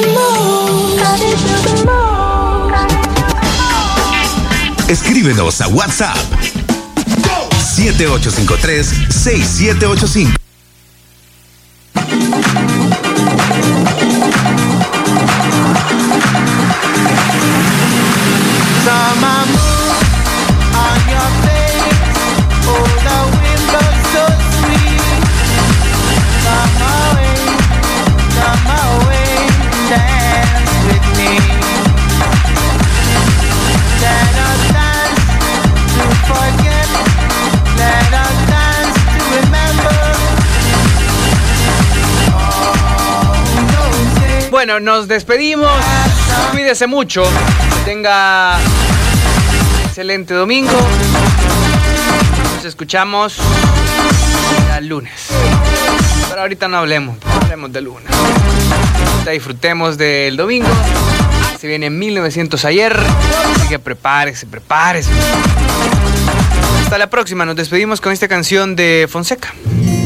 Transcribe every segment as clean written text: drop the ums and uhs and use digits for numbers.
Escríbenos a WhatsApp 7853-6785. Bueno, nos despedimos. Cuídese mucho. Que tenga un excelente domingo. Nos escuchamos el lunes. Pero ahorita no hablemos de lunes. Ahorita disfrutemos del domingo. Se viene 1900 ayer. Así que prepárese. Hasta la próxima. Nos despedimos con esta canción de Fonseca.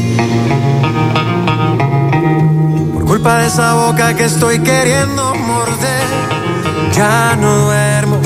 Culpa de esa boca que estoy queriendo morder. Ya no duermo.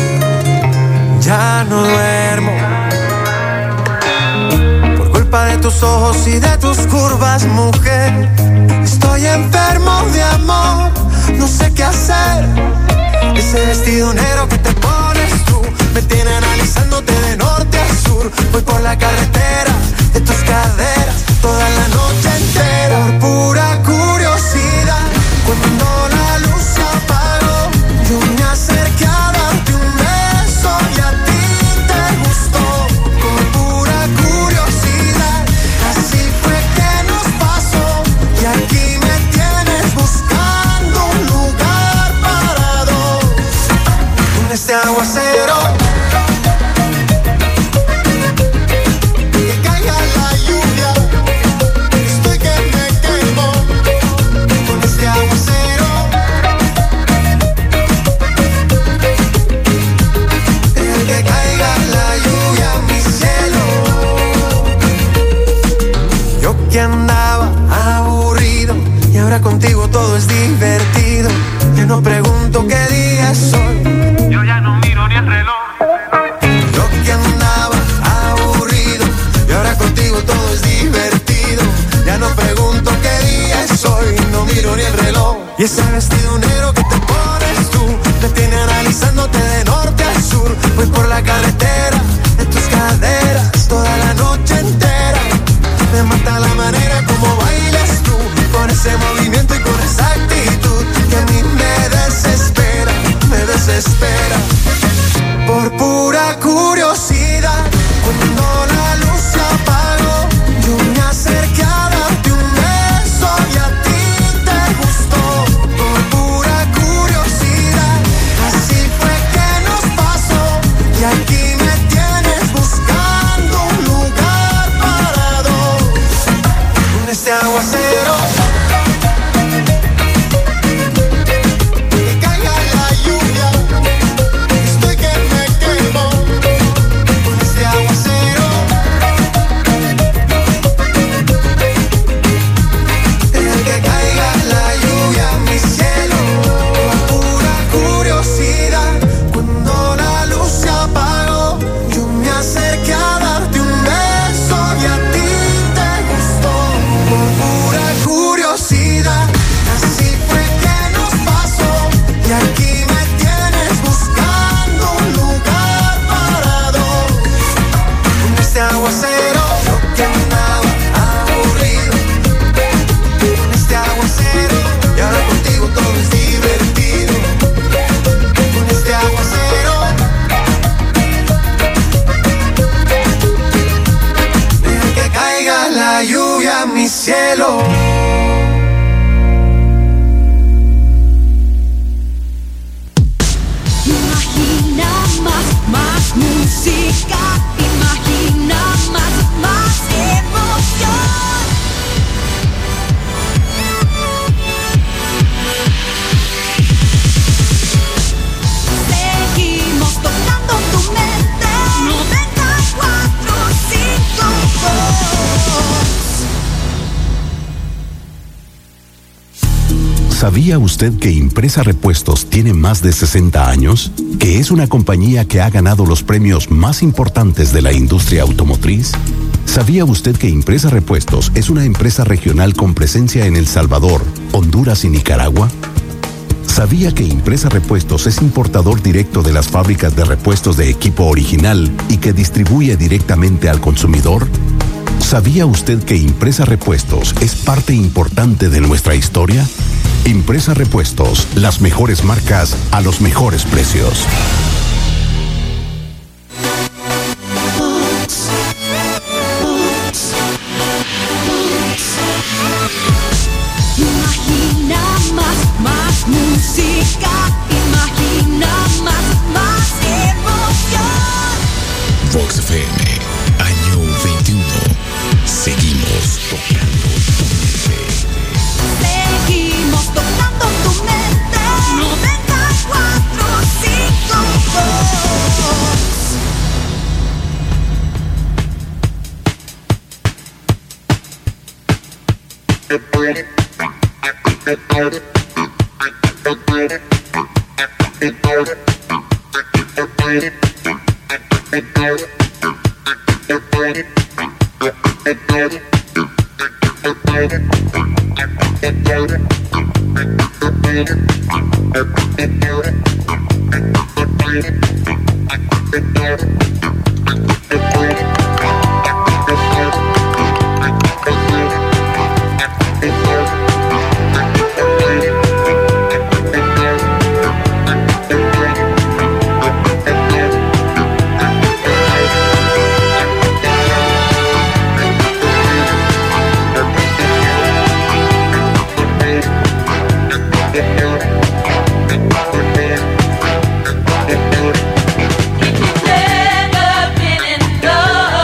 Por culpa de tus ojos y de tus curvas, mujer. Estoy enfermo de amor, no sé qué hacer. Ese vestido negro que te pones tú me tiene analizándote de norte a sur. Voy por la carretera de tus caderas toda la noche entera. Por pura curiosidad, cuando la luz se apagó, yo me acerqué a darte un beso y a ti te gustó. Por pura curiosidad, así fue que nos pasó. Y aquí me tienes buscando un lugar para dos. Con este aguacero, que andaba aburrido y ahora contigo todo es divertido. Ya no pregunto qué día es hoy, yo ya no miro ni el reloj. Yo que andaba aburrido y ahora contigo todo es divertido. Ya no pregunto qué día es hoy, no miro ni el reloj. Y ese vestido negro que te pones tú me tiene analizándote de norte a sur. Voy por la carretera de tus caderas toda la noche entera. Me mata la manera como bailas tú, con ese movimiento y con esa actitud que a mí me desespera. Por pura curiosidad, cuando la luz se apagó, yo me acerqué a darte un beso y a ti te gustó. Por pura curiosidad, así fue que ¿Sabía usted que Impresa Repuestos tiene más de 60 años? ¿Que es una compañía que ha ganado los premios más importantes de la industria automotriz? ¿Sabía usted que Impresa Repuestos es una empresa regional con presencia en El Salvador, Honduras y Nicaragua? ¿Sabía que Impresa Repuestos es importador directo de las fábricas de repuestos de equipo original y que distribuye directamente al consumidor? ¿Sabía usted que Impresa Repuestos es parte importante de nuestra historia? Impresa Repuestos, las mejores marcas a los mejores precios. Imagina más música, imagina más emoción. Vox FM, año 21. Seguimos tocando tu mente. Seguimos tocando tu mente. 24/7.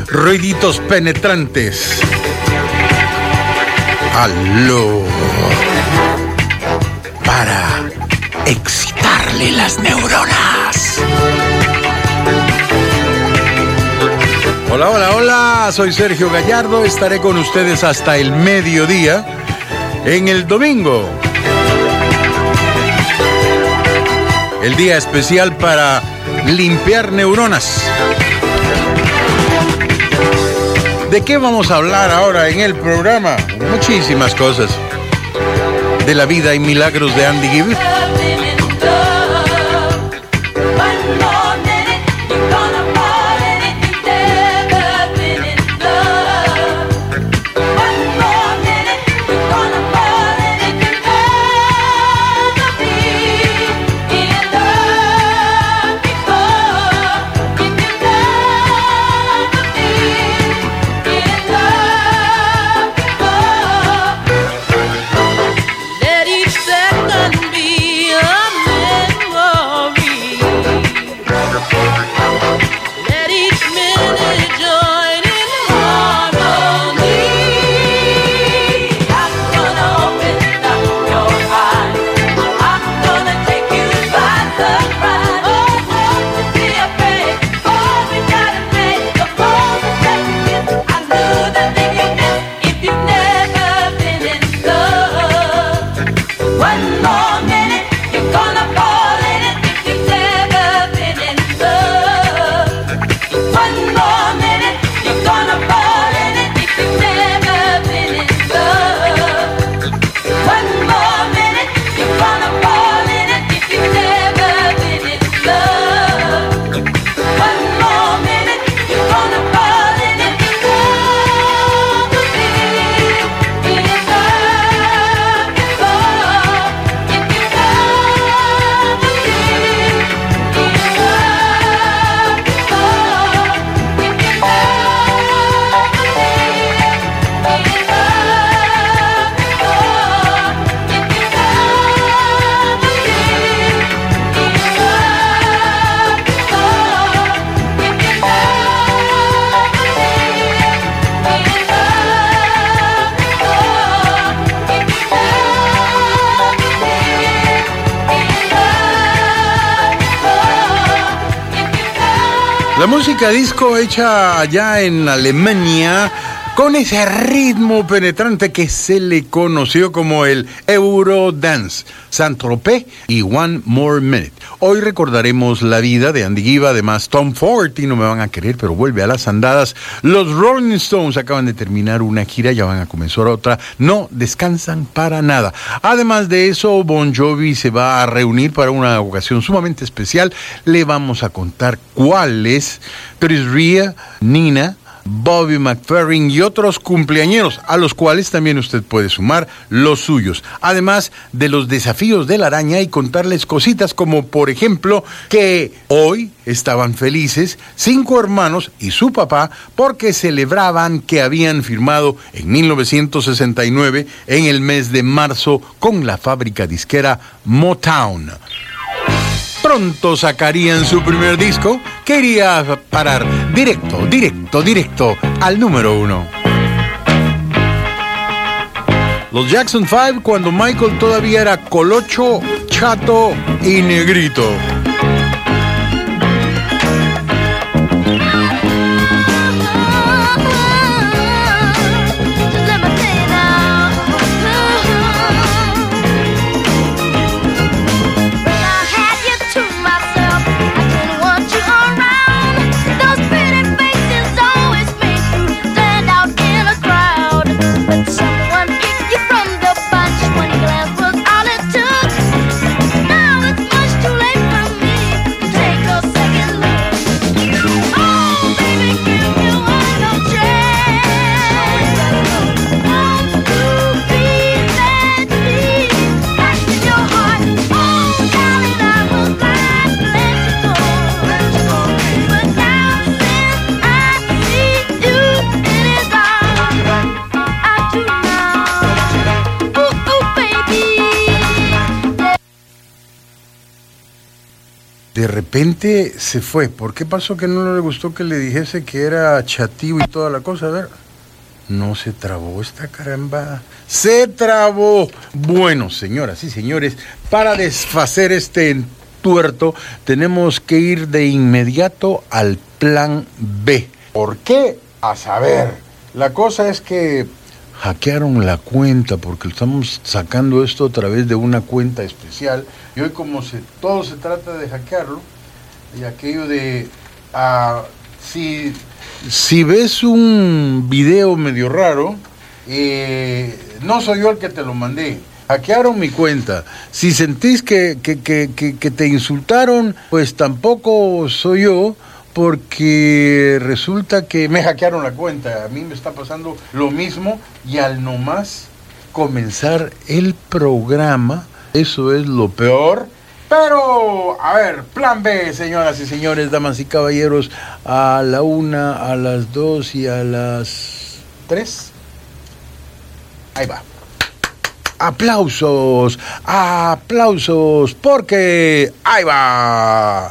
ruiditos penetrantes. Aló. Para excitarle las neuronas. Hola, hola, hola. Soy Sergio Gallardo. Estaré con ustedes hasta el mediodía en el domingo. El día especial para limpiar neuronas. ¿De qué vamos a hablar ahora en el programa? Muchísimas cosas. De la vida y milagros de Andy Gibb. La música disco hecha allá en Alemania con ese ritmo penetrante que se le conoció como el Eurodance, Saint-Tropez y One More Minute. Hoy recordaremos la vida de Andy Gibb, además Tom Ford, y no me van a querer, pero vuelve a las andadas. Los Rolling Stones acaban de terminar una gira, ya van a comenzar otra, no descansan para nada. Además de eso, Bon Jovi se va a reunir para una ocasión sumamente especial. Le vamos a contar cuáles. Chris Rea, Nina, Bobby McFerrin y otros cumpleañeros, a los cuales también usted puede sumar los suyos. Además de los desafíos de la araña y contarles cositas como, por ejemplo, que hoy estaban felices 5 hermanos y su papá porque celebraban que habían firmado en 1969, en el mes de marzo, con la fábrica disquera Motown. Pronto sacarían su primer disco, que iría a parar directo al número 1. Los Jackson 5 cuando Michael todavía era colocho, chato y negrito. When glass was all it took. Now it's much too late for de repente se fue. ¿Por qué pasó que no le gustó que le dijese que era chativo y toda la cosa? A ver, no se trabó esta caramba. ¡Se trabó! Bueno, señoras y señores, para desfacer este entuerto, tenemos que ir de inmediato al plan B. ¿Por qué? A saber. La cosa es que hackearon la cuenta, porque estamos sacando esto a través de una cuenta especial, y hoy como todo se trata de hackearlo, y aquello de si ves un video medio raro, no soy yo el que te lo mandé, hackearon mi cuenta. Si sentís que te insultaron, pues tampoco soy yo, porque resulta que me hackearon la cuenta. A mí me está pasando lo mismo, y al nomás comenzar el programa, eso es lo peor. Pero, a ver, plan B, señoras y señores, damas y caballeros, a la 1, a las 2 y a las 3. Ahí va. Aplausos, aplausos, porque ahí va.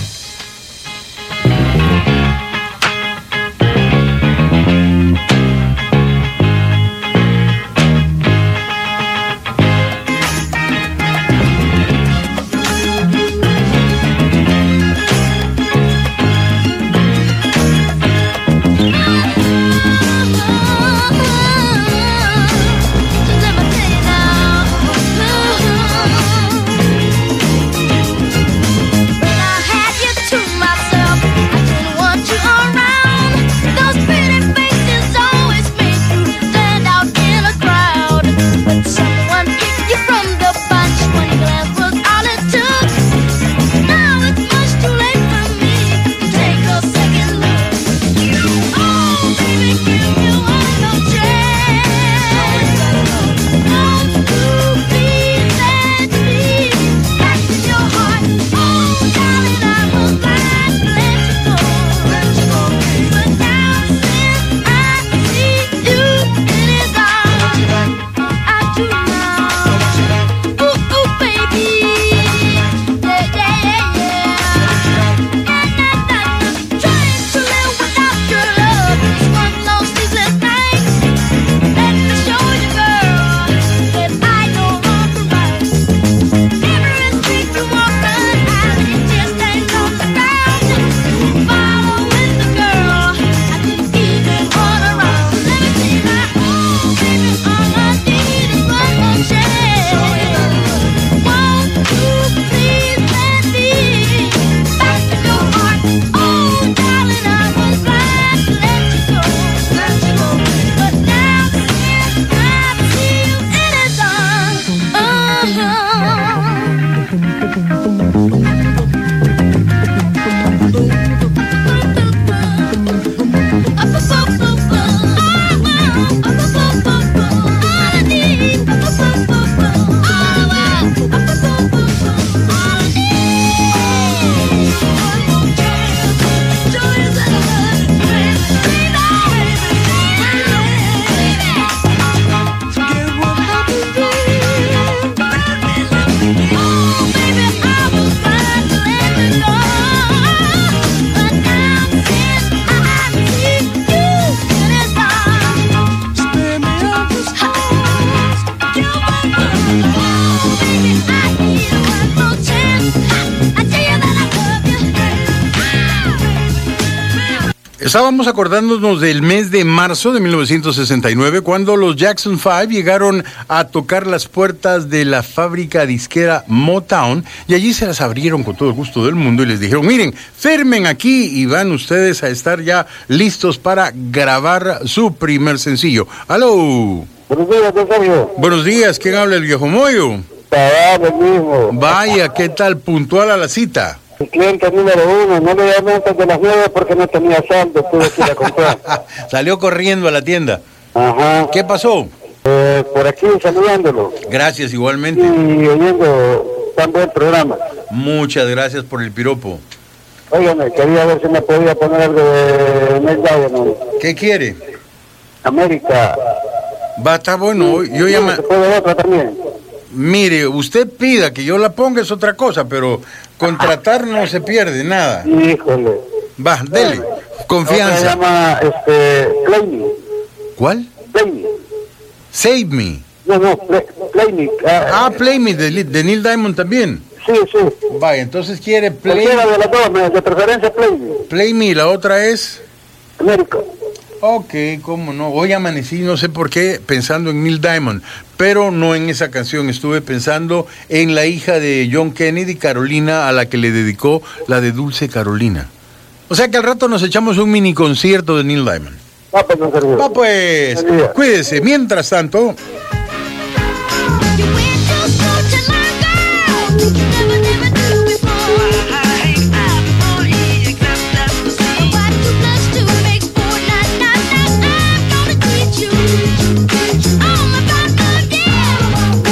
Estábamos acordándonos del mes de marzo de 1969, cuando los Jackson 5 llegaron a tocar las puertas de la fábrica disquera Motown, y allí se las abrieron con todo el gusto del mundo y les dijeron: miren, firmen aquí y van ustedes a estar ya listos para grabar su primer sencillo. ¡Aló! Buenos días, Rosario. Buenos días, ¿quién habla? ¿El viejo Moyo? Cabal, mismo. Vaya, ¿qué tal? Puntual a la cita. El cliente número 1, no le llamé antes de las 9 porque no tenía saldo, tuve que ir a comprar. Salió corriendo a la tienda. Ajá. ¿Qué pasó? Por aquí saludándolo. Gracias, igualmente. Y oyendo tan buen programa. Muchas gracias por el piropo. Óigame, quería ver si me podía poner algo de Neil Diamond. ¿Qué quiere? América. Va, está bueno. Yo ¿Se puede otra también? Mire, usted pida que yo la ponga es otra cosa, pero contratar no se pierde nada. Híjole. Va, dele, Se confianza. llama, Play Me. ¿Cuál? Play Me. Save Me. No, Play Me. Play Me, de Neil Diamond también. Sí. Vaya, entonces quiere Cualquiera de las dos, de preferencia Play Me. Play Me, la otra es... América. Ok, cómo no. Hoy amanecí, no sé por qué, pensando en Neil Diamond, pero no en esa canción. Estuve pensando en la hija de John Kennedy, Carolina, a la que le dedicó la de Dulce Carolina. O sea que al rato nos echamos un mini concierto de Neil Diamond. Va pues, cuídese. Mientras tanto... You went to school to learn, girl. You never knew before. What you plus to make 4, I'm gonna teach you all about the deal.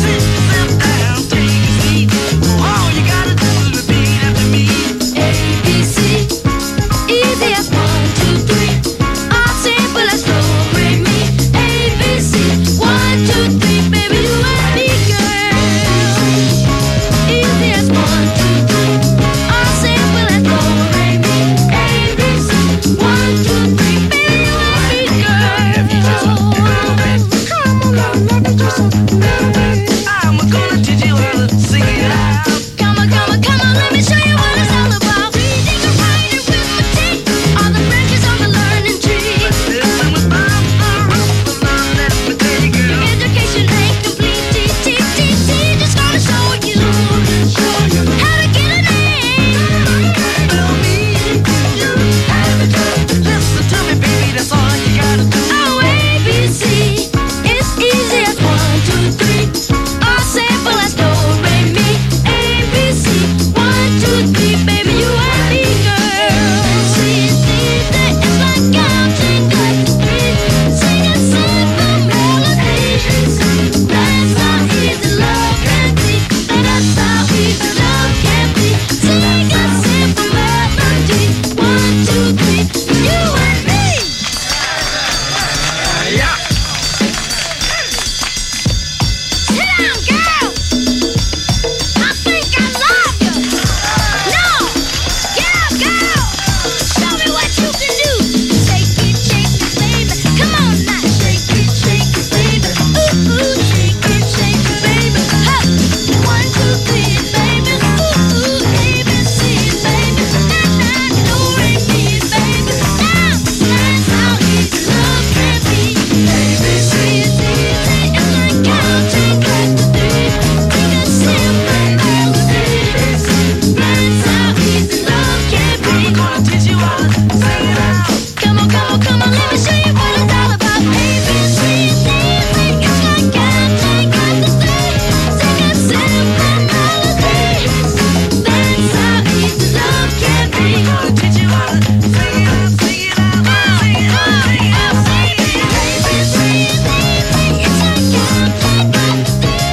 ABC, easy as 1, 2, 3. All simple as do, re, mi. ABC, 1, 2, 3, baby, you and me, girl. Easy as 1, 2, 3. All simple as do, re, mi. ABC, 1, 2, 3, baby, you and me, girl. Come along, let me do something, baby. I'm gonna teach you how to sing it out. Come on, let me show you what it's all about. Reading and writing arithmetic, all the branches on the learning tree. Listen with Bob the Roof, let me tell you, girl. Education ain't complete, just gonna show you how to get an A. Tell me, you have a job. Listen to me, baby, that's all you gotta do. Oh, ABC, it's easy as 1, 2, 3. All simple as do, re, mi. ABC, 1, 2, 3, baby, you and me, girl. See, it's easy, it's like counting up to 3. Sing a simple melody. That's how easy love can be. That's how easy love can be. Sing a simple melody. 1, 2, 3, you and me. Sit down, girl. I think I love you. No, get up, girl. Show me what you can do. Shake it, baby. Come on now, shake it, baby. Ooh, shake it, baby. Huh. 1, 2, 3, baby. Ooh, ABC, baby. Do, re, mi, baby. Now, that's how easy love can be. ABC, it's easy. It's like counting back to 3. Sing a simple melody. That's how easy love can be. I'm gonna teach you how to sing it out. Come on, let me show you what it's all about. ABC, it's easy. It's like counting back to 3. Sing a simple melody. That's how easy love can be. I'm gonna teach you how to sing it out, sing it out, sing it out, sing it out, sing it out. ABC, it's easy. It's like counting back to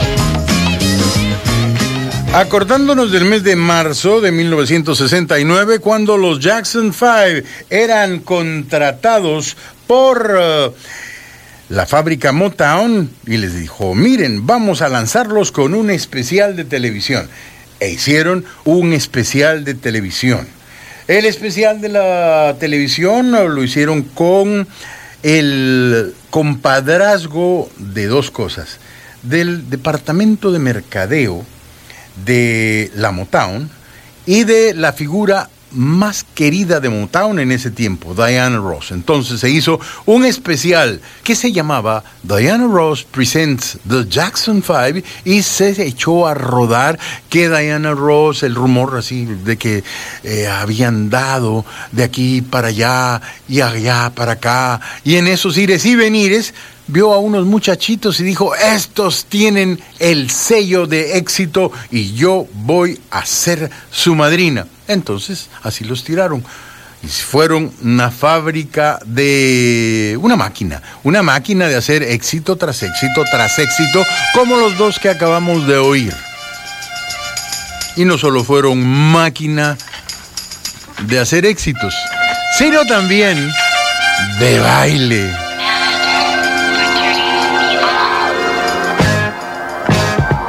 3. Acordándonos del mes de marzo de 1969, cuando los Jackson 5 eran contratados por la fábrica Motown y les dijo, miren, vamos a lanzarlos con un especial de televisión. E hicieron un especial de televisión. El especial de la televisión lo hicieron con el compadrazgo de dos cosas. Del departamento de mercadeo de la Motown y de la figura más querida de Motown en ese tiempo, Diana Ross. Entonces se hizo un especial que se llamaba Diana Ross Presents The Jackson 5 y se echó a rodar que Diana Ross, el rumor así de que habían dado de aquí para allá y allá para acá, y en esos ires y venires vio a unos muchachitos y dijo, estos tienen el sello de éxito y yo voy a ser su madrina. Entonces, así los tiraron. Y fueron una fábrica de... una máquina de hacer éxito tras éxito tras éxito, como los dos que acabamos de oír. Y no solo fueron máquina de hacer éxitos, sino también de baile.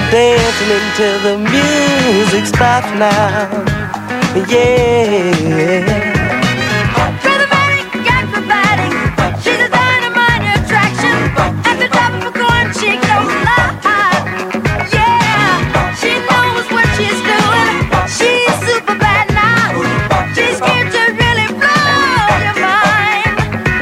dancing until the music stops now. Yeah. Rhythmatic, acrobatic, she's a dynamite attraction. At the top of a corn, she goes live. Yeah, she knows what she's doing. She's super bad now. She's scared to really blow your mind.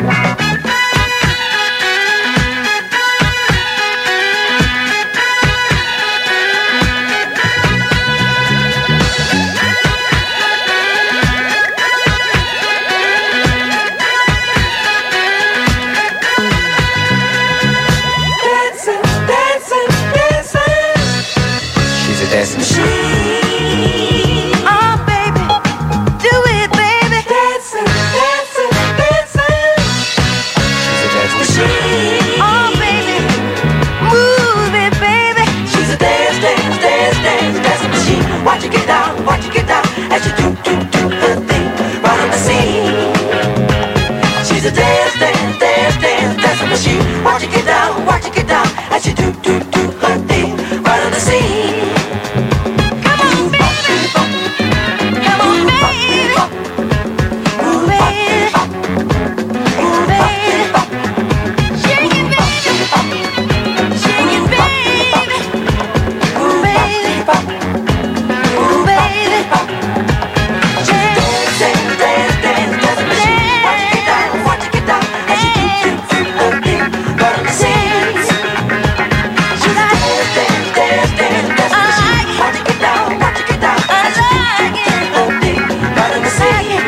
Dancing, dancing, dancing. She's a dancing machine. Oh, baby, do it, baby. Dancing, dancing, dancing. She's a dancing machine. Oh, baby, move it, baby. She's a dance, dance, dance, dance, dancing machine. Watch her get down, as she do her thing right on the scene. She's a dance, dance, dance, dance, dancing machine. Watch her get down, as she do her thing right on the scene. Come on, baby. Come on, baby. Ooh, baby. Ooh, baby. Shake it, baby. Shake it, baby. Ooh, baby. Ooh, baby. Dance, dance, dance, dance, dancing machine. Watch her get down, as she do her thing right on the scene. She's a dance, dance, dance, dance, dancing machine. Watch her get down, as she do her thing right on the scene.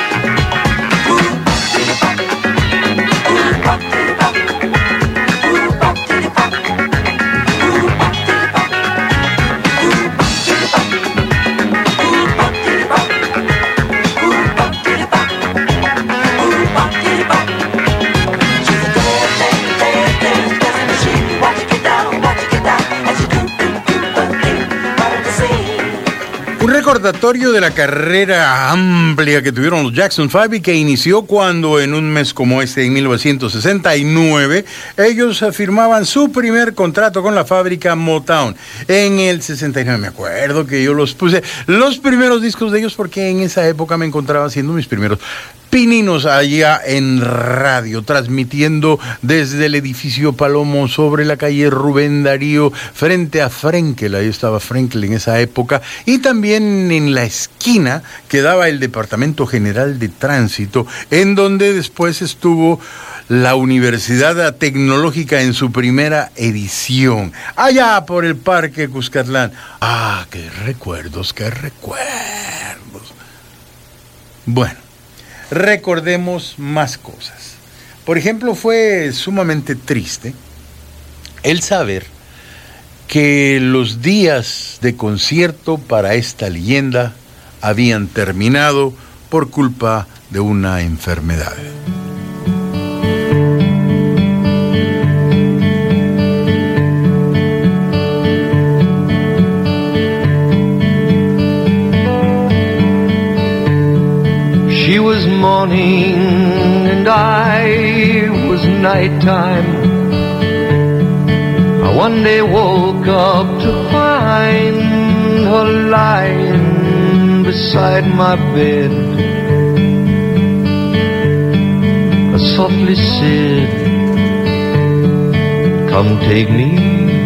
Un recordatorio de la carrera amplia que tuvieron los Jackson 5 y que inició cuando en un mes como este, en 1969, ellos firmaban su primer contrato con la fábrica Motown. En el 69 me acuerdo que yo los puse los primeros discos de ellos porque en esa época me encontraba haciendo mis primeros pininos allá en radio, transmitiendo desde el edificio Palomo sobre la calle Rubén Darío frente a Frenkel. Ahí estaba Frenkel en esa época, y también en la esquina quedaba el Departamento General de Tránsito, en donde después estuvo la Universidad Tecnológica en su primera edición, allá por el Parque Cuscatlán. Ah, qué recuerdos, qué recuerdos. Bueno, recordemos más cosas. Por ejemplo, fue sumamente triste el saber que los días de concierto para esta leyenda habían terminado por culpa de una enfermedad. She was morning and I was nighttime. I one day woke up to find her lying beside my bed. I softly said, "Come take me,"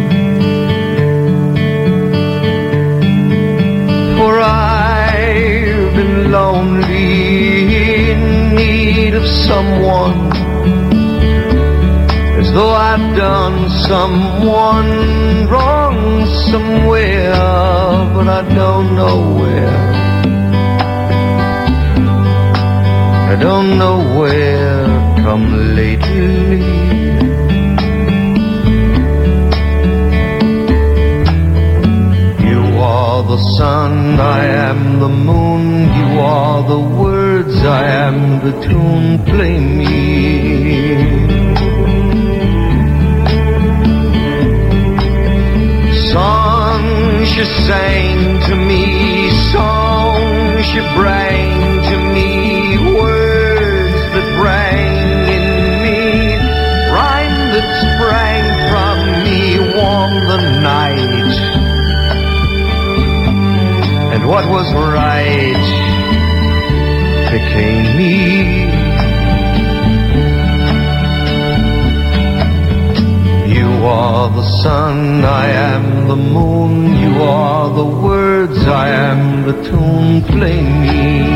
for I've been lonely, in need of someone, as though I've done someone wrong somewhere, but I don't know where. I don't know where, come lately. You are the sun, I am the moon. You are the words, I am the tune. Play me. Song she sang to me, song she bring to me, words that rang in me, rhyme that sprang from me, warm the night what was right became me. You are the sun, I am the moon. You are the words, I am the tune. Play me.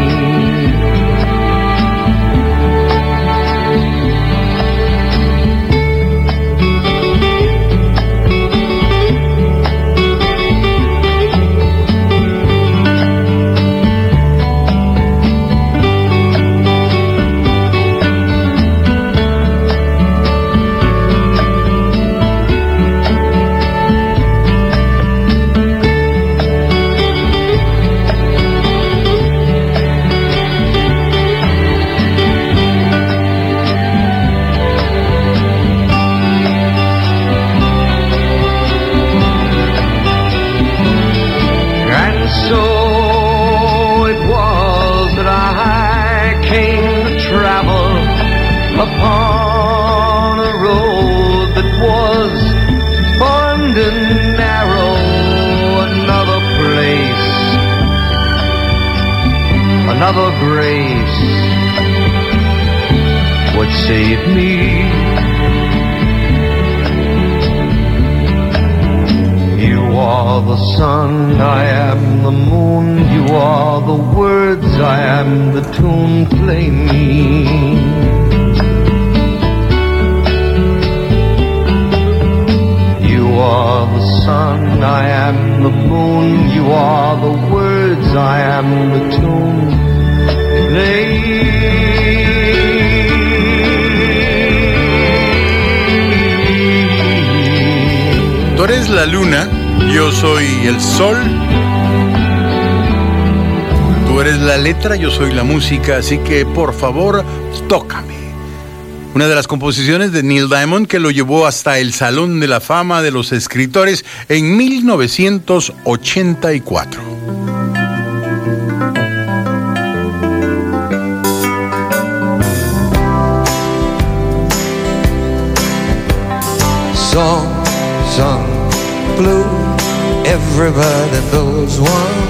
Upon a road that was burned and narrow, another place, another grace would save me. You are the sun, I am the moon. You are the words, I am the tune. Play me. You are the sun, I am the moon. You are the words, I am the tune. Play. Tú eres la luna, yo soy el sol. Tú eres la letra, yo soy la música, así que por favor, tócame. Una de las composiciones de Neil Diamond que lo llevó hasta el Salón de la Fama de los Escritores en 1984. Song sung blue, everybody knows one.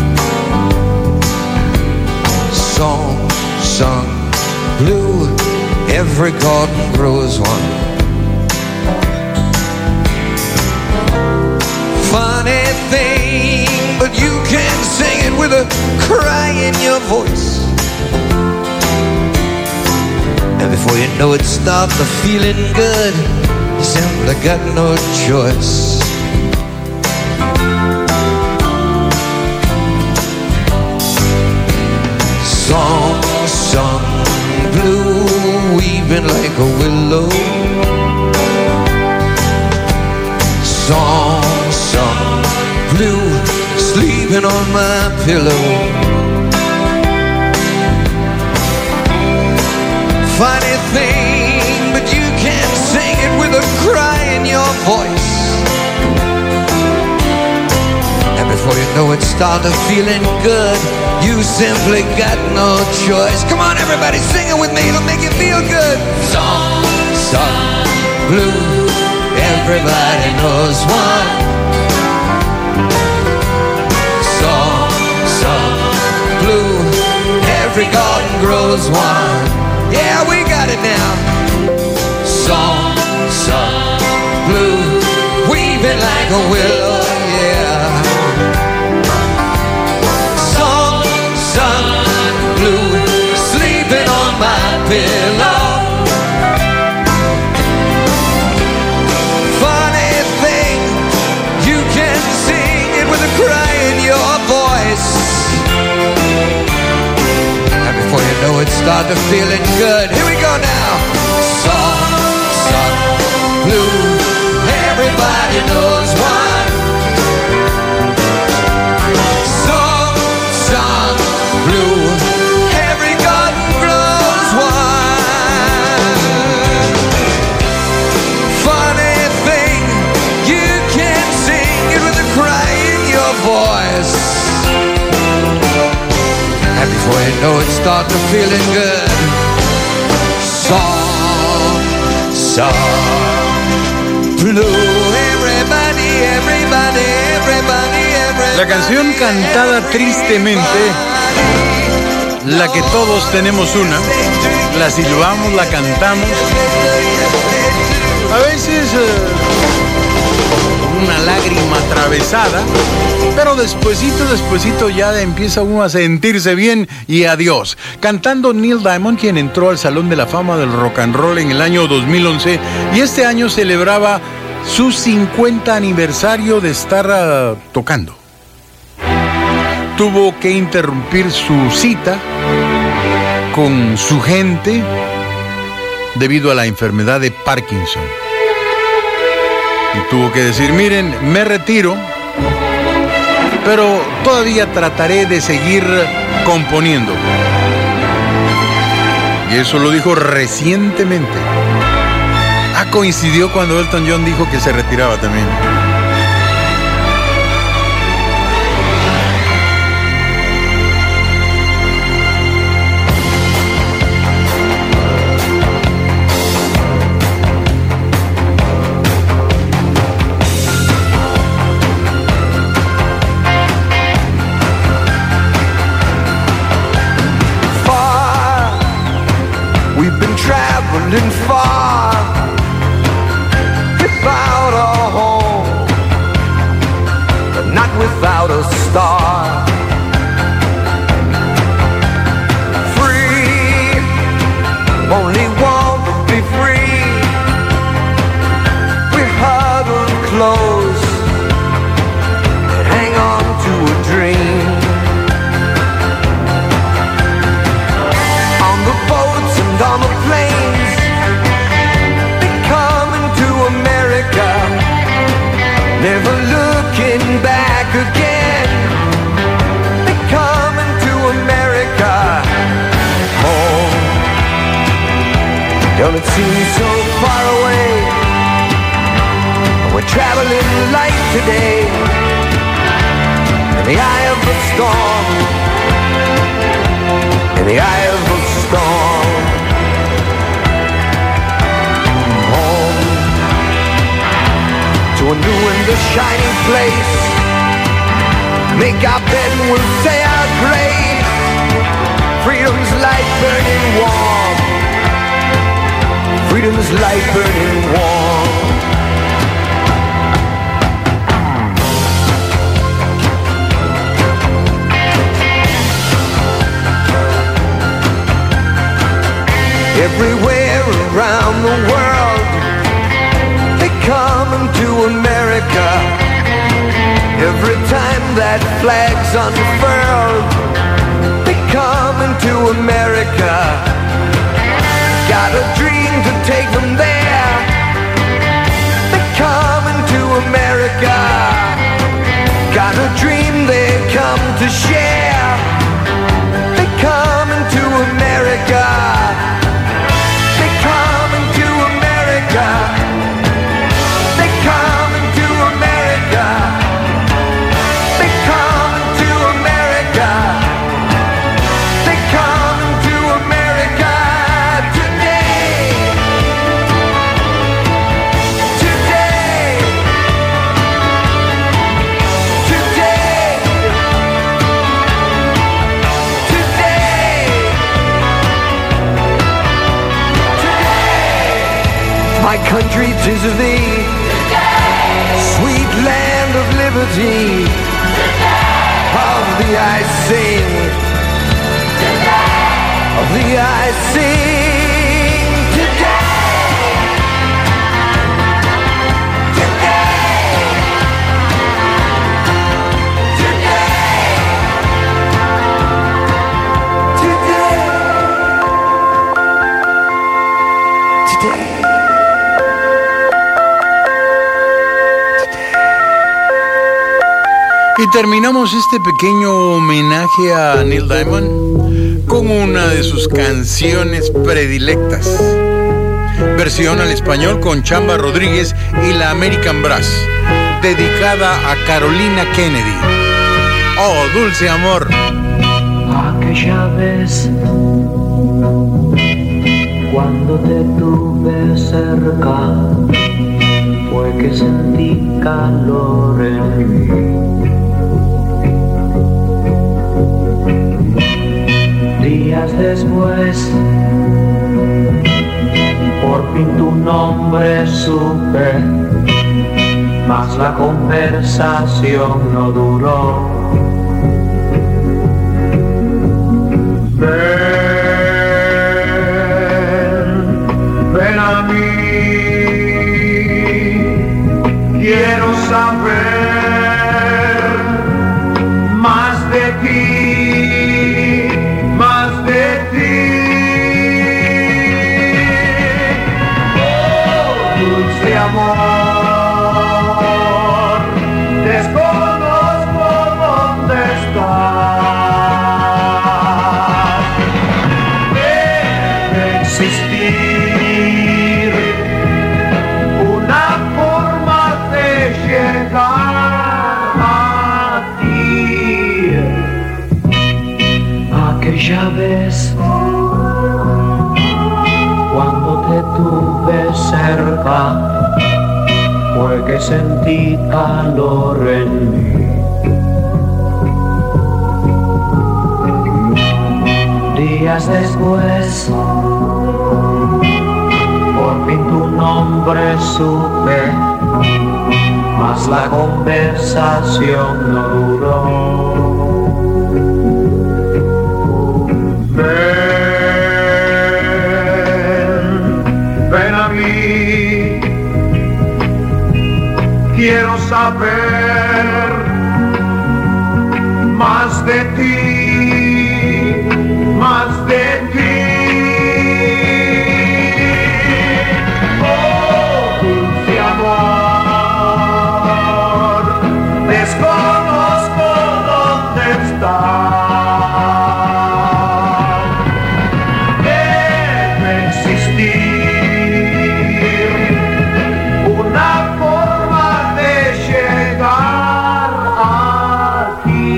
Song sung blue, every garden grows one. Funny thing, but you can sing it with a cry in your voice. And before you know it, start the feeling good. You simply got no choice. Song sung blue, weeping like a willow. Song sung blue, sleeping on my pillow. Funny thing, but you can't sing it with a cry in your voice. And before you know it, start to feeling good. You simply got no choice. Come on, everybody, sing it with me. It'll make you feel good. Song sung blue, everybody knows one. Song sung blue, every garden grows one. Yeah, we got it now. Song sung blue, weeping like a willow, yeah. Song sung blue, sleeping on my pillow. Funny thing, you can sing it with a cry in your voice. And before you know it, start to feeling good. Here we go now. Song sung blue, everybody knows one. Song sung blue, every garden grows one. Funny thing, you can sing it with a cry in your voice. And before you know it, start to feeling good. Song sung blue, everybody, everybody, everybody, everybody. La canción cantada tristemente, la que todos tenemos una, la silbamos, la cantamos, a veces una lágrima atravesada, pero despuesito ya empieza uno a sentirse bien y adiós. Cantando Neil Diamond, quien entró al Salón de la Fama del Rock and Roll en el año 2011 y este año celebraba su 50 aniversario de estar tocando. Tuvo que interrumpir su cita con su gente debido a la enfermedad de Parkinson. Y tuvo que decir, miren, me retiro, pero todavía trataré de seguir componiendo. Y eso lo dijo recientemente. Coincidió cuando Elton John dijo que se retiraba también. Far, we've been traveling far, without a home, but not without a star. Free, only want to be free. We're huddled close and hang on to a dream. On the boats and on the planes, never looking back again. They're coming to America. Home, don't it seem so far away? We're traveling light today, in the eye of the storm, in the eye of the storm. To a new and a shining place, make our bed and we'll say our grace. Freedom's light burning warm, freedom's light burning warm. Everywhere around the world, coming to America. Every time that flag's unfurled, they coming to America. Got a dream to take them there. They coming to America. Got a dream they come to share. They coming to America. They coming to America. My country, 'tis of thee, sweet land of liberty, of thee I sing, of thee I sing today, today, today, today. Y terminamos este pequeño homenaje a Neil Diamond con una de sus canciones predilectas. Versión al español con Chamba Rodríguez y la American Brass, dedicada a Carolina Kennedy. Oh, dulce amor. Aquella vez, cuando te tuve cerca, fue que sentí calor en mí. Días después, por fin tu nombre supe, mas la conversación no duró. Ven a mí, quiero saber más de ti, más de ti. Oh, dulce amor, desconozco dónde estás. Debe existir una forma de llegar a ti. Aquella vez cuando te tuve cerca, fue que sentí calor en mí. Días después, por fin tu nombre supe, mas la conversación no duró. Ven a mí, quiero saber más de ti, más de ti. Oh, dulce amor, desconozco dónde estás. Debe existir una forma de llegar a ti.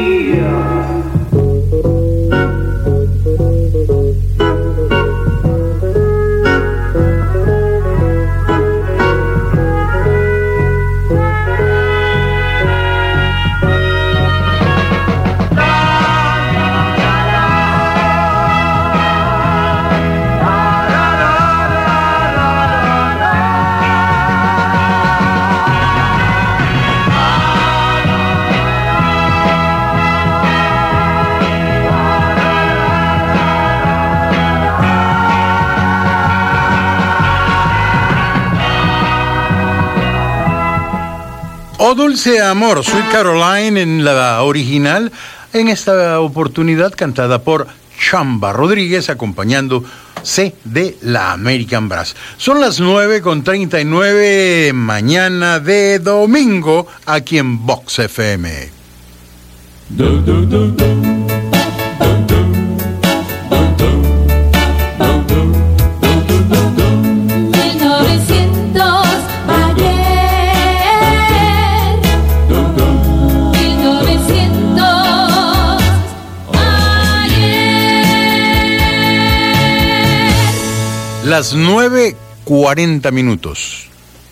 Oh Dulce Amor, Sweet Caroline en la original, en esta oportunidad cantada por Chamba Rodríguez, acompañándose de la American Brass. Son las 9:39, mañana de domingo, aquí en Vox FM. 1900 ayer, 1900 ayer. Las 9:40 minutos.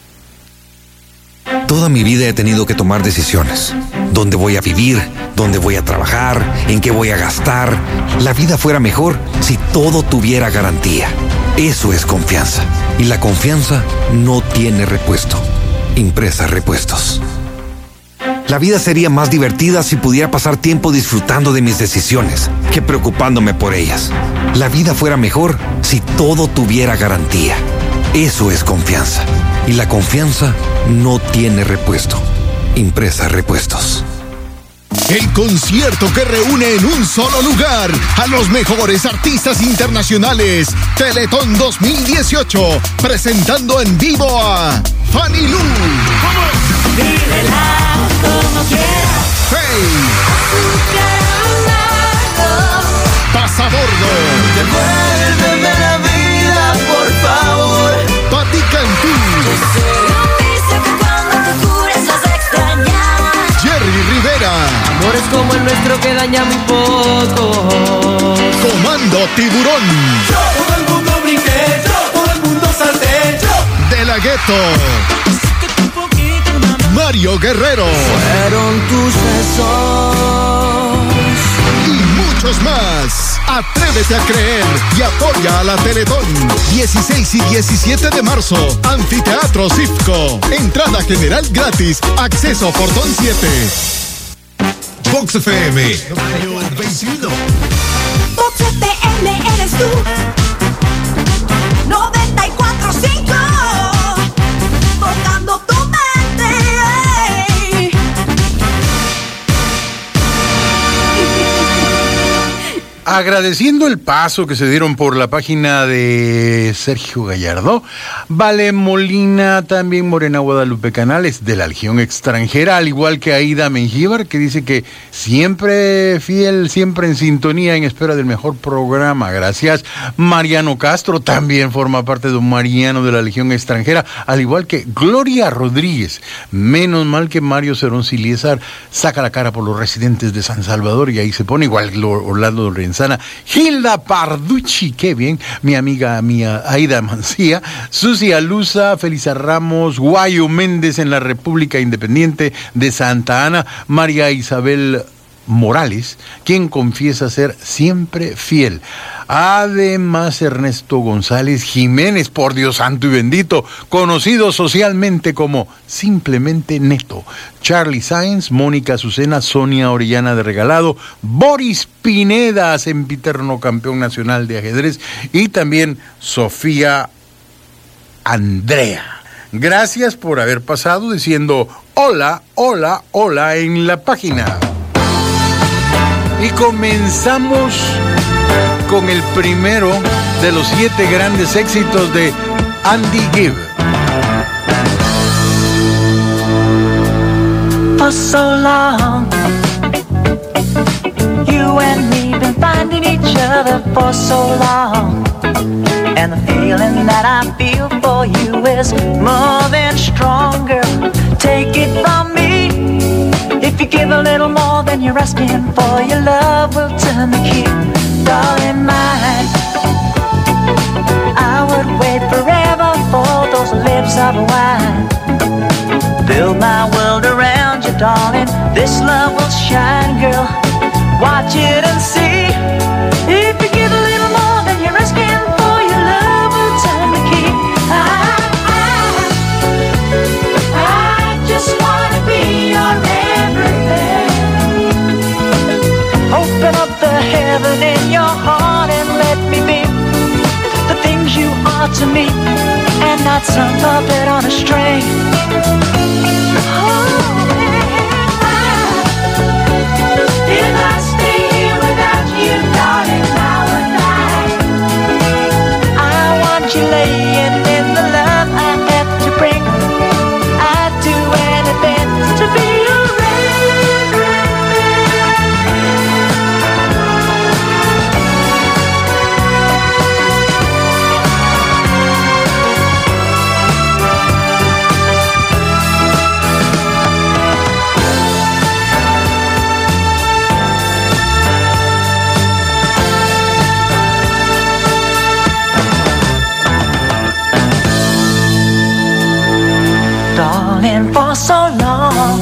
Toda mi vida he tenido que tomar decisiones. ¿Dónde voy a vivir? ¿Dónde voy a trabajar? ¿En qué voy a gastar? La vida fuera mejor si todo tuviera garantía. Eso es confianza. Y la confianza no tiene repuesto. Impresa Repuestos. La vida sería más divertida si pudiera pasar tiempo disfrutando de mis decisiones que preocupándome por ellas. La vida fuera mejor si todo tuviera garantía. Eso es confianza. Y la confianza no tiene repuesto. Impresa Repuestos. El concierto que reúne en un solo lugar a los mejores artistas internacionales. Teletón 2018, presentando en vivo a Fanny Lu, Faye, Pasabordo, Devuélveme la vida, por favor. Patti Cantú, Jerry Rivera, Amores como el nuestro que daña muy poco. Comando Tiburón, Todo el mundo brinque, todo el mundo salte. De La Ghetto, Mario Guerrero, Fueron tus besos y muchos más. Atrévete a creer y apoya a la Teletón. 16 y 17 de marzo, Anfiteatro Cifco. Entrada general gratis, acceso portón 7. Vox FM, año 21. Vox FM eres tú. 94.5. Tocando tu mente. Agradeciendo el paso que se dieron por la página de Sergio Gallardo, Vale Molina, también Morena Guadalupe Canales, de la Legión Extranjera, al igual que Aida Mengíbar, que dice que siempre fiel, siempre en sintonía, en espera del mejor programa. Gracias. Mariano Castro también forma parte de un Mariano de la Legión Extranjera, al igual que Gloria Rodríguez. Menos mal que Mario Cerón Siliesar saca la cara por los residentes de San Salvador y ahí se pone igual Orlando Lorenzana. Hilda Parducci, qué bien, mi amiga mía Aida Mancía, Susi Alusa, Felisa Ramos, Guayo Méndez en la República Independiente de Santa Ana, María Isabel Morales, quien confiesa ser siempre fiel. Además, Ernesto González Jiménez, por Dios santo y bendito, conocido socialmente como simplemente Neto. Charlie Sáenz, Mónica Azucena, Sonia Orellana de Regalado, Boris Pineda, sempiterno campeón nacional de ajedrez, y también Sofía Andrea. Gracias por haber pasado diciendo hola, hola, hola en la página. Y comenzamos con el primero de los 7 grandes éxitos de Andy Gibb. For so long, you and me been finding each other for so long, and the feeling that I feel for you is more than stronger. Take it from me. If you give a little more than you're asking for, your love will turn the key. Darling mine, I would wait forever for those lips of wine. Build my world around you, darling. This love will shine, girl. Watch it and see. If you give a little more than you're asking for, your love will turn the key. I just wanna be your everything. Open up the heaven in your heart and let me be the things you are to me, and not some puppet on a string. If I stay here without you, darling, I would die. I want you laying in the love I have to bring. I'd do anything to be your darling, for so long,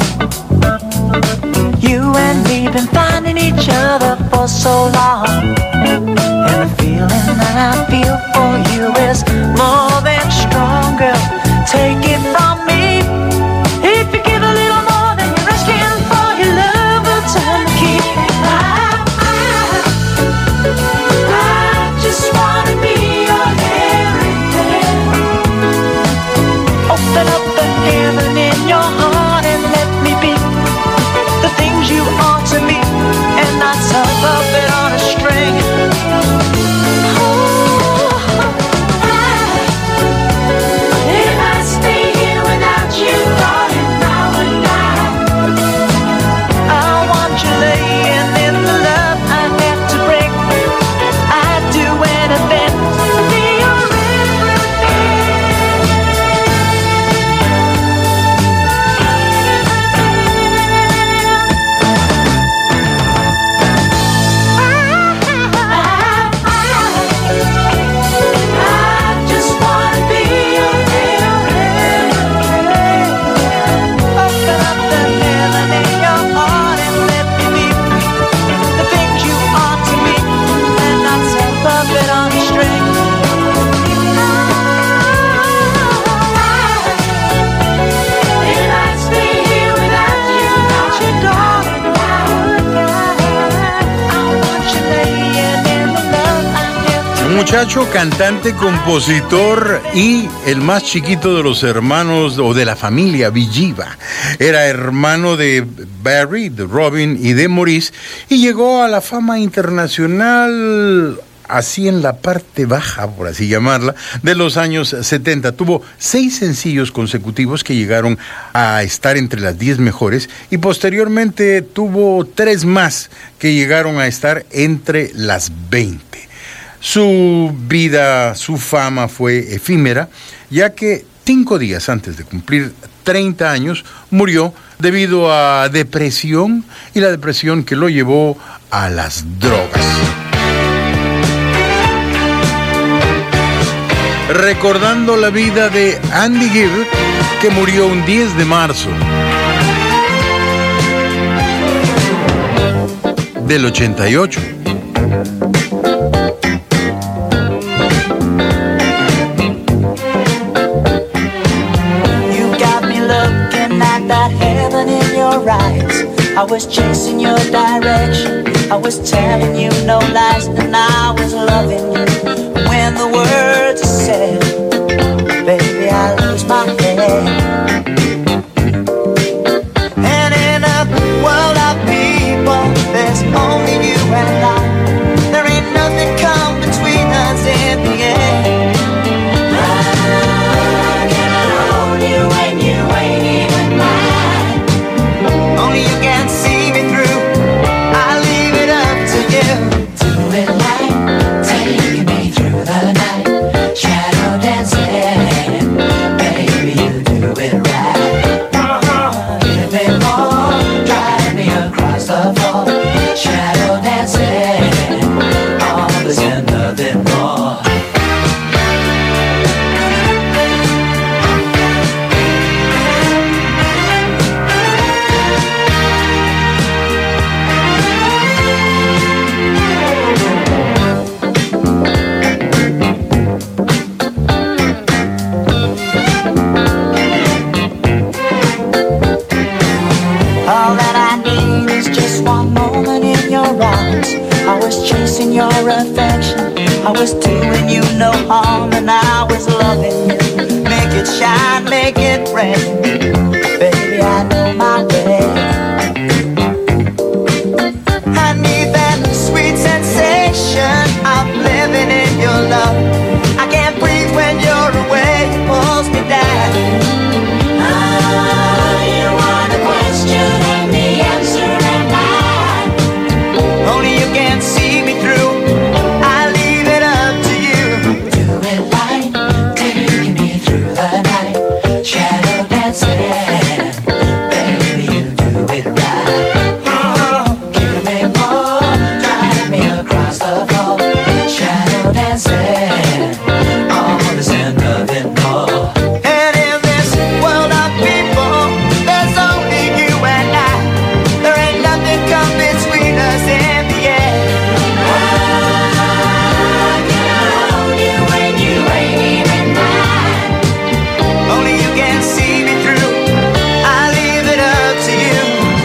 you and me been finding each other for so long, and the feeling that I feel for you is more than stronger. Take it from me. If you give a little more than you're asking for, your love will turn the key. I just wanna be your everything. Open up the heaven in your heart and let me be the things you are to me, and not some puppet on a string. Muchacho, cantante, compositor y el más chiquito de los hermanos o de la familia Villiva. Era hermano de Barry, de Robin y de Maurice y llegó a la fama internacional así en la parte baja, por así llamarla, de los años 70. Tuvo 6 sencillos consecutivos que llegaron a estar entre las 10 mejores y posteriormente tuvo 3 más que llegaron a estar entre las 20. Su vida, su fama fue efímera, ya que 5 días antes de cumplir 30 años murió debido a depresión y la depresión que lo llevó a las drogas. Recordando la vida de Andy Gibb, que murió un 10 de marzo del 88. You got me looking at that heaven in your eyes. I was chasing your direction. I was telling you no lies, and I was loving you. When the words are said, baby, I lose my head. And in a world of people, there's only you and I. There ain't nothing come between us in the end. How can I hold you when you ain't even mine? Only you can see me through. I leave it up to you. Do it right, take me through the night. Shadow dancing, baby, you do it right. Give me more, drive me across the floor. Shadow dancing, all this and nothing more. All that I need is just one moment in your arms. I was chasing your affection. I was doing you no harm, and I was loving you. Make it shine, make it rain. Baby, I know my way. I need that sweet sensation of living in your love. I can't breathe when you're away. It pulls me down. You want a question and the answer am I. Only you can see me through. I leave it up to you. Do it right, take me through the night. Shadow dancing, baby, you do it right. Give me more, drive me across the floor. Shadow dancing, all this and nothing more. And in this world of people, there's only you and I. There ain't nothing come between us in the end. How can I hold you when you ain't even mine? Only you can see me through. I leave it up to you.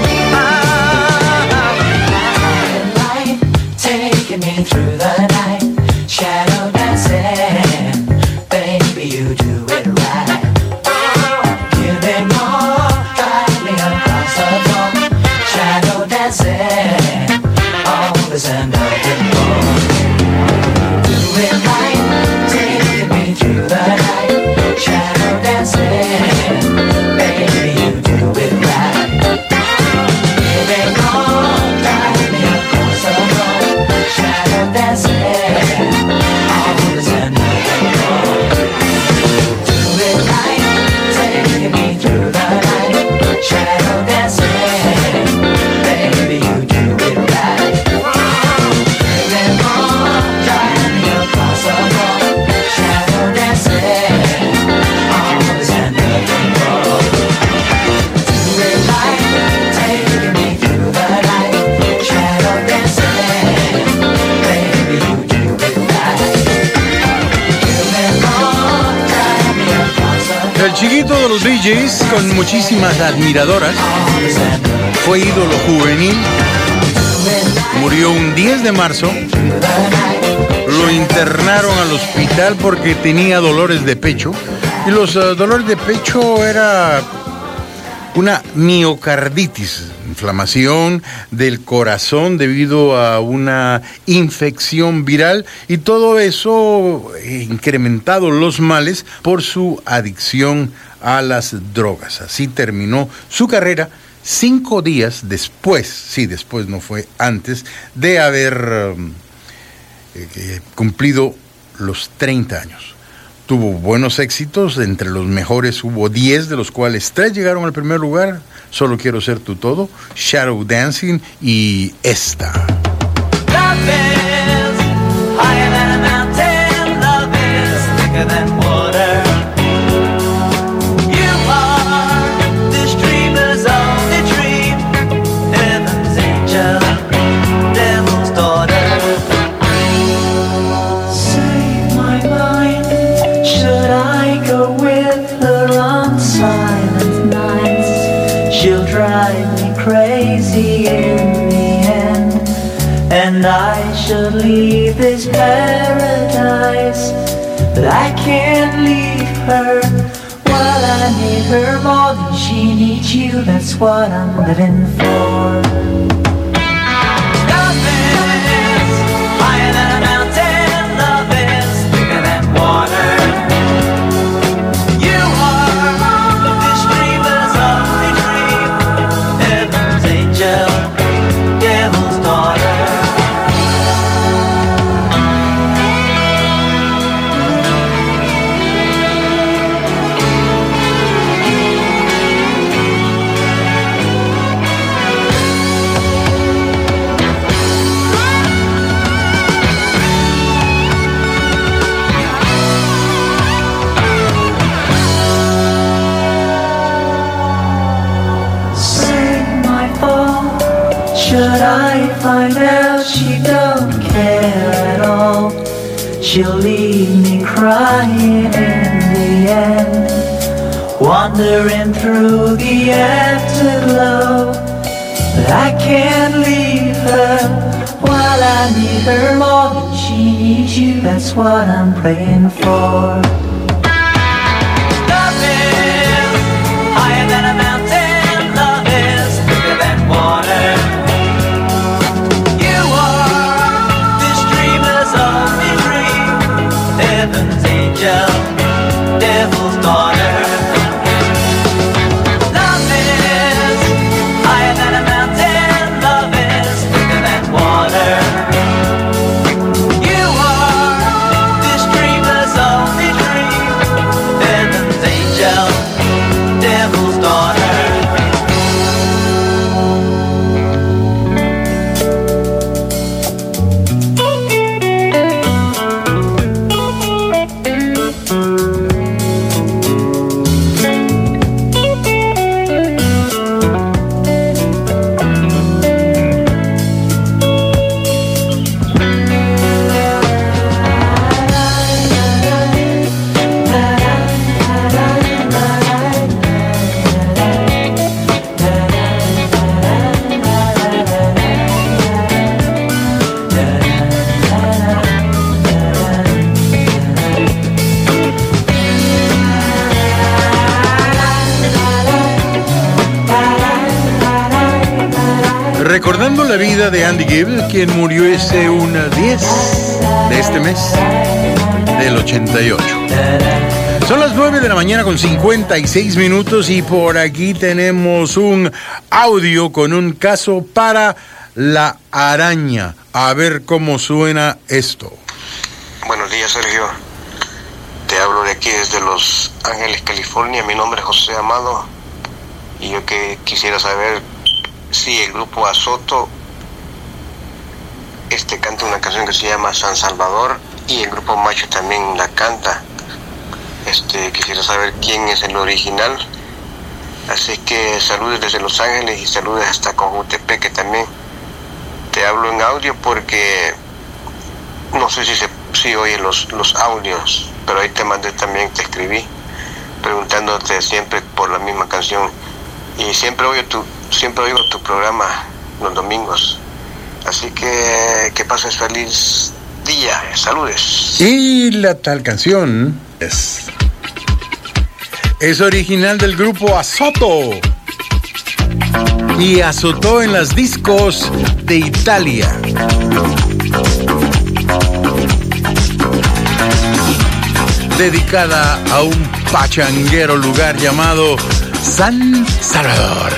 Light taking me through the night. Shadow dancing, baby, you do it right. Give me more, drive me across the floor. Shadow dancing, all this and nothing more. Do it right, take me through the night. Shadow dancing, baby, you do it right. Give me more, drive me across the floor. Shadow dancing, all this and nothing more. Do it right, take me through the night. Shadow dancing, baby, you do it right. Give me more, drive me across the floor. Shadow dancing, all this and nothing more. Do it right, take me through the night. Shadow dancing, baby, you do it right. Give me more, drive me across the floor. El chiquito de los Bee Gees, con muchísimas admiradoras, fue ídolo juvenil, murió un 10 de marzo, Lo internaron al hospital porque tenía dolores de pecho. Y los dolores de pecho era una miocarditis, inflamación del corazón debido a una infección viral, y todo eso incrementado los males por su adicción a las drogas. Así terminó su carrera 5 días después, sí, después no fue antes, de haber cumplido los 30 años. Tuvo buenos éxitos, entre los mejores hubo 10, de los cuales 3 llegaron al primer lugar: Solo quiero ser tu todo, Shadow Dancing y esta. Love is higher than a mountain, love is thicker than water. You are this dreamer's only dream, heaven's angel, devil's daughter. Save my mind, should I go with her on silent nights? She'll drive me crazy in the end, and I should leave this paradise. But I can't leave her. Well, I need her more than she needs you. That's what I'm living for. Love is higher than a mountain. Love is thicker than water. You are this dreamer's only dream, heaven's angel, devil's daughter. Sing my fall. Should I find out she don't care at all, she'll leave me crying in the end, wandering through the afterglow. But I can't leave her. While I need her more than she needs you, that's what I'm praying for. Love is higher than a mountain, love is thicker than water. You are this dreamer's only dream, heaven's angel, devil's daughter. Love is higher than a mountain, love is thicker than water. You are this dreamer's only dream, heaven's angel, devil's daughter. Recordando la vida de Andy Gibb, quien murió ese 10 de este mes del 88. Son las 9 de la mañana con 56 minutos y por aquí tenemos un audio con un caso para la araña. A ver cómo suena esto. Buenos días, Sergio. Te hablo de aquí desde Los Ángeles, California. Mi nombre es José Amado y yo que quisiera saber si el grupo Azoto canta una canción que se llama San Salvador y el grupo Macho también la canta. Quisiera saber quién es el original. Así que saludos desde Los Ángeles y saludos hasta Cojutepeque también. Te hablo en audio porque no sé si oye los audios, pero ahí te mandé también, te escribí preguntándote siempre por la misma canción y siempre oigo tu programa los domingos. Así que pases feliz día. Villa. Saludes. Y la tal canción es original del grupo Azoto y azotó en las discos de Italia. Dedicada a un pachanguero lugar llamado San Salvador.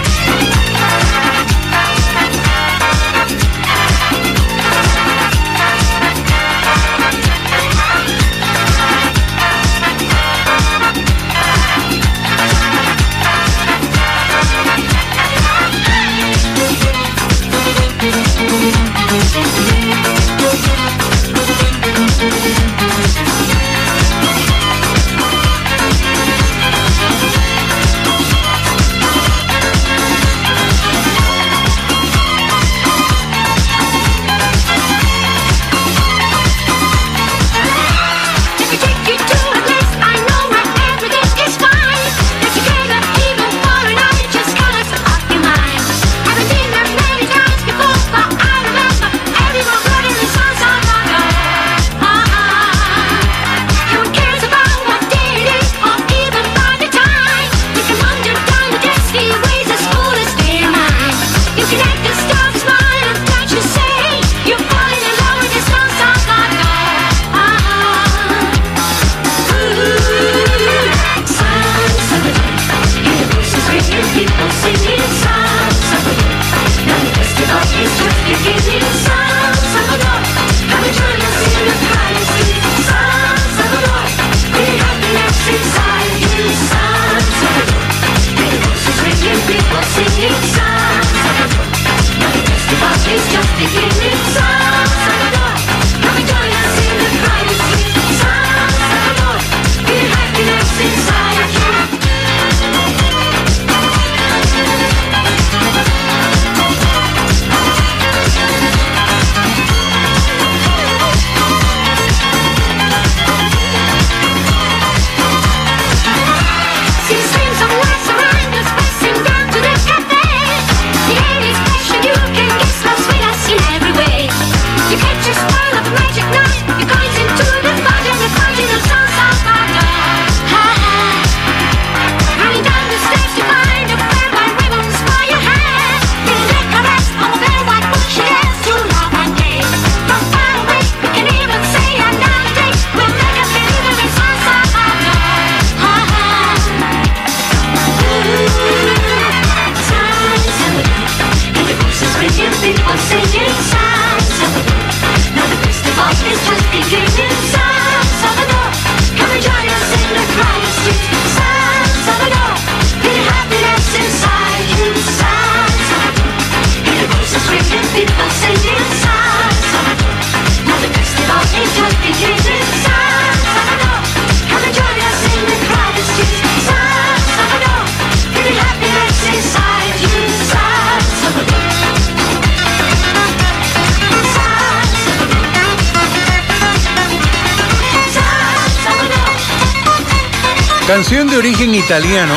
Canción de origen italiano,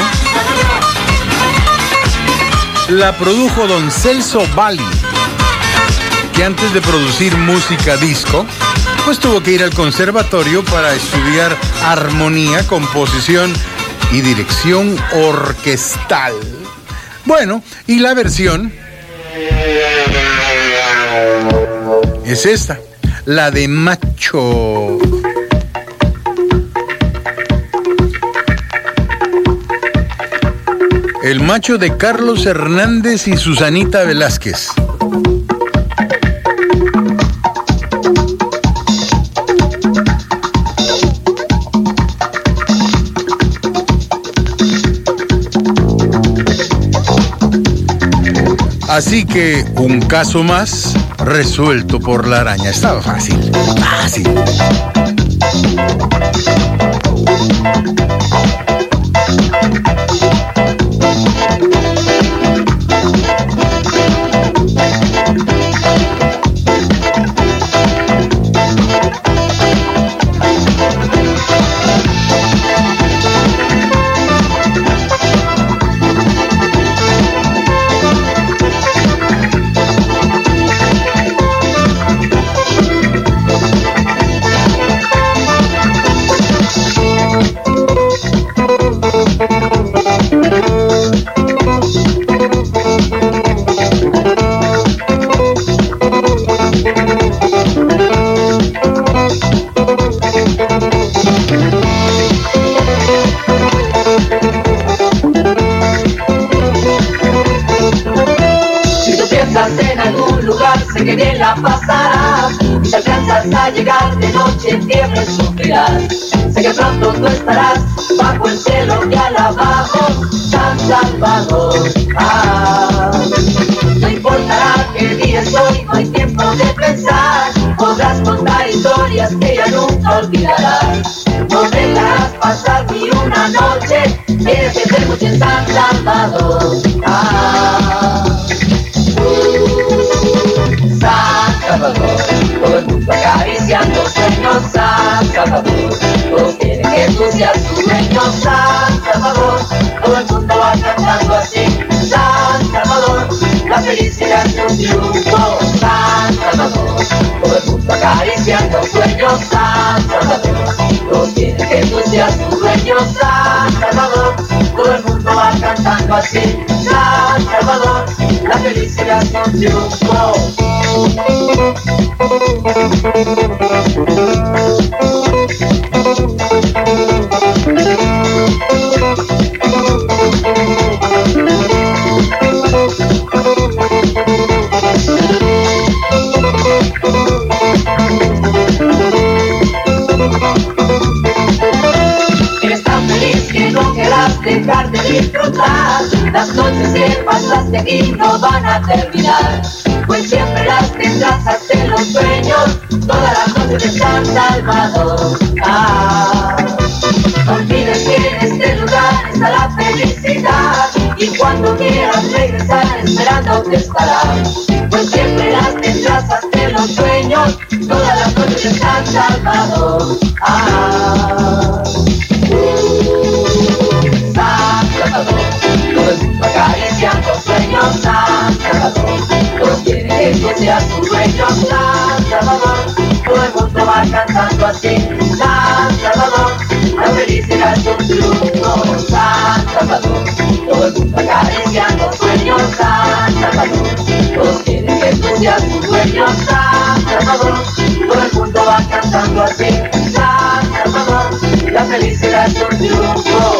la produjo don Celso Valli, que antes de producir música disco, pues tuvo que ir al conservatorio para estudiar armonía, composición y dirección orquestal. Bueno, y la versión es esta, la de Macho. El macho de Carlos Hernández y Susanita Velázquez. Así que un caso más resuelto por la araña. Estaba fácil, fácil. En algún lugar sé que bien la pasarás. Si alcanzas a llegar de noche en tierra sufrirás. Sé que pronto tú estarás bajo el cielo que alabamos, San Salvador. No importará qué día es hoy, no hay tiempo de pensar. Podrás contar historias que ya nunca olvidarás. No dejarás pasar ni una noche, tienes que ser mucho en San Salvador. San Salvador, todo el mundo acariciando sueños, San Salvador, todos quieren que tú seas su dueño, San Salvador, todo el mundo va cantando así, San Salvador, la felicidad es un triunfo, San Salvador, todo el mundo acariciando sueños, San Salvador, todos quieren que tú seas su dueño, San Salvador, todo el mundo va cantando así, San Salvador, la felicidad es un triunfo. Eres tan feliz que no querrás dejar de disfrutar. Las noches que pasaste aquí no van a terminar, pues siempre las tendrás hasta en los sueños, todas las noches de San Salvador. No olvides que en este lugar está la felicidad, y cuando quieras regresar esperando te estará, pues siempre las tendrás hasta en los sueños, todas las noches de San Salvador. San Salvador, todo el mundo acariciando sueños, San Salvador, todos quieren que tú seas su dueño, San Salvador, todo el mundo va cantando así, San Salvador, la felicidad es un triunfo, San Salvador, todo el mundo acariciando sueños, San Salvador, todos quieren que tú seas su dueño, San Salvador, todo el mundo va cantando así, San Salvador, la felicidad es un triunfo.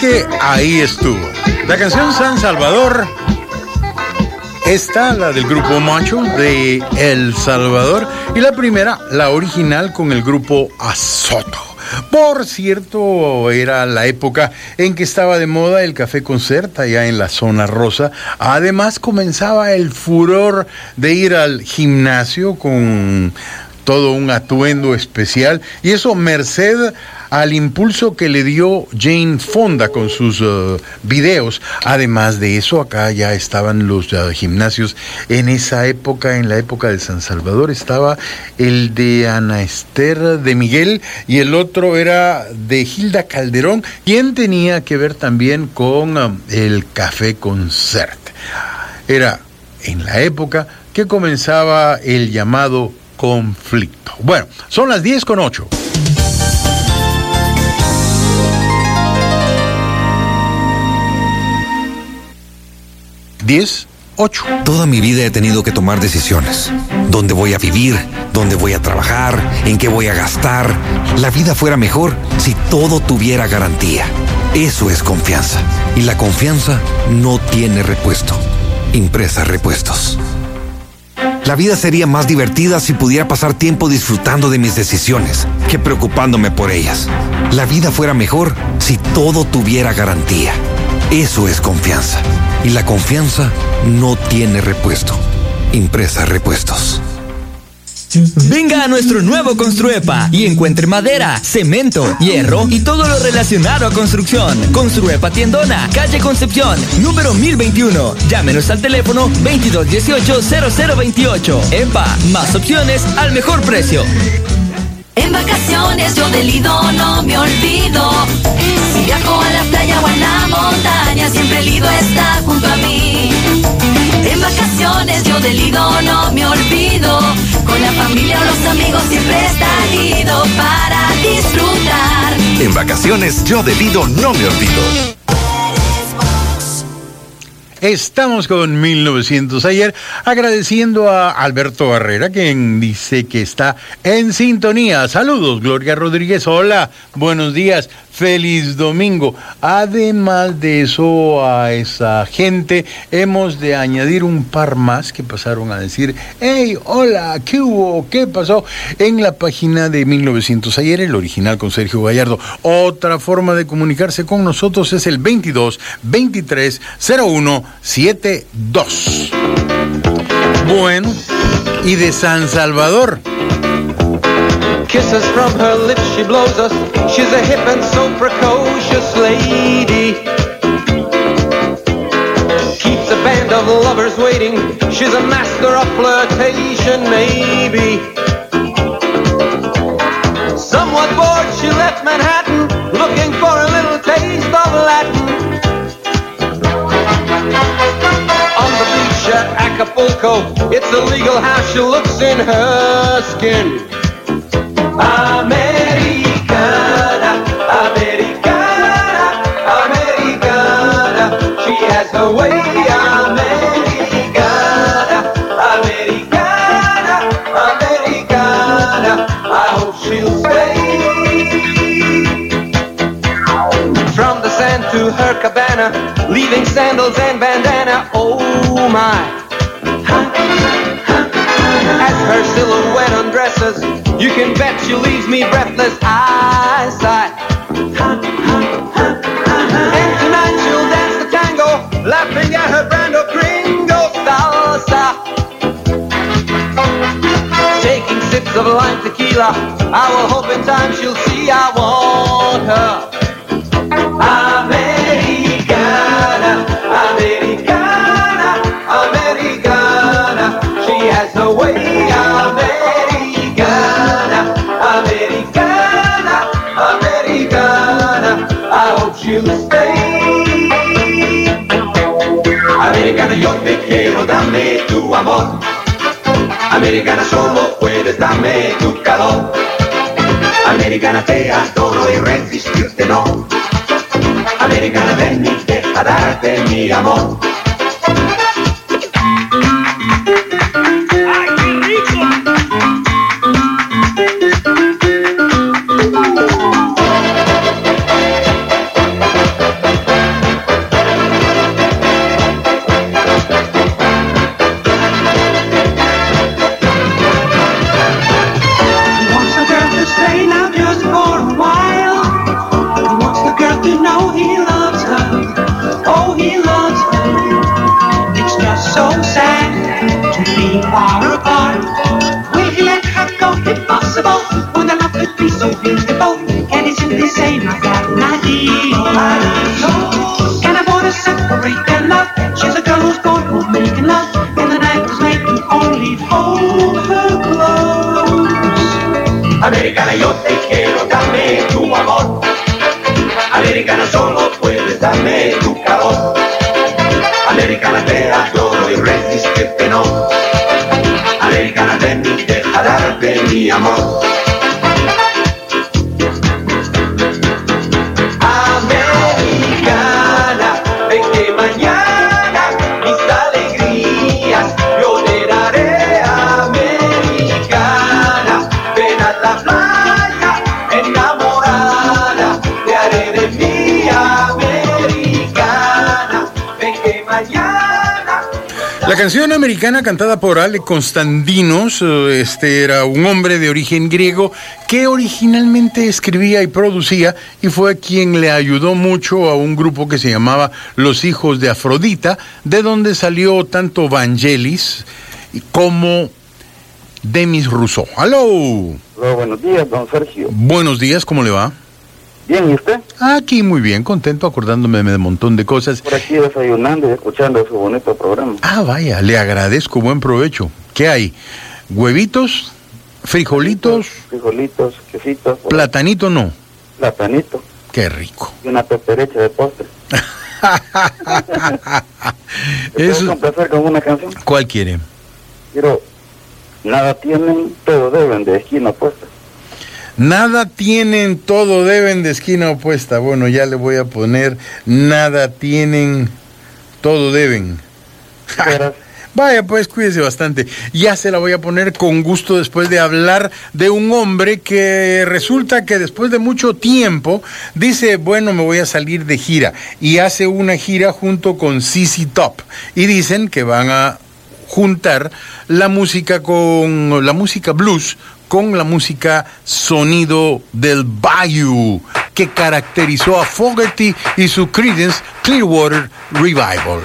que ahí estuvo. La canción San Salvador, esta, la del grupo Macho de El Salvador, y la primera, la original con el grupo Azoto. Por cierto, era la época en que estaba de moda el café concert allá en la zona rosa. Además, comenzaba el furor de ir al gimnasio con todo un atuendo especial, y eso merced al impulso que le dio Jane Fonda con sus videos. Además de eso, acá ya estaban los gimnasios en esa época, en la época de San Salvador. Estaba el de Ana Esther de Miguel y el otro era de Hilda Calderón, quien tenía que ver también con el Café Concert. Era en la época que comenzaba el llamado conflicto. Bueno, son las 10:08. Toda mi vida he tenido que tomar decisiones. ¿Dónde voy a vivir? ¿Dónde voy a trabajar? ¿En qué voy a gastar? La vida fuera mejor si todo tuviera garantía. Eso es confianza. Y la confianza no tiene repuesto. Impresa Repuestos. La vida sería más divertida si pudiera pasar tiempo disfrutando de mis decisiones que preocupándome por ellas. La vida fuera mejor si todo tuviera garantía. Eso es confianza. Y la confianza no tiene repuesto. Impresa Repuestos. Venga a nuestro nuevo Construepa y encuentre madera, cemento, hierro y todo lo relacionado a construcción. Construepa Tiendona, calle Concepción, número 1021. Llámenos al teléfono 2218-0028. EPA, más opciones al mejor precio. En vacaciones yo del Lido no me olvido. Si viajo a la playa o a la montaña, siempre el Lido está junto a mí. En vacaciones yo del Lido no me olvido. Con la familia o los amigos siempre está Lido para disfrutar. En vacaciones yo del Lido no me olvido. Estamos con 1900 ayer, agradeciendo a Alberto Barrera, quien dice que está en sintonía. Saludos, Gloria Rodríguez. Hola, buenos días, feliz domingo. Además de eso, a esa gente hemos de añadir un par más que pasaron a decir: hey, hola, ¿qué hubo? ¿Qué pasó? En la página de 1900 ayer, el original con Sergio Gallardo. Otra forma de comunicarse con nosotros es el 22 23 01 72. Bueno, y de San Salvador. Kisses from her lips, she blows us. She's a hip and so precocious lady. Keeps a band of lovers waiting. She's a master of flirtation, maybe. Somewhat bored, she left Manhattan, looking for a little taste of Latin. On the beach at Acapulco, it's illegal how she looks in her skin. Americana, Americana, Americana, she has her way. Americana, Americana, Americana, I hope she'll stay. From the sand to her cabana, leaving sandals and bandana, oh my. As her silhouette undresses, you can bet she leaves me breathless. I sigh. And tonight she'll dance the tango, laughing at her brando gringo salsa. Taking sips of lime tequila, I will hope in time she'll see I want her. Americana, Americana, Americana, she has her way. Americana, Americana, Americana, I hope she'll stay. Americana, yo te quiero, dame tu amor. Americana, solo puedes darme tu calor. Americana, te adoro y resistirte no. Americana, ven y deja darte mi amor. ¡Ay, qué rico! Americana te adoro y resístete no. Americana ven y deja darte mi amor. Americana, ven que mañana mis alegrías yo te daré. Americana, ven a la playa enamorada, te haré de mí. Americana, ven que mañana. La canción americana cantada por Ale Constantinos, era un hombre de origen griego que originalmente escribía y producía y fue quien le ayudó mucho a un grupo que se llamaba Los Hijos de Afrodita, de donde salió tanto Vangelis como Demis Rousseau. ¡Aló! Hola, buenos días, don Sergio. Buenos días, ¿cómo le va? Bien, ¿y usted? Aquí muy bien, contento, acordándome de un montón de cosas. Por aquí desayunando y escuchando su bonito programa. Ah, vaya, le agradezco, buen provecho. ¿Qué hay? ¿Huevitos? ¿Frijolitos? Frijolitos, quesitos. ¿Platanito no? Platanito. Qué rico. Y una peperecha de postre. ¿Me puedes complacer con una canción? ¿Cuál quiere? Quiero Nada tienen, todo deben, de esquina opuesta. Nada tienen, todo deben, de esquina opuesta. Bueno, ya le voy a poner Nada tienen, todo deben. Vaya, pues cuídese bastante. Ya se la voy a poner con gusto después de hablar de un hombre que resulta que después de mucho tiempo dice, bueno, me voy a salir de gira. Y hace una gira junto con ZZ Top. Y dicen que van a juntar la música con la música blues con la música sonido del Bayou que caracterizó a Fogerty y su Creedence Clearwater Revival.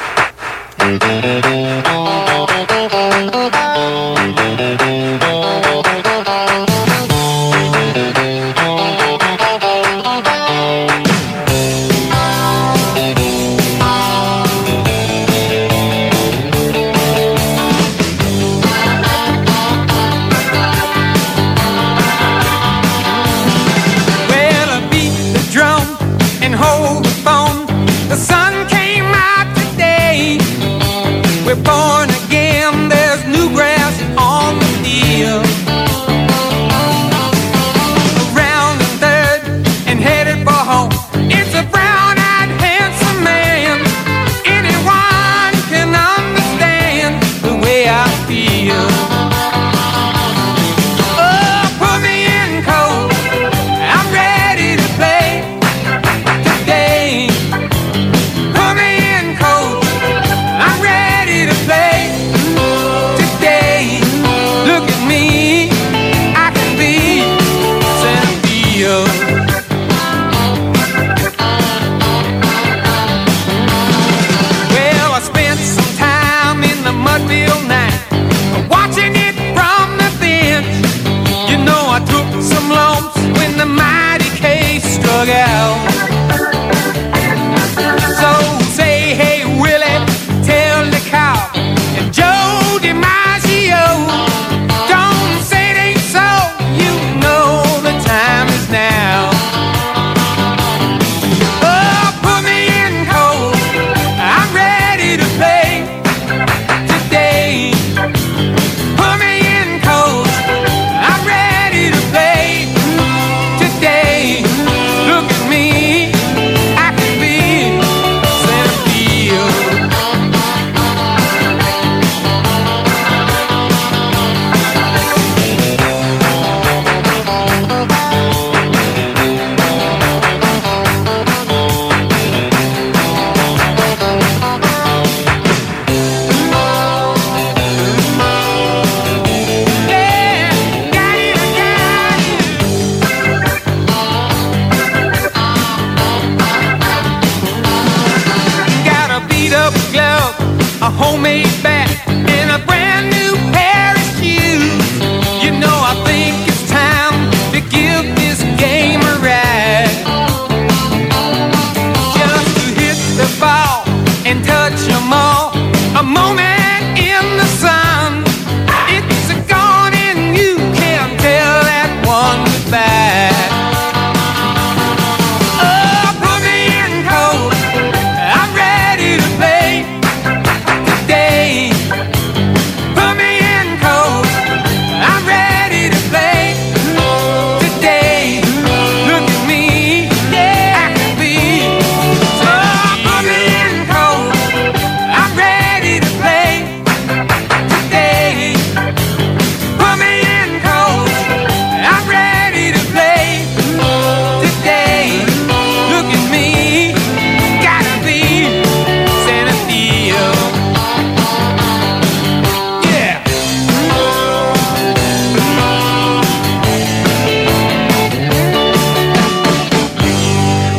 Born again, there's new grass on the field. Around the third and headed for home. It's a brown-eyed, handsome man. Anyone can understand the way I feel. Oh, put me in cold. I'm ready to play today. Put me in cold. I'm ready to play today. Look at me, I can be center field. Well, I spent some time in the Mudville night, watching it from the bench. You know I took some lumps when the mighty case struck out. So say, hey Willie, tell the cop and Joe DiMaggio, don't say it ain't so, you know the time is now. Oh, put me in cold, I'm ready to play today. Put me in cold, I'm ready to play today. Look at me, I can be center field. Got a beat up glove, a homemade bat, and a brand new pair of shoes. You know I think it's time to give this game a ride. Just to hit the ball and touch 'em all. A moment in the sun, it's a gone and you can't tell that one goodbye. Oh, put me in cold, I'm ready to play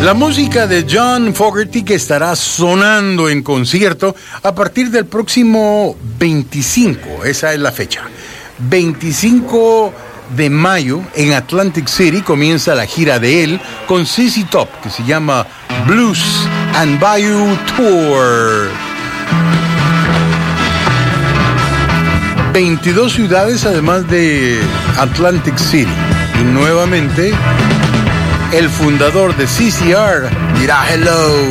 La música de John Fogerty que estará sonando en concierto a partir del próximo 25, esa es la fecha. 25 de mayo en Atlantic City comienza la gira de él con ZZ Top, que se llama Blues and Bayou Tour. 22 ciudades además de Atlantic City. Y nuevamente el fundador de CCR dirá hello.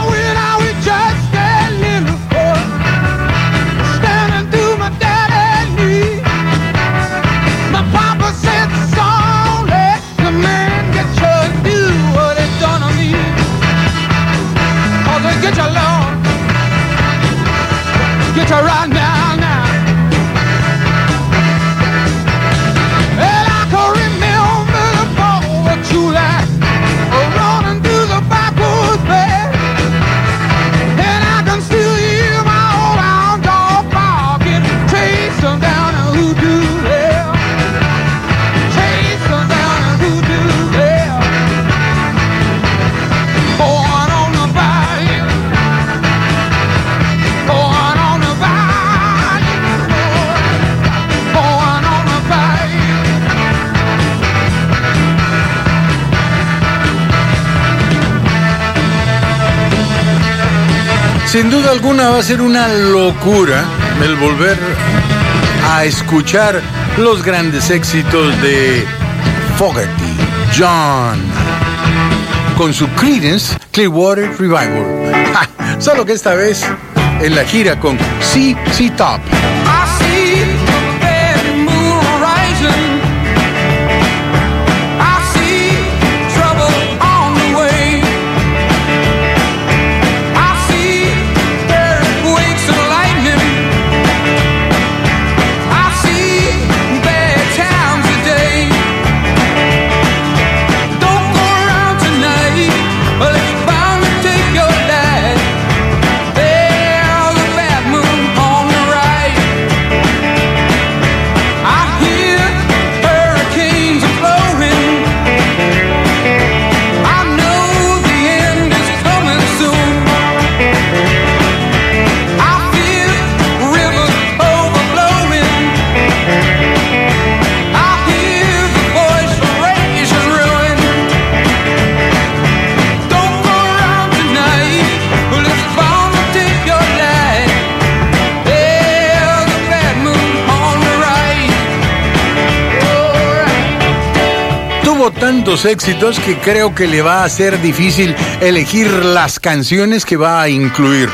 Get your love, get your right now, now. Well, I can remember the fall of July, running through the backwoods bed, and I can still hear my old hound dog barking, chase them down a hoodoo there, chase them down a hoodoo there. Born on the bayou. Sin duda alguna va a ser una locura el volver a escuchar los grandes éxitos de Fogerty, John, con su Creedence Clearwater Revival. ¡Ja! Solo que esta vez en la gira con ZZ Top. Tantos éxitos que creo que le va a ser difícil elegir las canciones que va a incluir.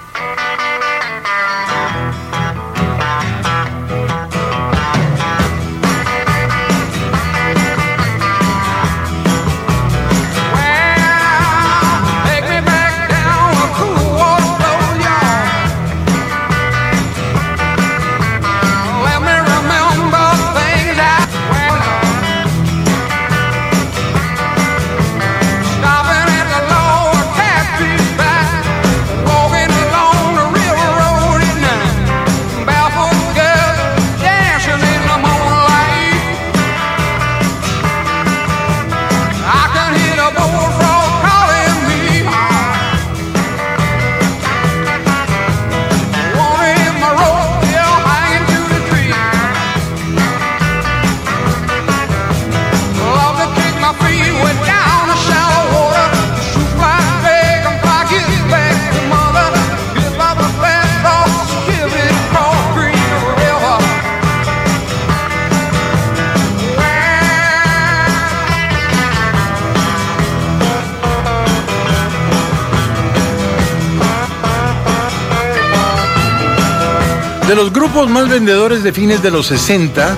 De los grupos más vendedores de fines de los 60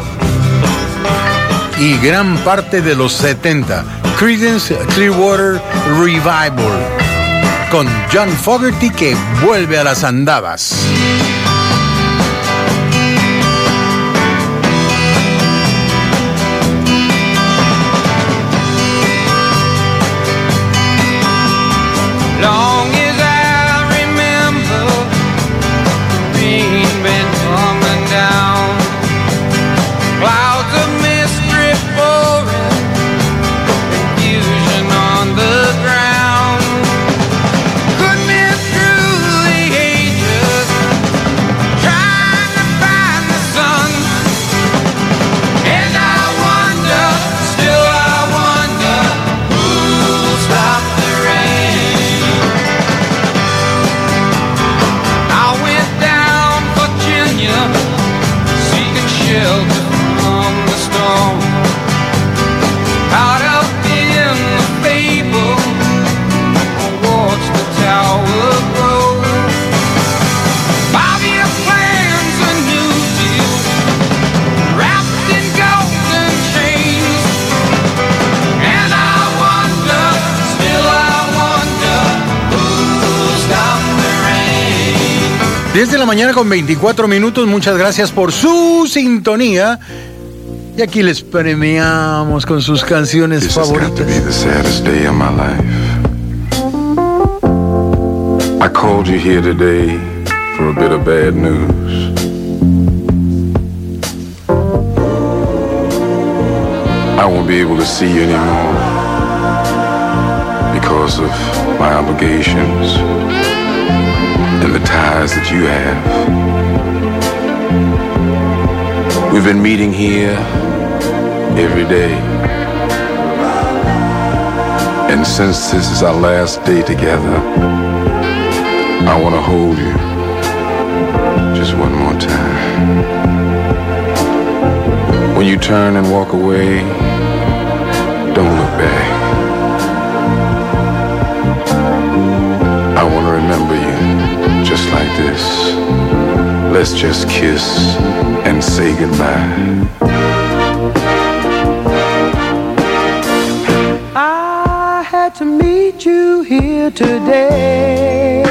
y gran parte de los 70, Creedence Clearwater Revival, con John Fogerty que vuelve a las andadas. Long as I remember, rain been coming down, clouds of mist drift pouring, confusion on the ground. la mañana con 24 minutos. Muchas gracias por su sintonía. Y aquí les premiamos con sus canciones favoritas. This has got to be the saddest day of my life. I called you here today for a bit of bad news. I won't be able to see you anymore because of my obligations and the ties that you have. We've been meeting here every day. And since this is our last day together, I want to hold you just one more time. When you turn and walk away, don't look back. I want to remember you just like this. Let's just kiss and say goodbye. I had to meet you here today.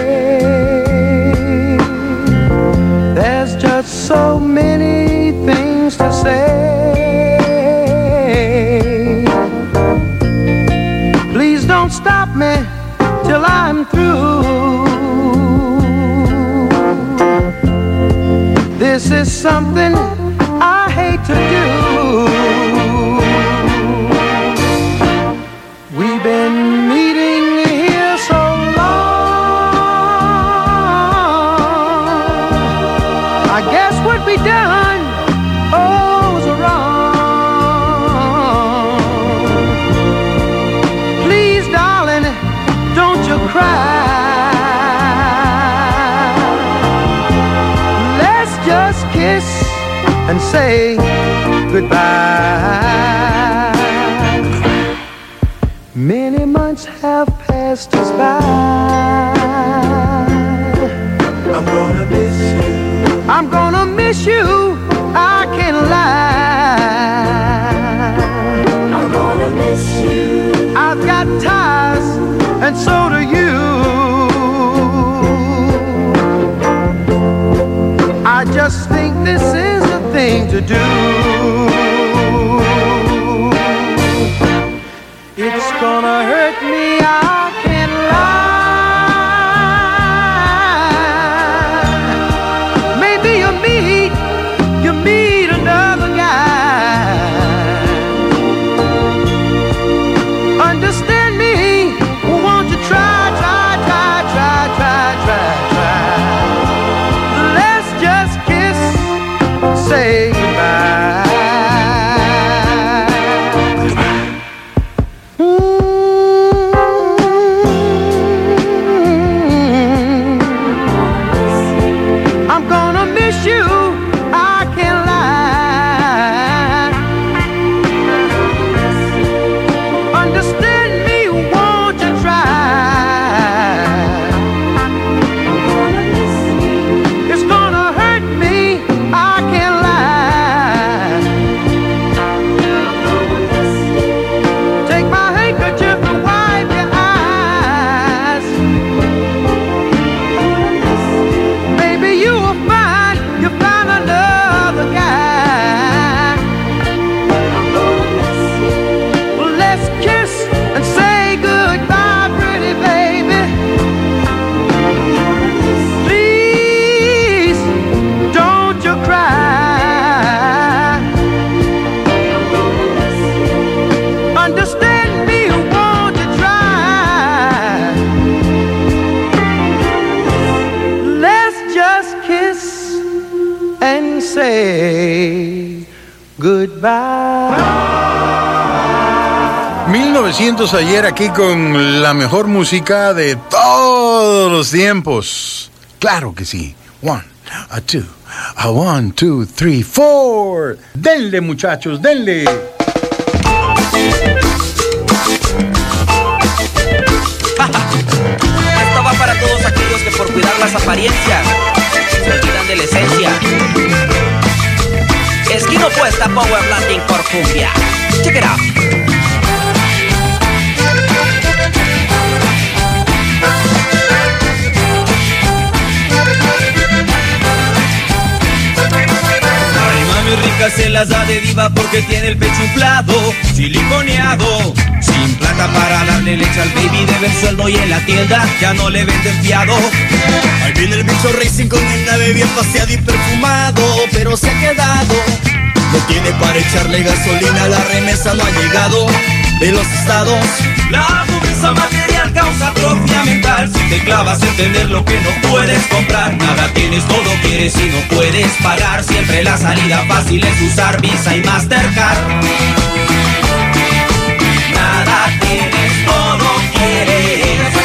There's just so many things to say. Please don't stop me till I'm through. This is something I hate to do. We've been meeting here so long. I guess what we done, oh, was wrong. Please, darling, don't you cry. Let's just kiss and say goodbye. Many months have passed us by. I'm gonna miss you. I'm gonna miss you. I can't lie. I'm gonna miss you. I've got ties, and so do you. I just think this is the thing to do. It's gonna hurt me, I can't lie. Maybe you meet another guy. Understand me, won't you try. Let's just kiss, say goodbye. You, I can't lie. Understand me, won't you try? It's gonna hurt me, I can't lie. Take my handkerchief and wipe your eyes. Maybe you will find you found another guy. Well, let's kiss and say goodbye, pretty baby. Please, don't you cry. Understand me, won't you try? Let's just kiss and say goodbye. 1900 ayer aquí con la mejor música de todos los tiempos. Claro que sí. 1, 2, 1, 2, 3, 4. Denle, muchachos, denle. Esto va para todos aquellos que por cuidar las apariencias se olvidan de la esencia. Esquina opuesta, Power Landing por cumbia. Check it out. chicas se las da de diva porque tiene el pecho inflado, siliconeado. Sin plata para darle leche al baby, debe el sueldo y en la tienda ya no le venden fiado. Ahí viene el bicho racing con el nave bien paseado y perfumado, pero se ha quedado. No tiene para echarle gasolina, la remesa no ha llegado de los estados. La pobreza material causa atrofia mental. Si te clavas en tener lo que no puedes comprar, nada tienes, todo quieres y no puedes pagar. Siempre la salida fácil es usar Visa y Mastercard. Nada tienes, todo quieres.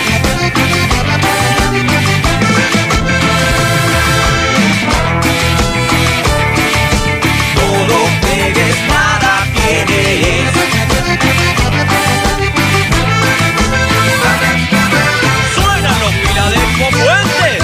Todo puedes, nada tienes. Suenan los Filadelfo Puentes.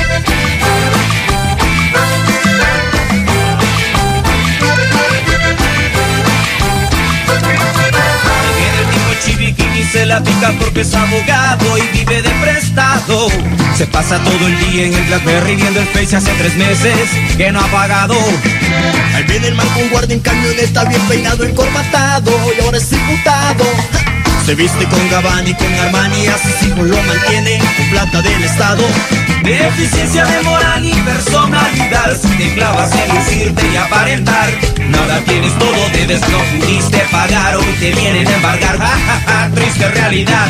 Chiviquini se la pica porque es abogado y vive de prestado. Se pasa todo el día en el Blackberry viendo el Face, hace 3 meses que no ha pagado. Ahí viene el man con guardia en camioneta, bien peinado, encorbatado, y ahora es diputado. Se viste con Gabbana y con Armani, a sus hijos lo mantiene con plata del Estado. Deficiencia de moral y personalidad, si te clavas en lucirte y aparentar. Nada tienes, todo debes, no pudiste pagar, hoy te vienen a embargar, ja, ja, ja, triste realidad.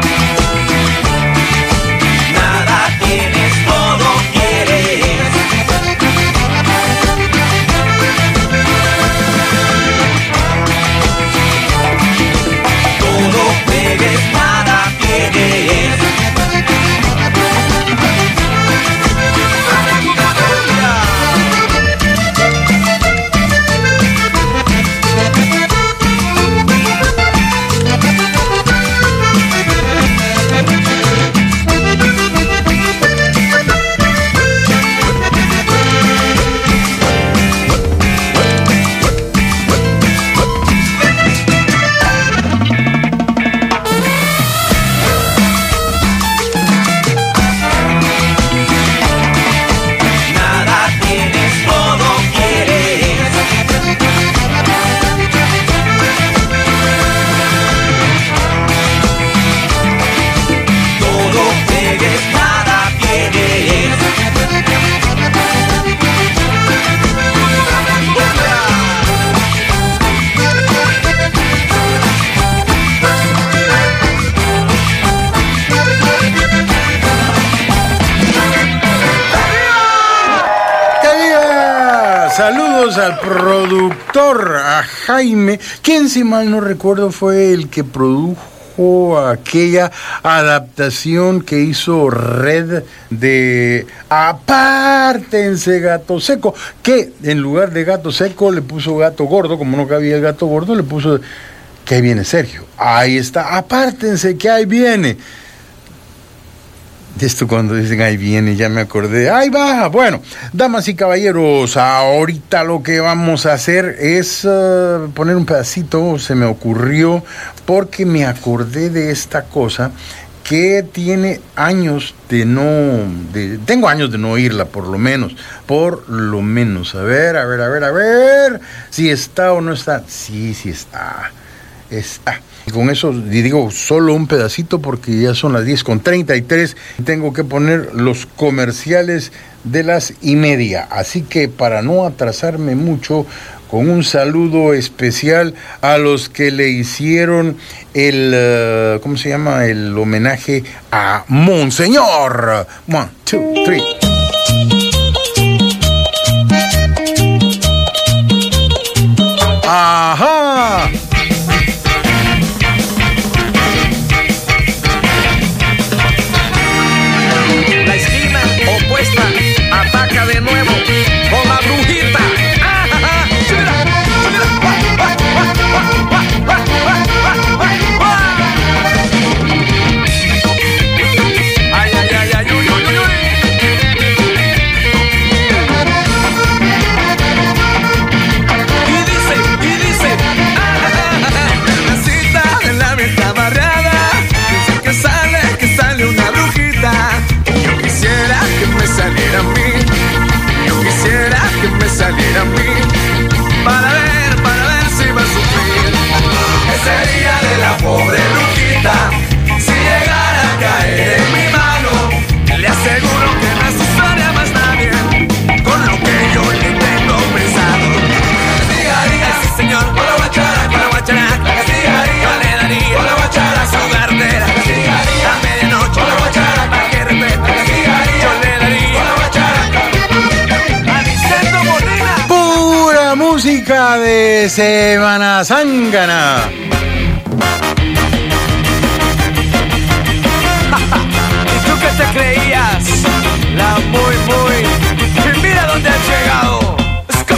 Nada tienes, todo quieres. Todo debes, nada tienes. Saludos al productor, a Jaime, quien si mal no recuerdo fue el que produjo aquella adaptación que hizo Red de Apártense Gato Seco, que en lugar de Gato Seco le puso Gato Gordo, como no cabía el Gato Gordo, le puso que ahí viene Sergio. Ahí está, apártense que ahí viene. Esto cuando dicen ahí viene, ya me acordé, ahí va. Bueno, damas y caballeros, ahorita lo que vamos a hacer es poner un pedacito, se me ocurrió, porque me acordé de esta cosa que tiene años de no, tengo años de no oírla, por lo menos, a ver, si está o no está, sí está. Y con eso digo solo un pedacito porque ya son las 10:33 y tengo que poner los comerciales de las 1:30. Así que para no atrasarme mucho, con un saludo especial a los que le hicieron el, ¿cómo se llama? El homenaje a Monseñor. 1, 2, 3. ¡Ajá! La esquina opuesta ataca de nuevo con la brujita. Ay, ay, ay, ay, uy, uy, uy. música de Semana Zángana. ¿Y tú qué te creías? La muy. Y mira dónde has llegado. Ska.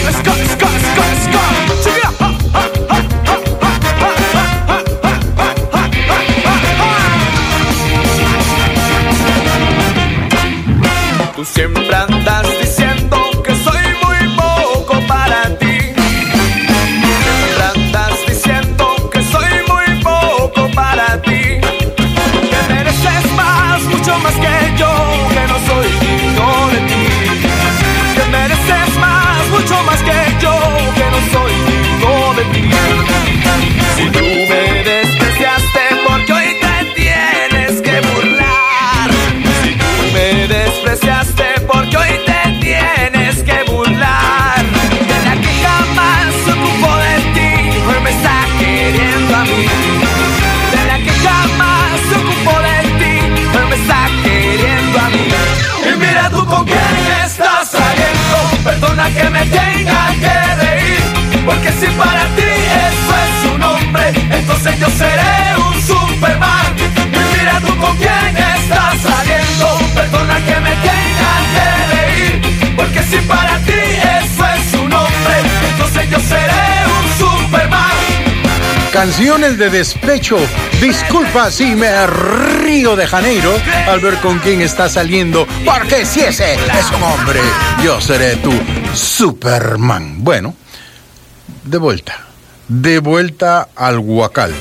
Tú siempre andas diciendo que soy muy poco para ti. Siempre andas diciendo que soy muy poco para ti. Que mereces más, mucho más que yo, que no soy digno de ti. Que mereces más, mucho más que yo, que no soy digno de ti. Si tú me despreciaste porque hoy te tienes que burlar. Si tú me despreciaste porque hoy te tienes que burlar. De la que jamás se ocupó de ti, hoy me está queriendo a mí. De la que jamás se ocupó de ti, hoy me está queriendo a mí. Y mira tú con quién estás saliendo. Perdona que me tenga que reír, porque si para ti eso es un hombre, entonces yo seré un Superman. Y mira tú con quién estás saliendo. Perdona que me tenga que reír, porque si para ti eso es un hombre, entonces yo seré un Superman. Canciones de despecho. Disculpa si me río de Janeiro al ver con quién está saliendo, porque si ese es un hombre, yo seré tu Superman. Bueno, de vuelta al Huacal.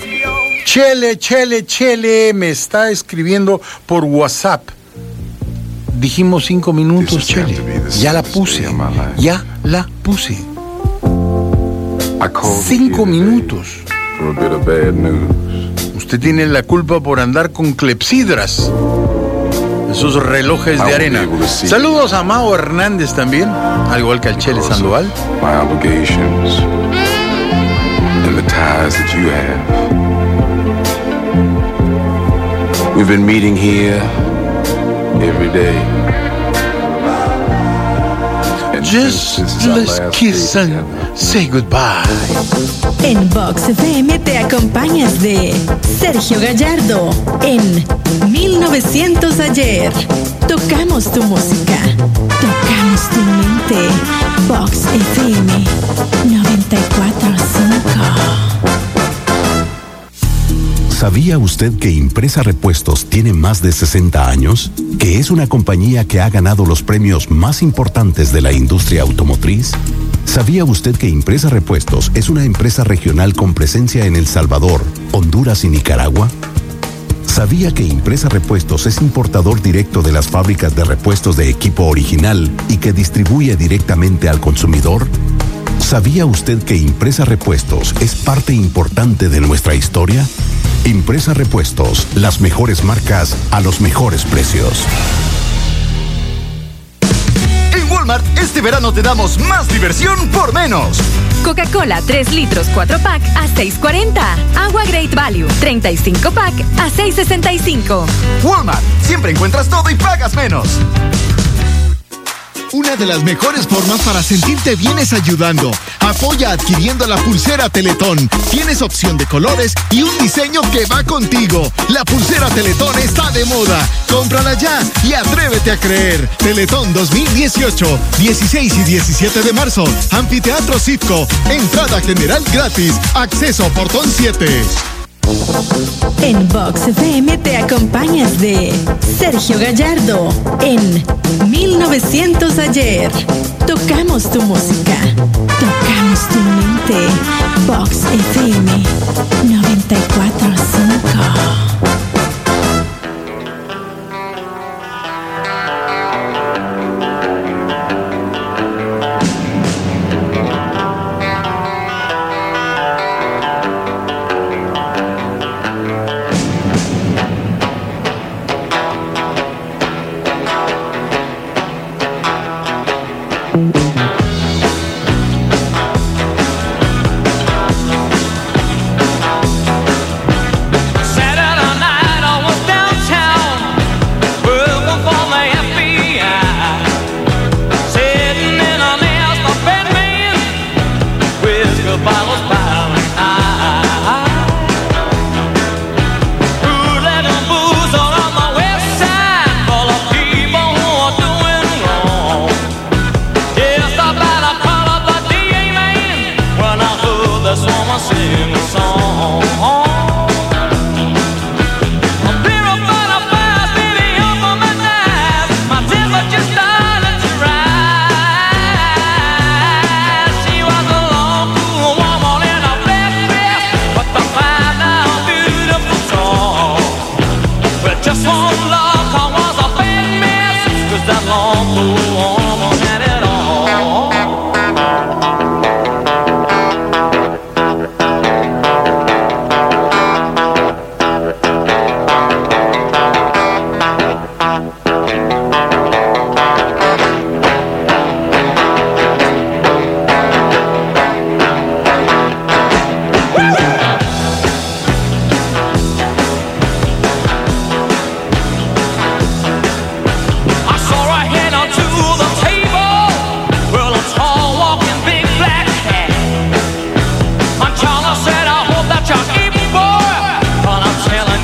Chele, me está escribiendo por WhatsApp. Dijimos 5 minutos, Chele. Ya la puse. 5 minutos. Usted tiene la culpa por andar con clepsidras. Esos relojes de arena. Saludos a Mao Hernández también, al igual que al Chele Sandoval. My obligations and the ties that you have. We've been meeting here every day. Just let's kiss and say goodbye. En Vox FM te acompañas de Sergio Gallardo en 1900 ayer. Tocamos tu música, tocamos tu mente. Vox FM 94.5. ¿Sabía usted que Impresa Repuestos tiene más de 60 años? ¿Que es una compañía que ha ganado los premios más importantes de la industria automotriz? ¿Sabía usted que Impresa Repuestos es una empresa regional con presencia en El Salvador, Honduras y Nicaragua? ¿Sabía que Impresa Repuestos es importador directo de las fábricas de repuestos de equipo original y que distribuye directamente al consumidor? ¿Sabía usted que Impresa Repuestos es parte importante de nuestra historia? Impresa Repuestos, las mejores marcas a los mejores precios. En Walmart, este verano te damos más diversión por menos. Coca-Cola 3 litros 4 pack a $6.40. Agua Great Value 35 pack a $6.65. Walmart, siempre encuentras todo y pagas menos. Una de las mejores formas para sentirte bien es ayudando. Apoya adquiriendo la pulsera Teletón. Tienes opción de colores y un diseño que va contigo. La pulsera Teletón está de moda. Cómprala ya y atrévete a creer. Teletón 2018, 16 y 17 de marzo. Anfiteatro Citco. Entrada general gratis. Acceso portón 7. En Vox FM te acompañas de Sergio Gallardo en 1900 ayer. Tocamos tu música, tocamos tu mente. Vox FM 94.5.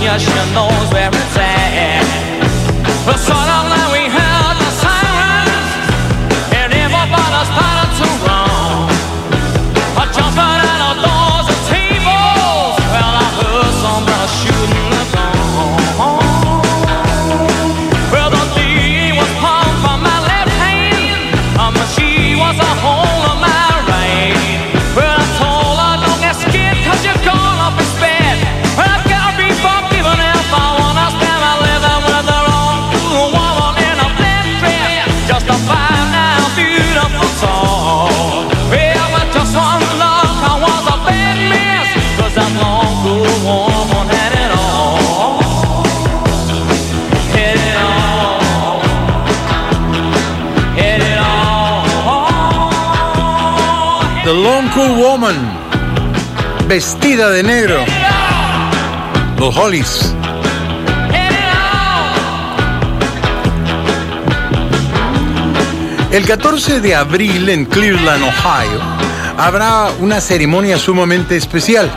yeah, she knows where it's at. Well, suddenly we heard the sirens, and everybody started to run. Jumping out of doors and tables. Well, I heard somebody shooting the gun. Well, the D was pumped from my left hand, she was a hold on my right. Well, I told her, don't get scared, 'cause you're gonna be spared. Well, I gotta be forgiven if I wanna stand a living with the wrong woman in a black dress. Just a fine now, beautiful song. Well, but just one look, I was a bad mess, 'cause that long good woman had it all. Had it all. Had it all. The Long Cool Woman, vestida de negro. Los Hollies. El 14 de abril en Cleveland, Ohio, habrá una ceremonia sumamente especial.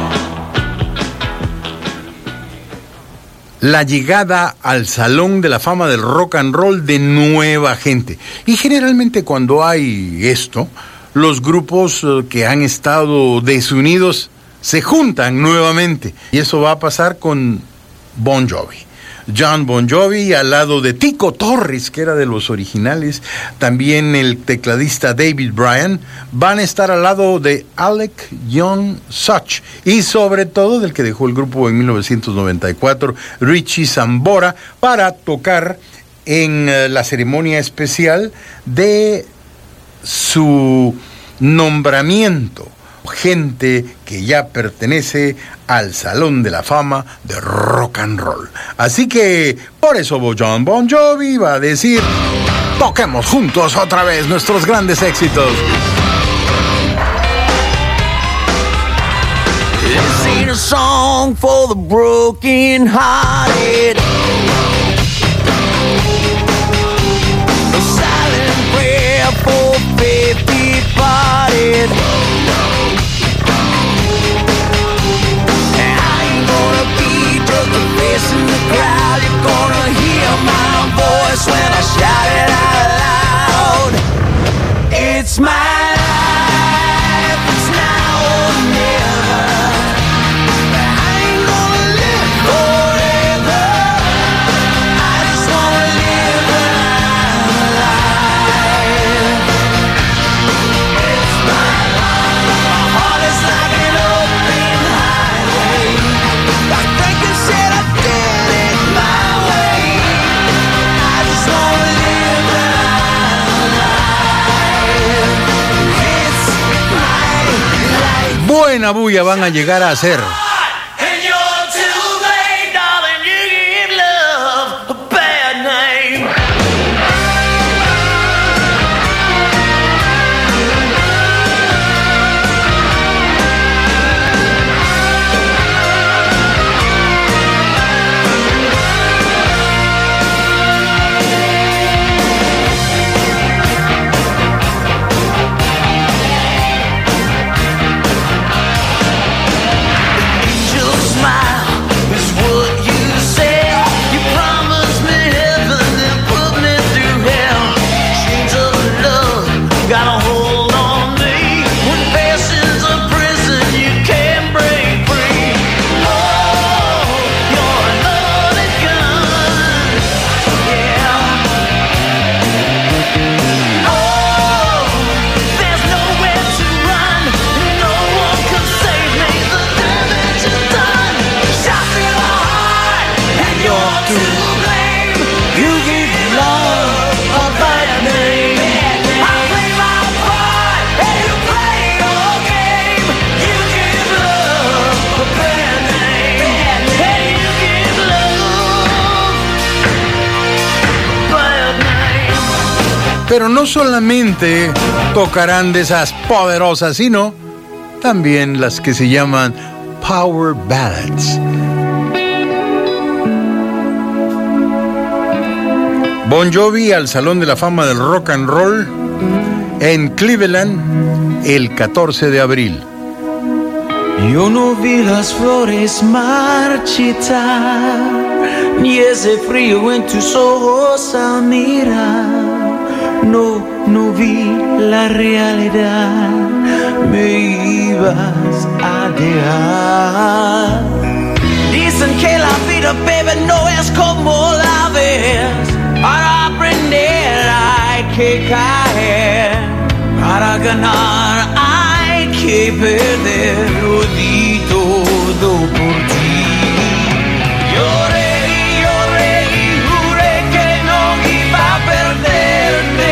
La llegada al Salón de la Fama del Rock and Roll de nueva gente. Y generalmente cuando hay esto, los grupos que han estado desunidos se juntan nuevamente. Y eso va a pasar con Bon Jovi. John Bon Jovi al lado de Tico Torres, que era de los originales. También el tecladista David Bryan. Van a estar al lado de Alec Young Such. Y sobre todo del que dejó el grupo en 1994, Richie Sambora, para tocar en la ceremonia especial de su nombramiento. Gente que ya pertenece al Salón de la Fama de Rock and Roll. Así que por eso John Bon Jovi va a decir: toquemos juntos otra vez nuestros grandes éxitos. This ain't a song for the broken hearted. A silent prayer for faith departed. In the crowd, you're gonna hear my voice when I shout it out loud. It's my life, it's now or never. I ain't gonna live forever. I just wanna live when I'm alive. It's my life. My heart is like an open highway. I think I said I buena bulla van a llegar a hacer. Pero no solamente tocarán de esas poderosas, sino también las que se llaman Power Ballads. Bon Jovi al Salón de la Fama del Rock and Roll en Cleveland el 14 de abril. Yo no vi las flores marchitar, ni ese frío en tus ojos al mirar. No vi la realidad, me ibas a dejar. Dicen que la vida, baby, no es como la ves. Para aprender hay que caer, para ganar hay que perder. Lo di todo por ti. Lloré y lloré y juré que no iba a perderte.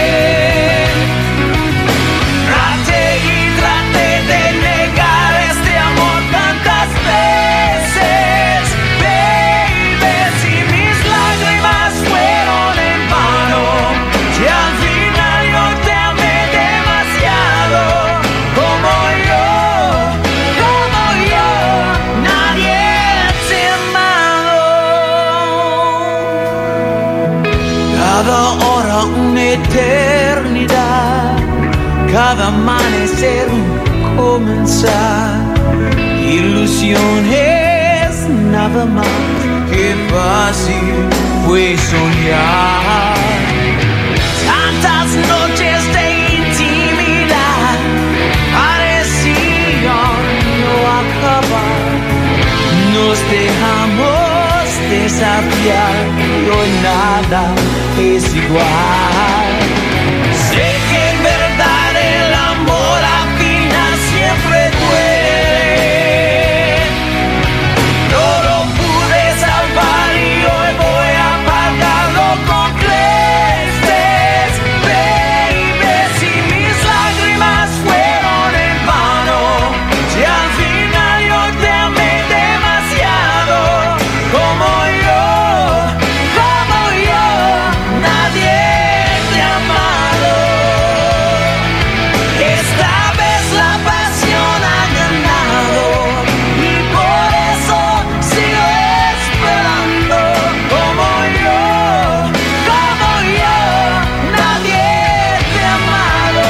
Traté y traté de negar este amor tantas veces, baby, si mis lágrimas fueron en vano, si al final yo te amé demasiado, como yo, nadie te ha amado. Cada hora una eternidad, cada amanecer un comenzar. Ilusiones nada más, que fácil fue soñar. Tantas noches de intimidad parecían no acabar. Nos dejamos desafiar y hoy nada es igual. Sé que en verdad el amor al final siempre duele. No lo pude salvar y hoy voy a pagarlo con creces, baby, si mis lágrimas fueron en vano, si al final yo te amé demasiado, como yo, nadie te ha amado. Esta vez la pasión ha ganado y por eso sigo esperando, como yo, nadie te ha amado.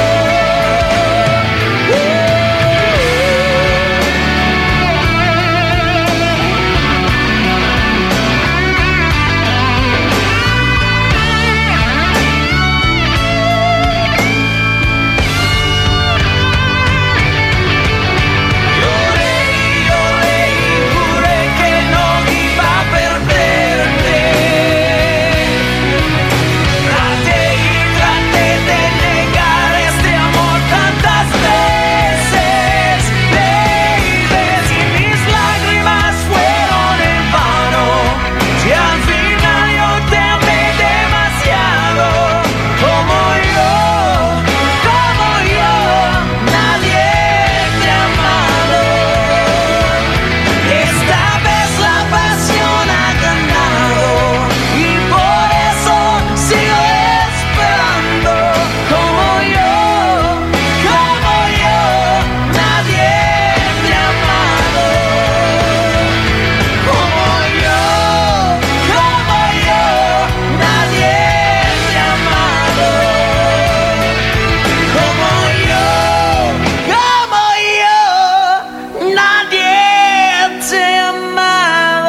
Lloré y lloré y juré que no iba a perderte. Traté y traté de negar este amor tantas veces, baby, si mis lágrimas fueron en vano, si al final yo te amé demasiado, como yo, nadie te ha amado. Esta vez la pasión ha ganado y por eso sigo esperando, como yo, nadie te ha amado. Como yo, nadie te ha amado. Como yo, nadie te ha amado.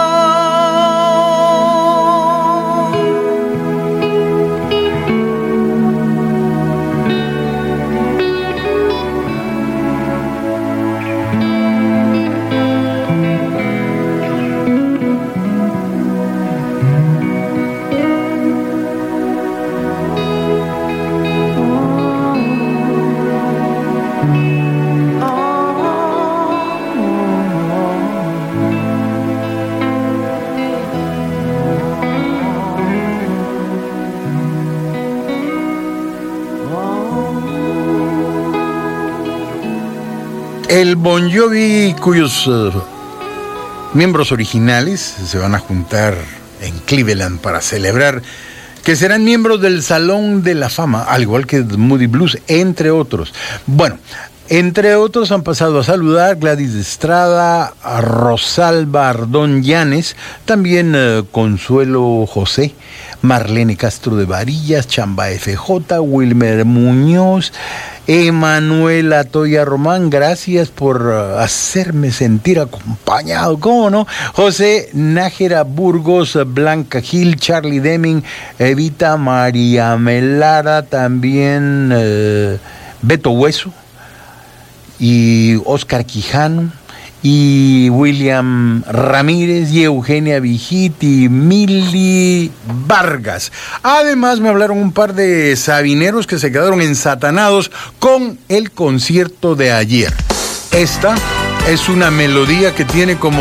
El Bon Jovi, cuyos miembros originales se van a juntar en Cleveland para celebrar que serán miembros del Salón de la Fama, al igual que Moody Blues, entre otros. Bueno, Entre otros han pasado a saludar Gladys Estrada, a Rosalba Ardón Llanes, también Consuelo José, Marlene Castro de Varillas, Chamba FJ, Wilmer Muñoz, Emanuela Toya Román, gracias por hacerme sentir acompañado, ¿cómo no? José Nájera Burgos, Blanca Gil, Charlie Deming, Evita María Melara, también Beto Hueso, y Oscar Quijano, y William Ramírez, y Eugenia Vigit, y Mili Vargas. Además me hablaron un par de sabineros que se quedaron ensatanados con el concierto de ayer. Esta es una melodía que tiene como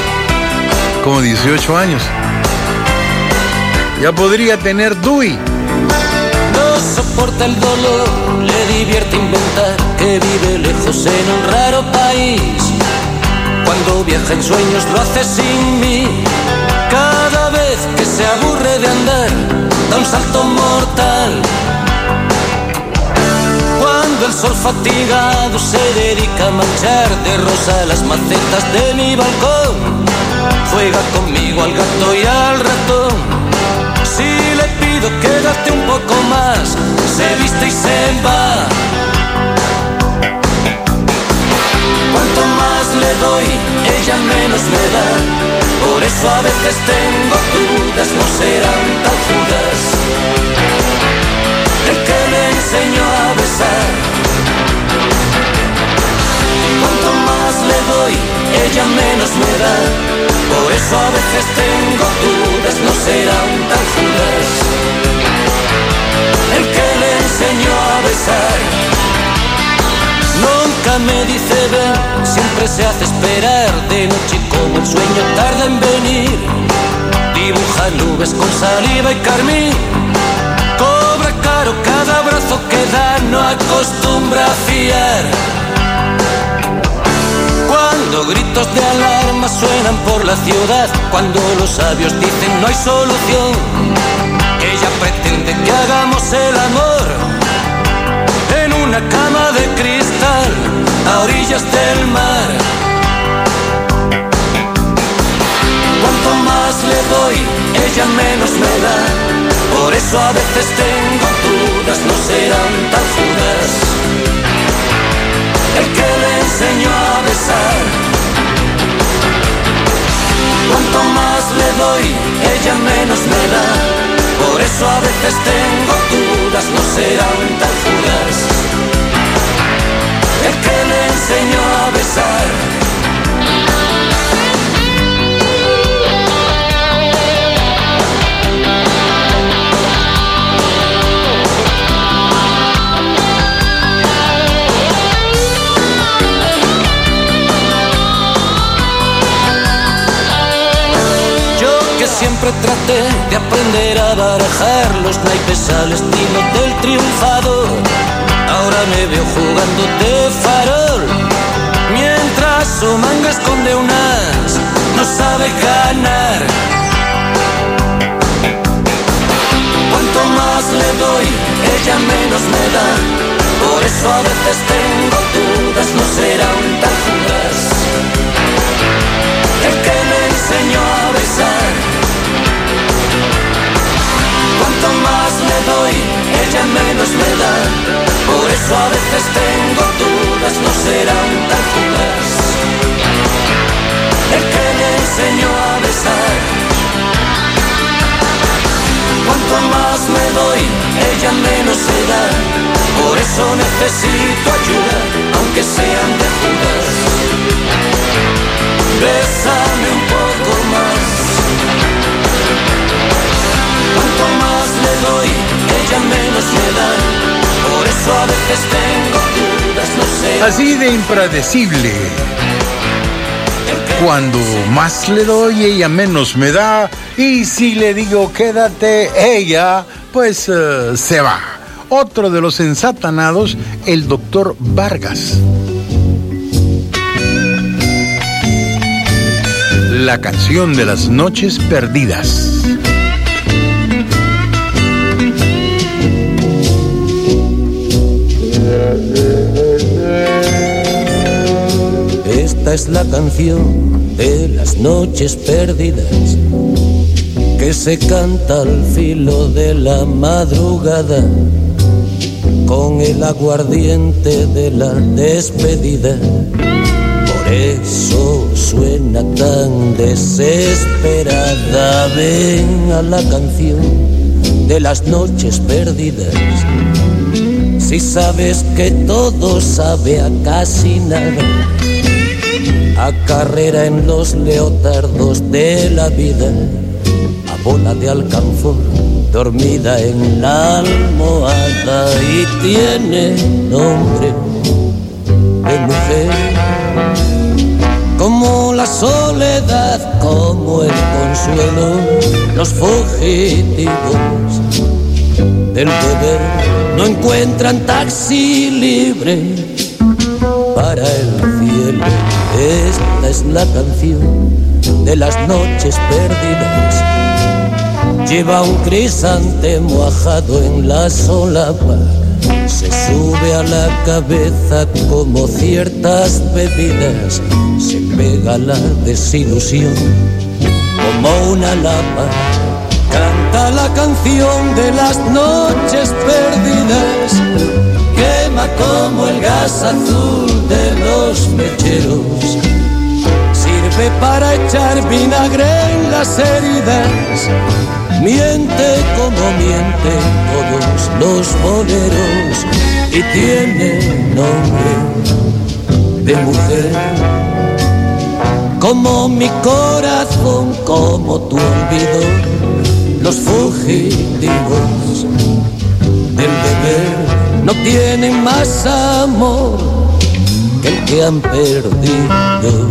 18 años. Ya podría tener Dewey. No soporta el dolor, le divierte inventar que vive lejos en un raro país. Cuando viaja en sueños lo hace sin mí. Cada vez que se aburre de andar, da un salto mortal. Cuando el sol fatigado se dedica a manchar de rosa las macetas de mi balcón, juega conmigo al gato y al ratón. Si le pido quédate un poco más, se viste y se va. Cuanto más le doy, ella menos me da. Por eso a veces tengo dudas, no serán tan judas. El que le enseñó a besar. Cuanto más le doy, ella menos me da. Por eso a veces tengo dudas, no serán tan judas. El que le enseñó a besar. Nunca me dice ven, siempre se hace esperar. De noche como el sueño tarda en venir. Dibuja nubes con saliva y carmín. Cobra caro cada abrazo que da, no acostumbra a fiar. Cuando gritos de alarma suenan por la ciudad, cuando los sabios dicen no hay solución, ella pretende que hagamos el amor en una cama de cristal a orillas del mar. Cuanto más le doy, ella menos me da. Por eso a veces tengo dudas, no serán tan judas. El que le enseñó a besar. Cuanto más le doy, ella menos me da. Por eso a veces tengo dudas, no serán tan judas. El que le enseñó a besar. Siempre traté de aprender a barajar los naipes al estilo del triunfador. Ahora me veo jugando de farol, mientras su manga esconde un as, no sabe ganar. Cuanto más le doy, ella menos me da. Por eso a veces tengo dudas, no serán tan judas. El que me enseñó a besar. Cuanto más le doy, ella menos me da. Por eso a veces tengo dudas, no serán tan judas. El que me enseñó a besar. Cuanto más me doy, ella menos se da. Por eso necesito ayuda, aunque sean de judas. Bésame un poco más. Cuanto más le doy, ella menos me da. Por eso a veces tengo dudas, no sé. Así de impredecible. Cuando más le doy, ella menos me da. Y si le digo quédate, ella pues se va. Otro de los ensatanados, el doctor Vargas. La canción de las noches perdidas. Esta es la canción de las noches perdidas que se canta al filo de la madrugada con el aguardiente de la despedida. Por eso suena tan desesperada. Ven a la canción de las noches perdidas. Si sabes que todo sabe a casi nada, a carrera en los leotardos de la vida, a bola de alcanfor dormida en la almohada, y tiene nombre de mujer, como la soledad, como el consuelo, los fugitivos del deber no encuentran taxi libre para el cielo. Esta es la canción de las noches perdidas. Lleva un crisantemo ajado en la solapa, se sube a la cabeza como ciertas bebidas, se pega la desilusión como una lapa. Canta la canción de las noches perdidas, quema como el gas azul de los mecheros, sirve para echar vinagre en las heridas, miente como mienten todos los boleros, y tiene nombre de mujer, como mi corazón, como tu olvido. Los fugitivos del deber no tienen más amor que el que han perdido.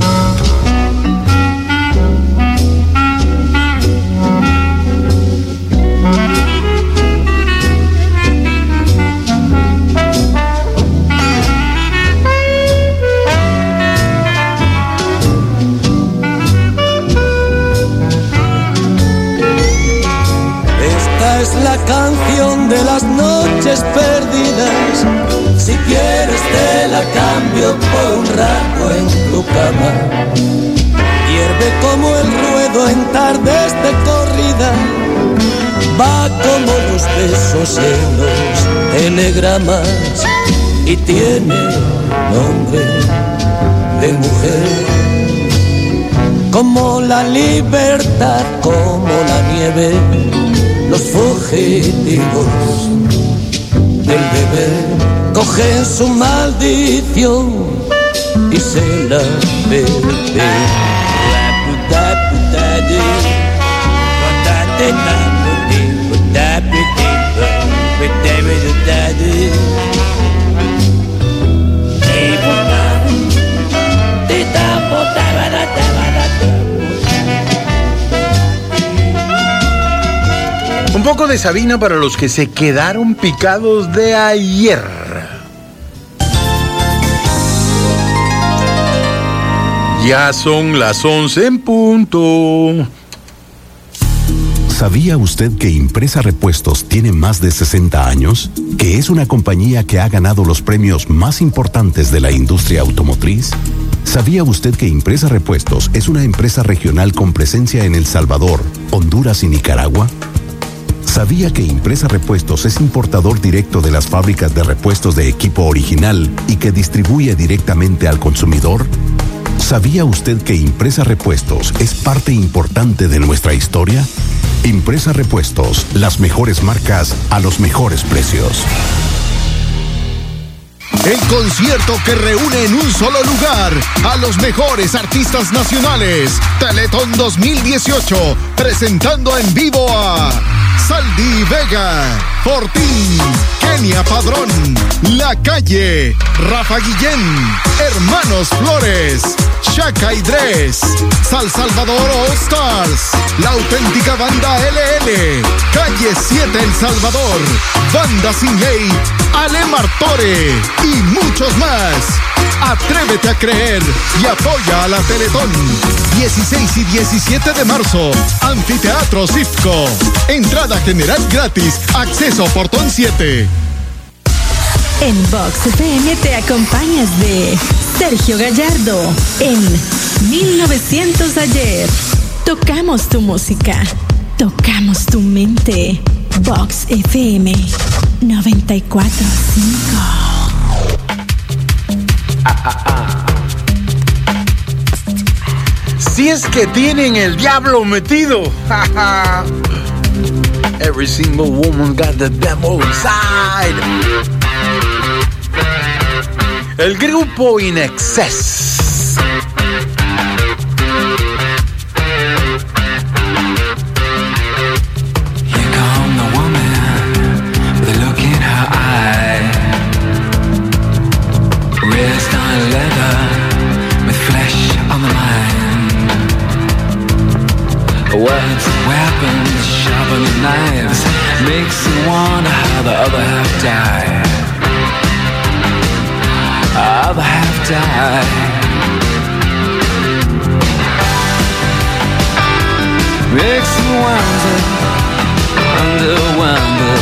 Es la canción de las noches perdidas. Si quieres te la cambio por un rato en tu cama. Hierve como el ruedo en tardes de corrida, va como los besos en los telegramas, y tiene nombre de mujer, como la libertad, como la nieve. Los fugitivos del deber cogen su maldición y se la beben. Un poco de Sabina para los que se quedaron picados de ayer. Ya son las 11 en punto. ¿Sabía usted que Impresa Repuestos tiene más de 60 años? ¿Que es una compañía que ha ganado los premios más importantes de la industria automotriz? ¿Sabía usted que Impresa Repuestos es una empresa regional con presencia en El Salvador, Honduras y Nicaragua? ¿Sabía que Impresa Repuestos es importador directo de las fábricas de repuestos de equipo original y que distribuye directamente al consumidor? ¿Sabía usted que Impresa Repuestos es parte importante de nuestra historia? Impresa Repuestos, las mejores marcas a los mejores precios. El concierto que reúne en un solo lugar a los mejores artistas nacionales. Teletón 2018, presentando en vivo a Saldi Vega, Fortín, Kenia Padrón, La Calle, Rafa Guillén, Hermanos Flores, Shaka y Dres, Sal Salvador All Stars, La Auténtica Banda LL, Calle 7 El Salvador, Banda Sin Ley, Ale Martore y muchos más. Atrévete a creer y apoya a la Teletón. 16 y 17 de marzo, Anfiteatro Cifco. Entrada general gratis, acceso portón 7. En Box FM te acompañas de Sergio Gallardo en 1900 ayer. Tocamos tu música, tocamos tu mente. Vox FM 94.5. Si es que tienen el diablo metido. Every single woman got the devil inside. El grupo In Excess. Here come the woman with a look in her eye. Wrist on leather with flesh on the mind. Words and weapons, sharper than knives, makes you wonder how the other half died. Other half died. Makes you wonder, wonder.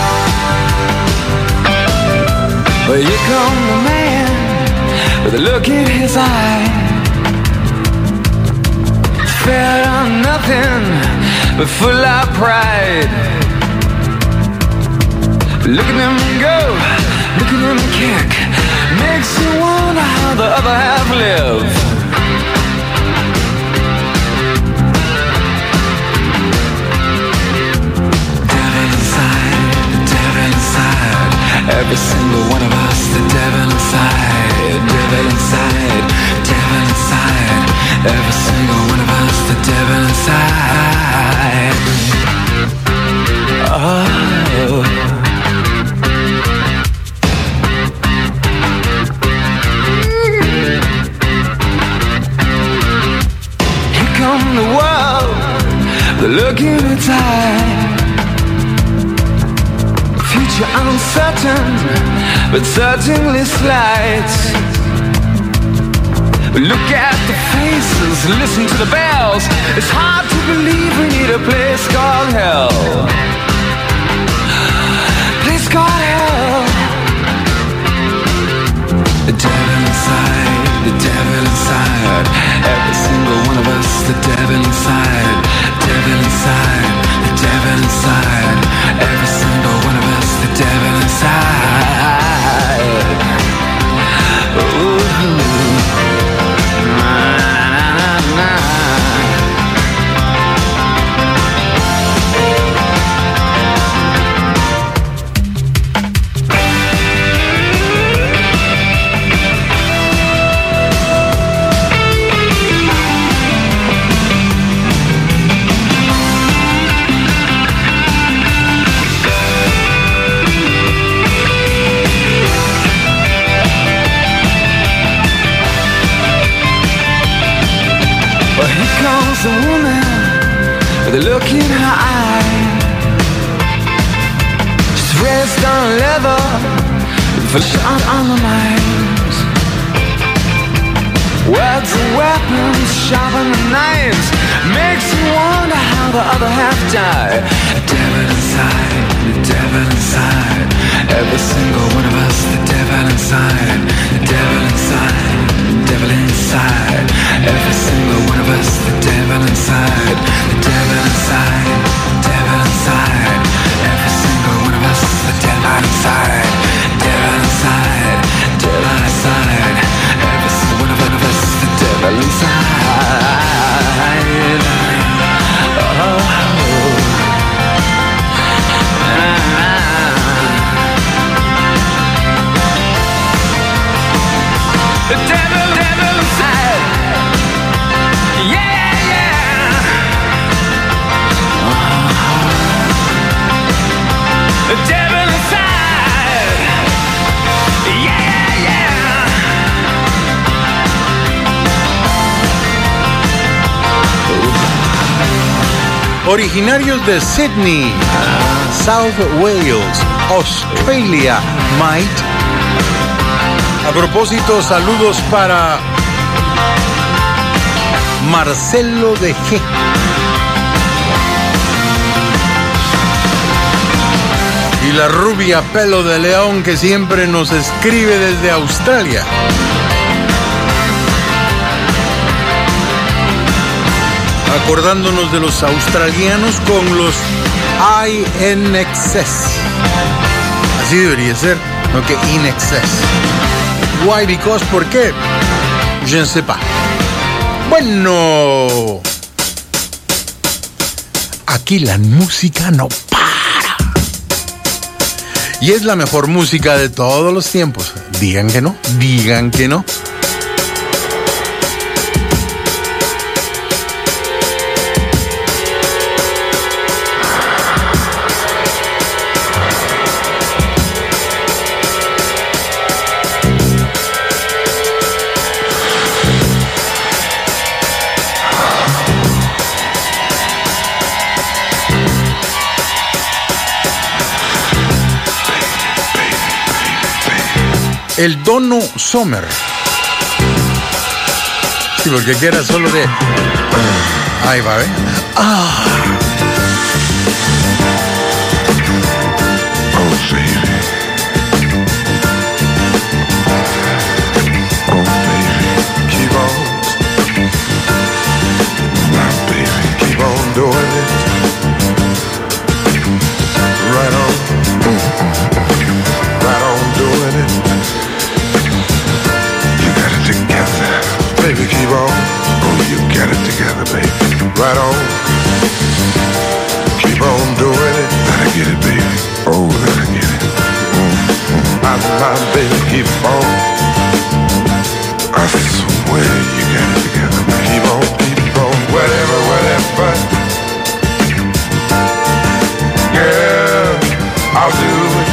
Well, here come the man with a look in his eye. Fed on nothing but full of pride. Look at him go, look at him kick. Makes you wonder how the other half live. Devil inside, the devil inside. Every single one of us, the devil inside. Devil inside, devil inside. Every single one of us, the devil inside. Oh. Here come the world, the look in its eye. Future uncertain, but certainly slight. Look at the faces, listen to the bells. It's hard to believe we need a place called hell. Place called hell. The devil inside, the devil inside. Every single one of us, the devil inside. Devil inside, the devil inside. Every single one of us, the devil inside. Ooh. A woman with a look in her eye. She's raised on leather, for shot on the mind. Words and weapons, sharper than knives, makes you wonder how the other half died. The devil inside, the devil inside. Every single one of us, the devil inside. The devil inside, the devil inside. Every single one of us, the devil inside. The devil inside, the devil inside. Every single one of us, the devil inside. Devil inside, devil inside. Every single one of us, the devil inside. The devil, devil inside. Yeah, yeah. The devil inside. Yeah, yeah. Originarios de Sydney, South Wales, Australia, Might. A propósito, saludos para Marcelo de G. Y la rubia Pelo de León, que siempre nos escribe desde Australia. acordándonos de los australianos con los INXS. Así debería ser, no que INXS. Why? Because, ¿por qué? Je ne sais pas. Bueno, aquí la música no para. Y es la mejor música de todos los tiempos. Digan que no, digan que no. El Dono Summer. Sí, porque aquí era solo de... Ahí va, ¿eh? Ah. Oh, baby. Oh, baby. Keep on. My baby. Keep on doing it. Right on. Right on doing it. Together, baby, keep on. Oh, you got it together, baby. Right on. Keep on doing it. Let her get it, baby. Oh, let her get it. My baby, keep on. I swear you got it together, baby. Keep on, whatever. Girl, I'll do it.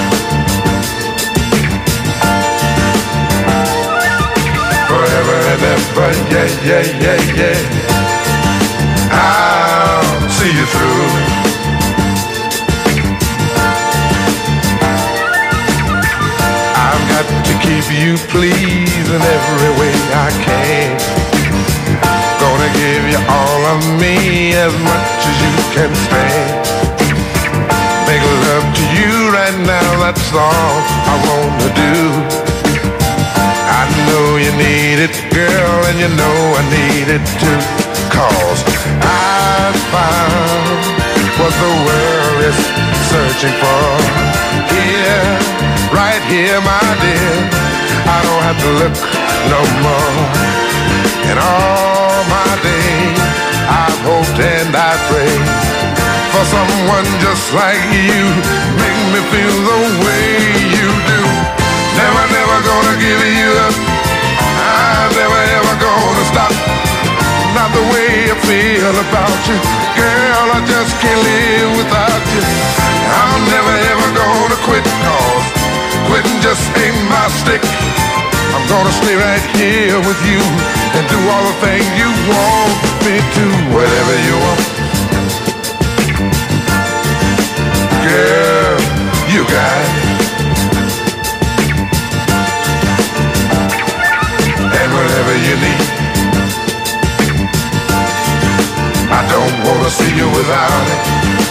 But yeah, I'll see you through. I've got to keep you pleased in every way I can. Gonna give you all of me as much as you can stand. Make love to you right now, that's all I wanna do. I know you need it, girl, and you know I need it too. 'Cause I found what the world is searching for. Here, right here, my dear, I don't have to look no more. In all my days, I've hoped and I prayed for someone just like you. Make me feel the way you do. Never gonna give you up. I'm never ever gonna stop. Not the way I feel about you. Girl, I just can't live without you. I'm never ever gonna quit, 'cause quitting just ain't my stick. I'm gonna stay right here with you and do all the things you want me to. Whatever you want. Girl, you got it. Whatever you need, I don't wanna see you without it.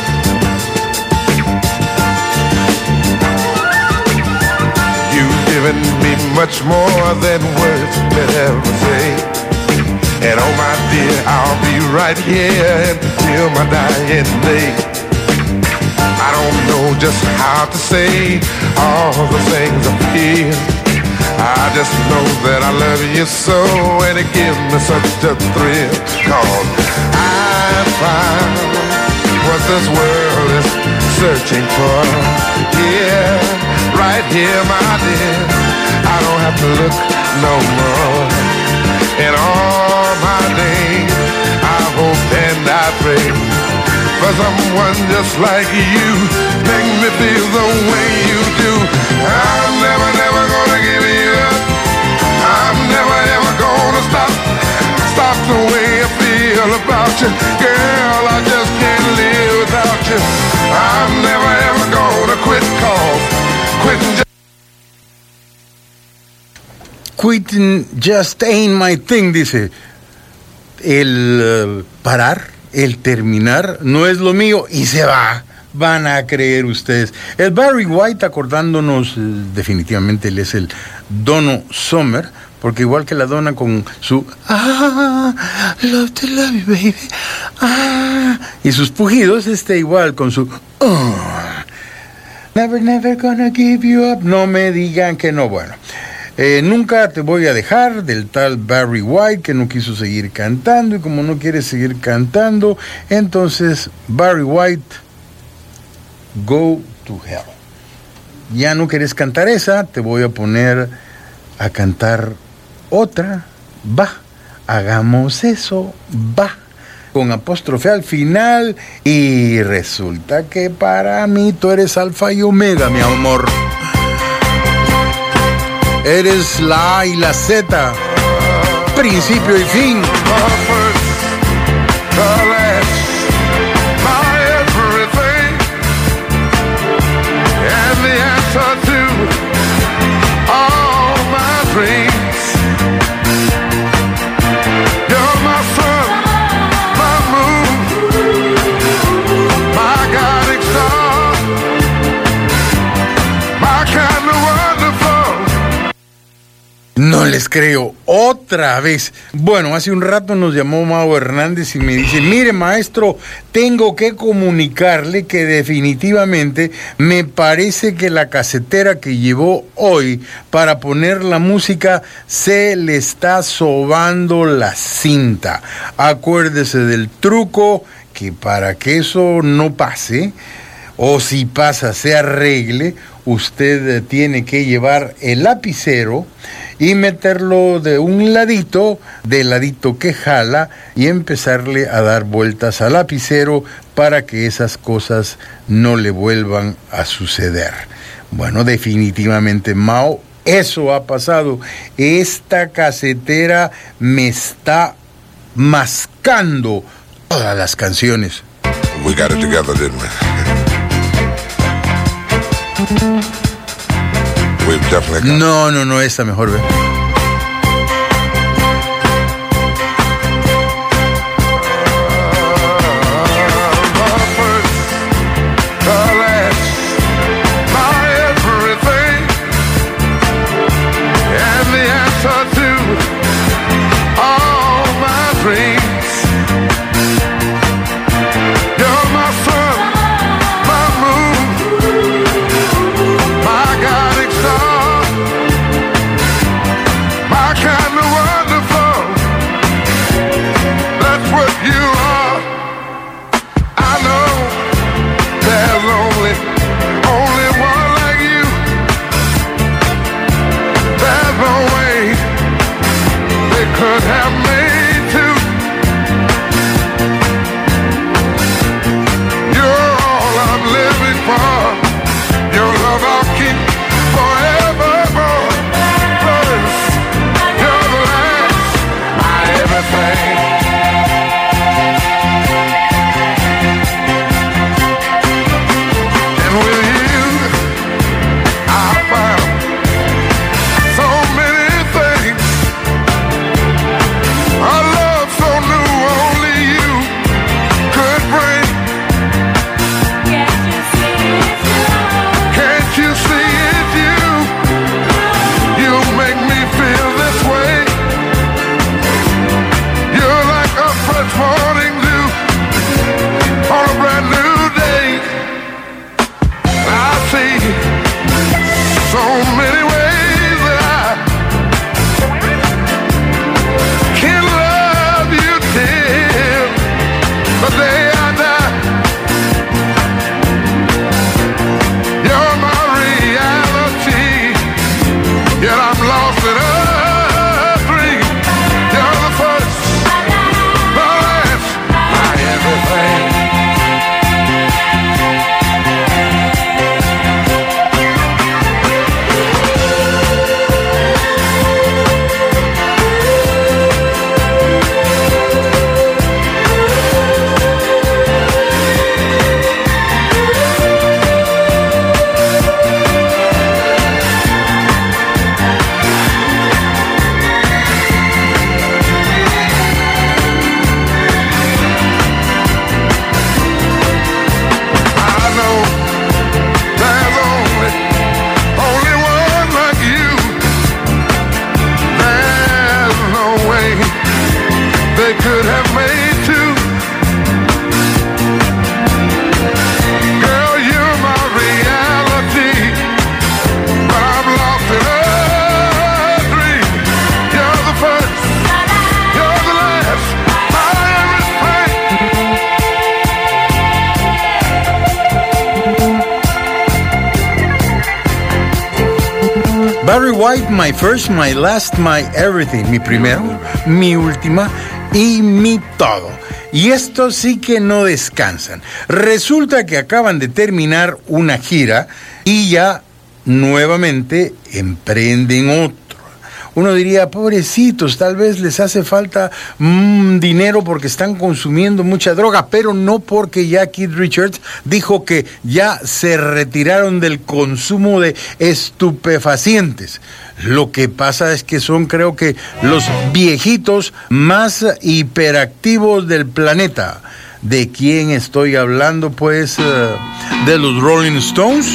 You've given me much more than words could ever say. And oh my dear, I'll be right here until my dying day. I don't know just how to say all the things I feel. I just know that I love you so, and it gives me such a thrill. 'Cause I found what this world is searching for. Yeah, right here, my dear, I don't have to look no more. In all my days, I hope and I pray for someone just like you. Make me feel the way you do. I'm never gonna give you up. I'm never ever gonna stop the way I feel about you. Girl, I just can't live without you. I'm never ever gonna quit, 'cause quitting just ain't my thing, dice. El parar, el terminar, no es lo mío y se va. Van a creer ustedes. El Barry White, acordándonos, definitivamente él es el Dono Summer, porque igual que la dona con su love to love you, baby, y sus pujidos, igual con su never, never gonna give you up, no me digan que no. Bueno, nunca te voy a dejar, del tal Barry White, que no quiso seguir cantando, y como no quiere seguir cantando, entonces Barry White, go to hell. Ya no quieres cantar esa, te voy a poner a cantar otra. Va, hagamos eso, va, con apóstrofe al final, y resulta que para mí tú eres alfa y omega, mi amor. Eres la A y la Z, principio y fin. No les creo, otra vez. Bueno, hace un rato nos llamó Mau Hernández y me dice, mire maestro, tengo que comunicarle que definitivamente me parece que la casetera que llevó hoy para poner la música se le está sobando la cinta. Acuérdese del truco, que para que eso no pase, o si pasa se arregle, usted tiene que llevar el lapicero y meterlo de un ladito, del ladito que jala, y empezarle a dar vueltas al lapicero para que esas cosas no le vuelvan a suceder. Bueno, definitivamente, Mao, eso ha pasado. Esta casetera me está mascando todas las canciones. We got it together, didn't we? No, esta mejor, ve. Barry White, My First, My Last, My Everything. Mi primero, mi última y mi todo. Y estos sí que no descansan. Resulta que acaban de terminar una gira y ya nuevamente emprenden otra. Uno diría, pobrecitos, tal vez les hace falta dinero porque están consumiendo mucha droga, pero no, porque ya Keith Richards dijo que ya se retiraron del consumo de estupefacientes. Lo que pasa es que son, creo que, los viejitos más hiperactivos del planeta. ¿De quién estoy hablando? Pues de los Rolling Stones,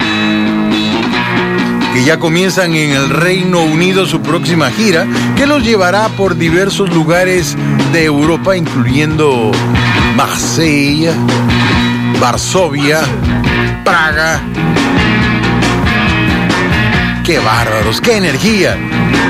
que ya comienzan en el Reino Unido su próxima gira, que los llevará por diversos lugares de Europa, incluyendo Marsella, Varsovia, Praga. ¡Qué bárbaros! ¡Qué energía!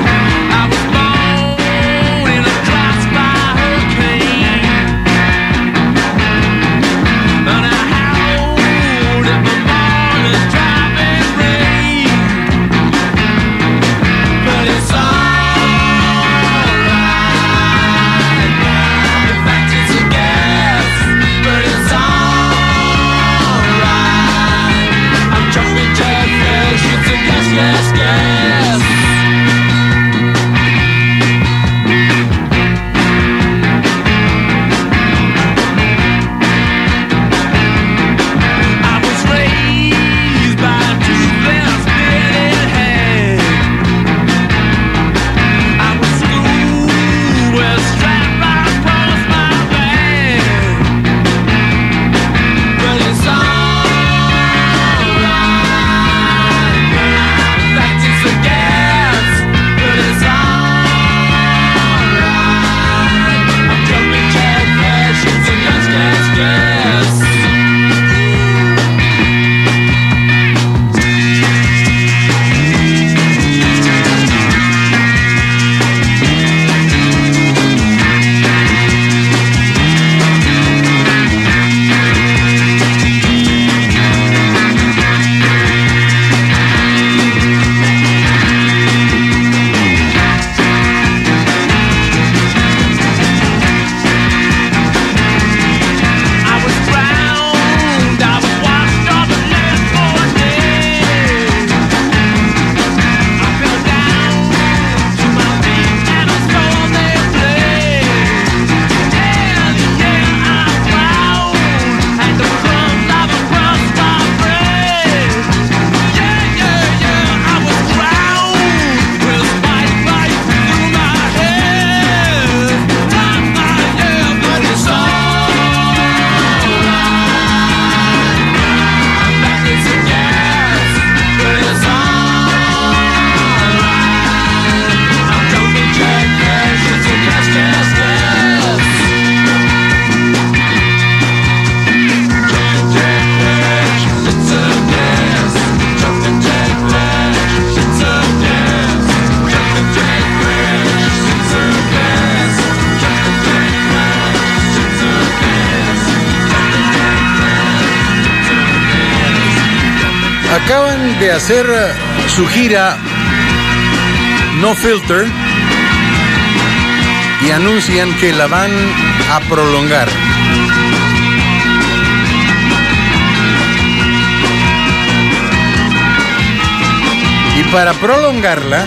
Acaban de hacer su gira No Filter y anuncian que la van a prolongar. Y para prolongarla,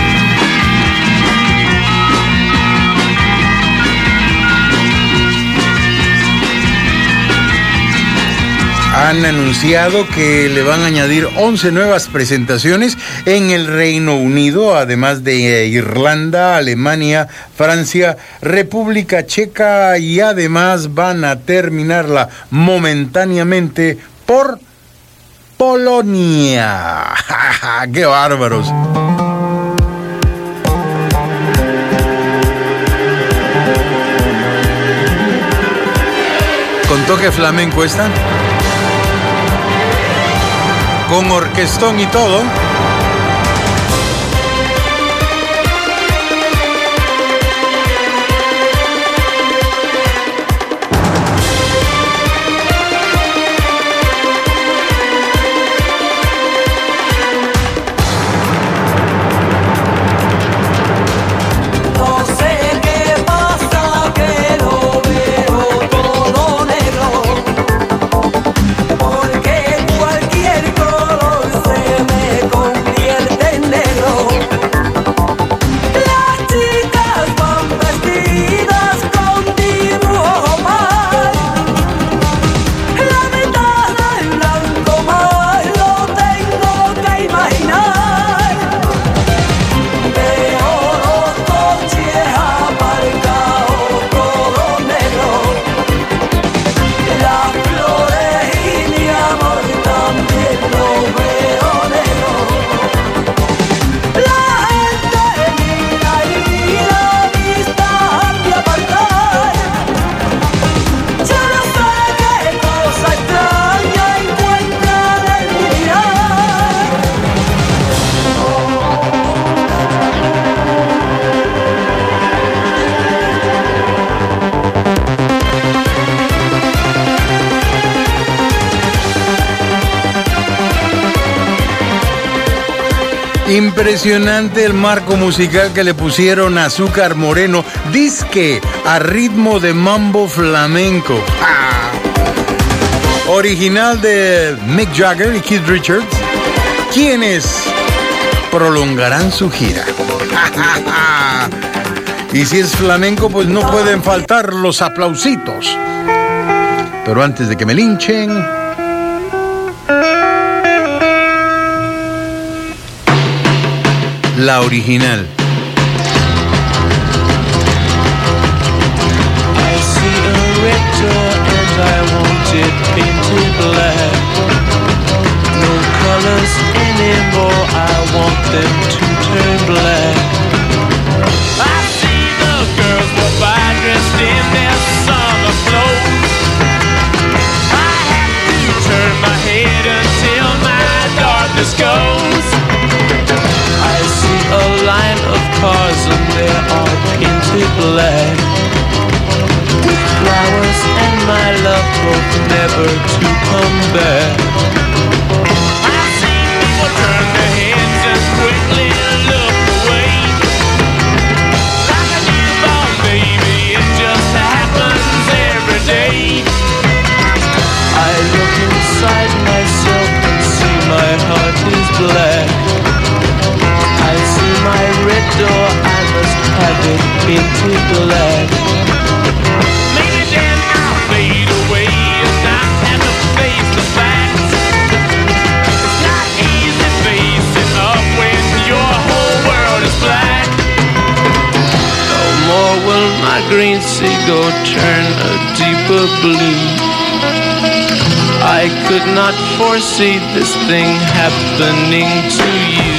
han anunciado que le van a añadir 11 nuevas presentaciones en el Reino Unido, además de Irlanda, Alemania, Francia, República Checa, y además van a terminarla momentáneamente por Polonia. ¡Qué bárbaros! Con toque flamenco esta, con orquestón y todo. Impresionante el marco musical que le pusieron a Azúcar Moreno, disque a ritmo de mambo flamenco. ¡Ah! Original de Mick Jagger y Keith Richards, quienes prolongarán su gira. Y si es flamenco, pues no pueden faltar los aplausitos. Pero antes de que me linchen, la original. I see a red door and I want it painted black. No colors anymore, I want them to turn black. I see the girls go by dressed in their summer clothes. I have to turn my head until my darkness goes. I see a line of cars and they're all painted black, with flowers and my love hope never to come back. I see people turn their heads and quickly look away, like a newborn baby, it just happens every day. I look inside myself and see my heart is black. I see my red door, I must have it painted black. Maybe then I'll fade away and not have to face the facts. It's not easy facing up when your whole world is black. No more will my green seagull turn a deeper blue. I could not foresee this thing happening to you.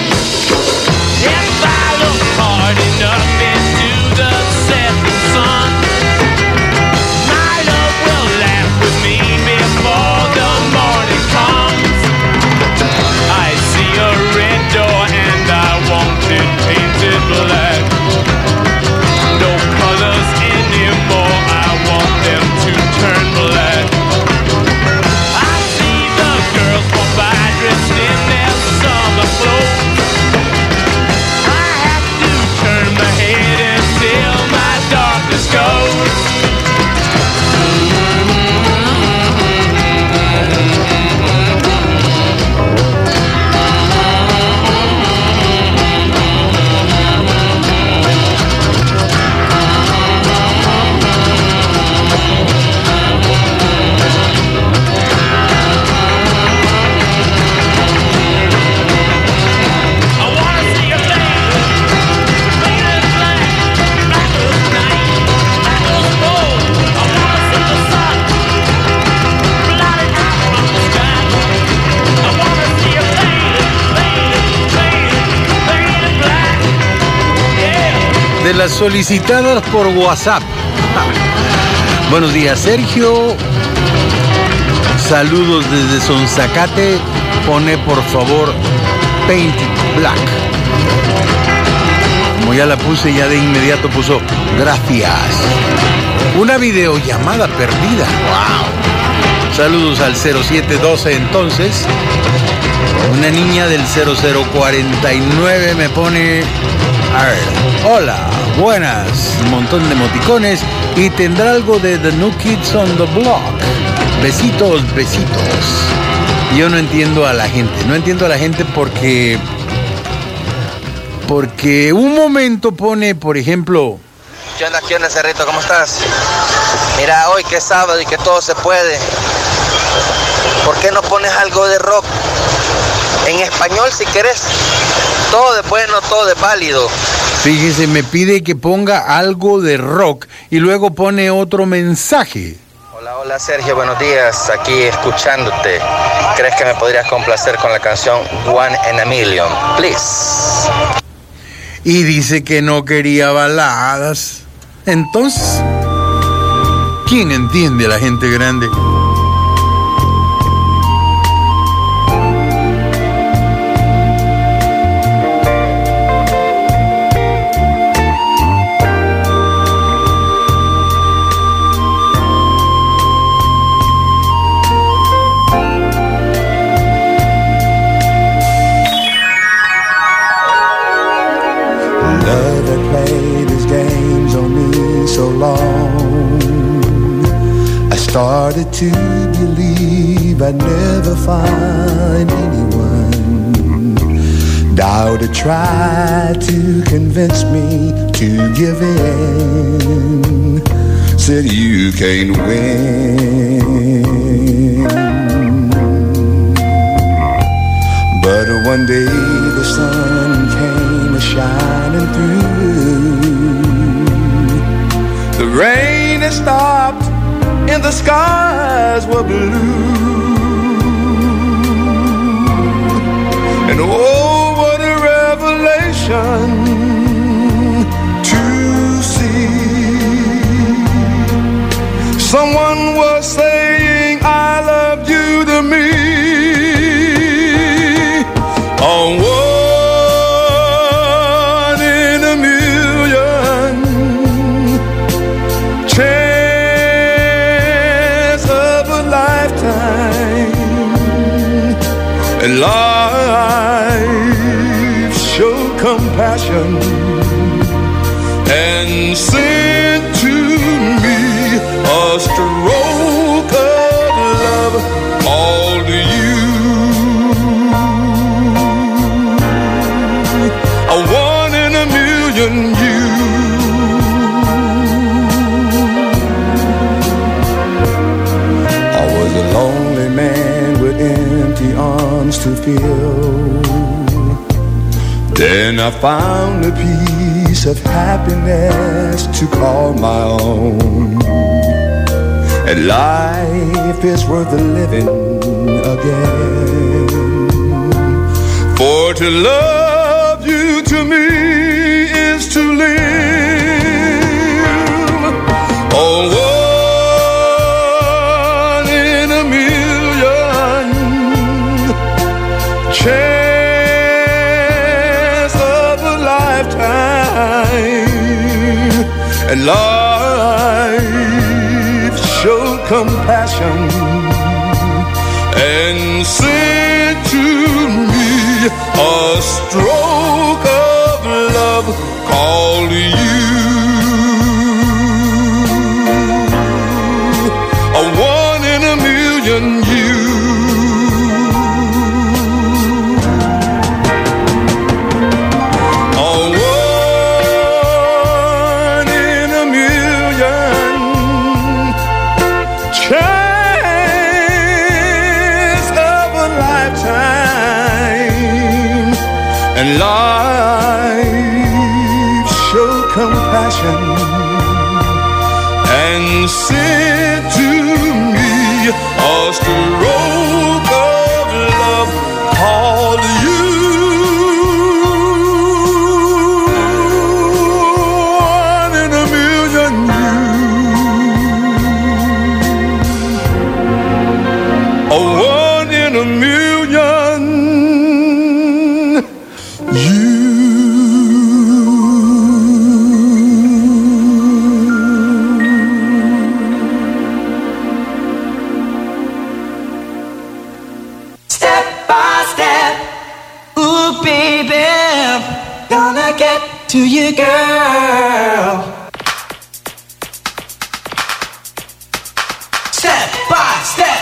If I look hard enough into the setting sun, my love will laugh with me before the morning comes. I see a red door and I want it painted black. No colors anymore, I want them to turn black. I see the girls walk by dressed in their summer clothes. Turn my head until my darkness goes. De las solicitadas por WhatsApp. Buenos días, Sergio. Saludos desde Sonzacate. Pone por favor Painted Black. Como ya la puse, ya de inmediato puso gracias. Una videollamada perdida. Wow. Saludos al 0712 entonces. Una niña del 0049 me pone... A ver, hola, buenas, un montón de emoticones y tendrá algo de The New Kids on the Block. Besitos, besitos. Yo no entiendo a la gente, porque un momento pone, por ejemplo... ¿Qué onda, Cerrito? ¿Cómo estás? Mira, hoy que es sábado y que todo se puede, ¿por qué no pones algo de rock? En español si querés. Todo es bueno, todo es válido. Fíjese, me pide que ponga algo de rock y luego pone otro mensaje. Hola Sergio, buenos días, aquí escuchándote. ¿Crees que me podrías complacer con la canción One in a Million? Please. Y dice que no quería baladas. Entonces, ¿quién entiende a la gente grande? that played his games on me so long, I started to believe I'd never find anyone. Doubted, tried to convince me to give in. Said you can't win. But one day the sun came a-shining through. The rain had stopped and the skies were blue. And oh, what a revelation to see. Someone was saying I love you to me. On one in a million chance of a lifetime, and life showed compassion and sent to me a stroke of love all to you. A one in a million you. I was a lonely man with empty arms to fill. Then I found a piece of happiness to call my own. And life is worth living again. For to love you to me is to live. Oh, one in a million chance of a lifetime, and life showed compassion and sent to me a stroke of love called you. A one in a million you. A one in a million chance of a lifetime, and life showed compassion and sent to me a stroke of love called you. One in a million you. A one in a million you. Step by step, ooh baby, gonna get to you, girl. Step by step.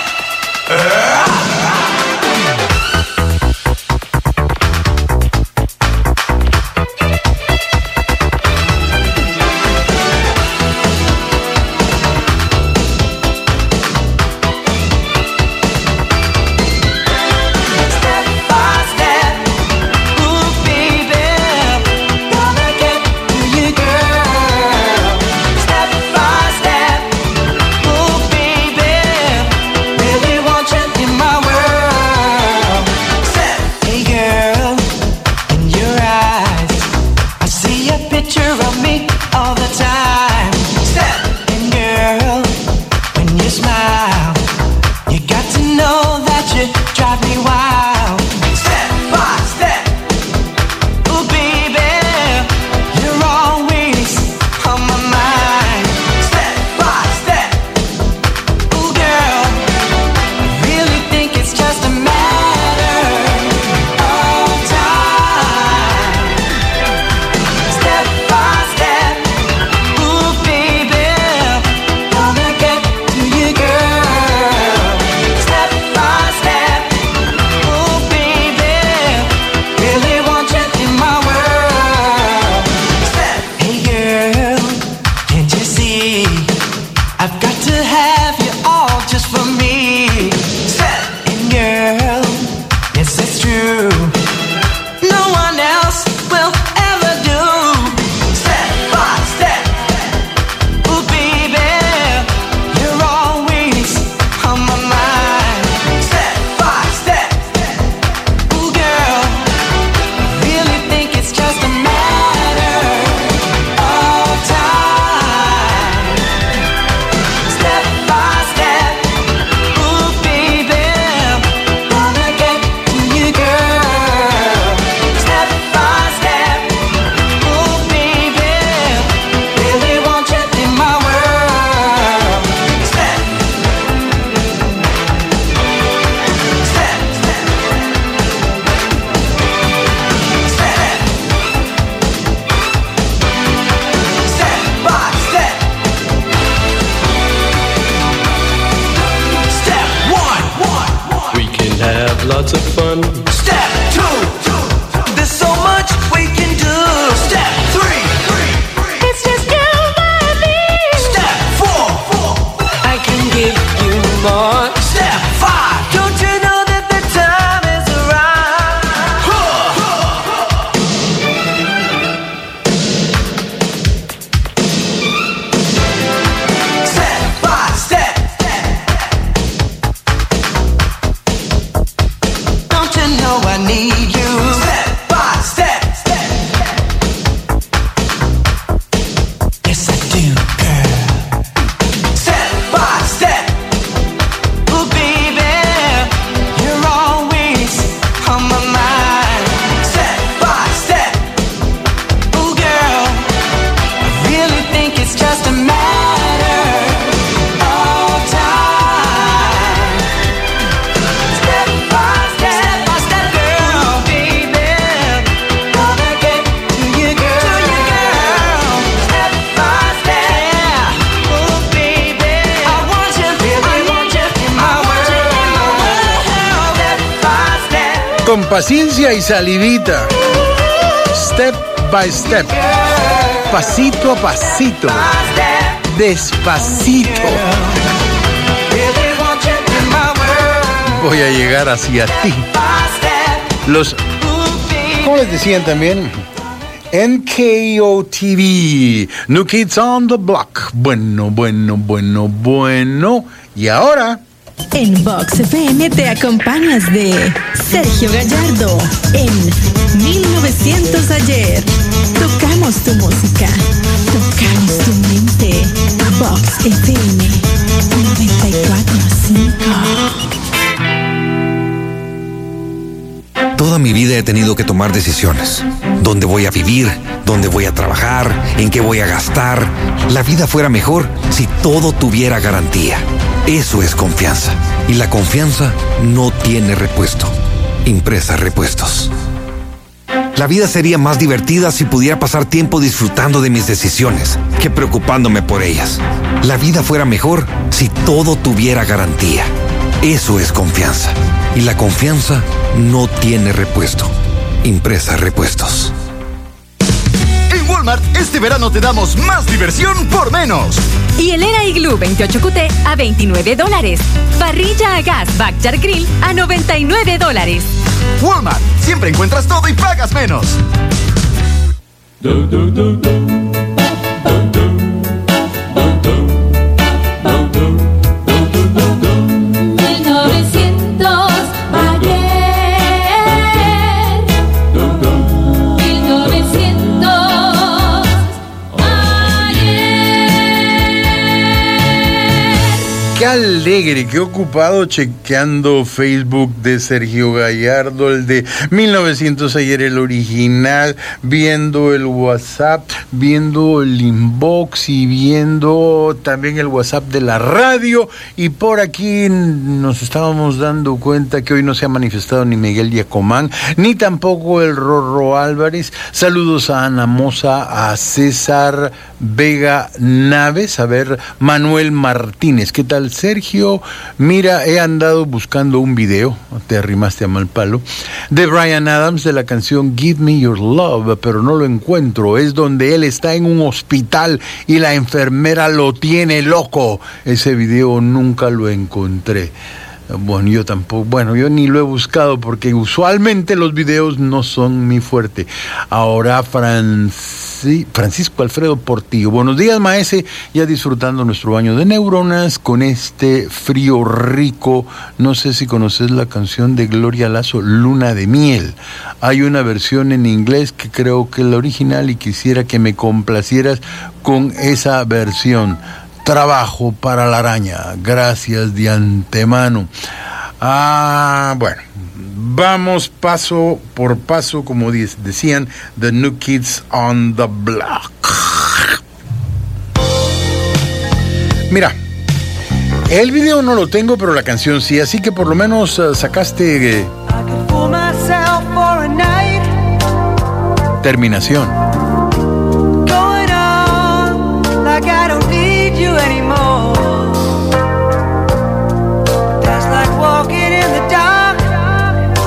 lots of fun. Step 2, there's so much we can do. Step 3, it's just you and me. Step 4, I can give you more. Step 5, don't you know that the time is step by step. Don't you know I need you? Step by step. Yes, I do, girl. Step by step. Oh, baby, you're always on my mind. Step by step. Oh, girl, I really think it's just a matter of time. Step by step, girl, baby, gonna get to you, girl. Step by step, oh baby, I want you in my world. Step by step, Con paciencia y salivita. Step by step. Pasito a pasito. Despacito. really want you in my world. Voy a llegar hacia ti. Los, ¿cómo les decían también? NKOTV, New Kids on the Block. Bueno. Y ahora, En Vox FM te acompañas de Sergio Gallardo en 1900 ayer. Tocamos tu música, tocamos tu mente. Vox FM 94.5. Toda mi vida he tenido que tomar decisiones. ¿Dónde voy a vivir? ¿Dónde voy a trabajar? ¿En qué voy a gastar? La vida fuera mejor si todo tuviera garantía. Eso es confianza. Y la confianza no tiene repuesto. Impresa Repuestos. La vida sería más divertida si pudiera pasar tiempo disfrutando de mis decisiones que preocupándome por ellas. La vida fuera mejor si todo tuviera garantía. Eso es confianza. Y la confianza no tiene repuesto. Impresa Repuestos. En Walmart, este verano te damos más diversión por menos. Y el Era Igloo 28QT a $29. Parrilla a gas Backyard Grill a $99. Walmart, siempre encuentras todo y pagas menos. qué alegre, qué ocupado chequeando Facebook de Sergio Gallardo, el de 1900 ayer, el original, viendo el WhatsApp, viendo el inbox y viendo también el WhatsApp de la radio. Y por aquí nos estábamos dando cuenta que hoy no se ha manifestado ni Miguel Yacomán, ni tampoco el Rorro Álvarez. Saludos a Ana Mosa, a César Vega Naves, a ver, Manuel Martínez. ¿Qué tal, Sergio? Mira, he andado buscando un video, te arrimaste a mal palo, de Bryan Adams, de la canción Give Me Your Love, pero no lo encuentro. Es donde él está en un hospital y la enfermera lo tiene loco. Ese video nunca lo encontré. Bueno, yo tampoco, bueno, yo ni lo he buscado porque usualmente los videos no son mi fuerte. Ahora Francisco Alfredo Portillo. Buenos días, maese, ya disfrutando nuestro baño de neuronas con este frío rico. No sé si conoces la canción de Gloria Lazo, Luna de Miel. Hay una versión en inglés que creo que es la original y quisiera que me complacieras con esa versión. Trabajo para la araña, gracias de antemano. Bueno, vamos paso por paso, como decían, The New Kids on the Block. Mira, el video no lo tengo, pero la canción sí, así que por lo menos sacaste terminación. You anymore. That's like walking in the dark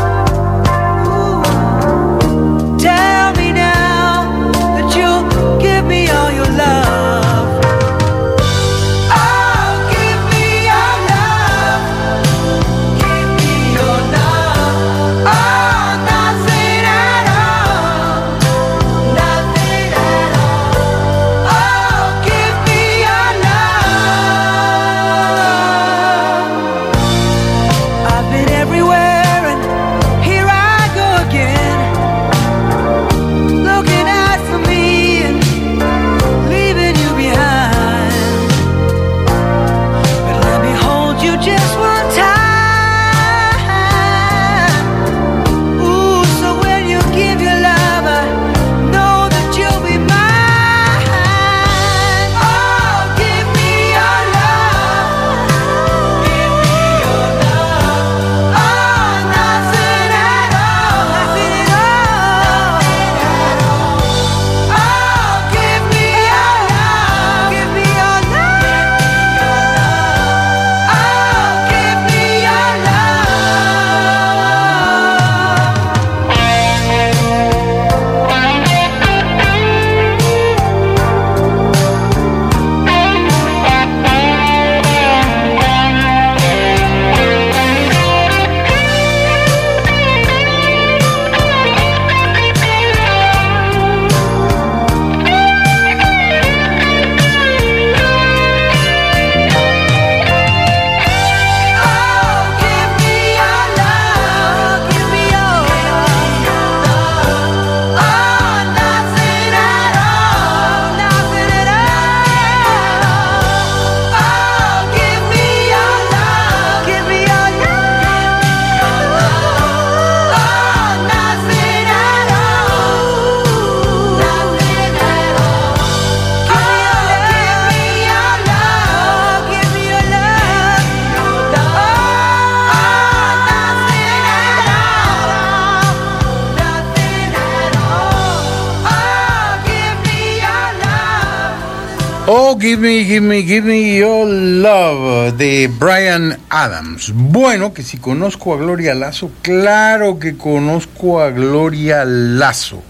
Oh, give me your love, de Bryan Adams. Bueno, que si conozco a Gloria Lazo, claro que conozco a Gloria Lazo.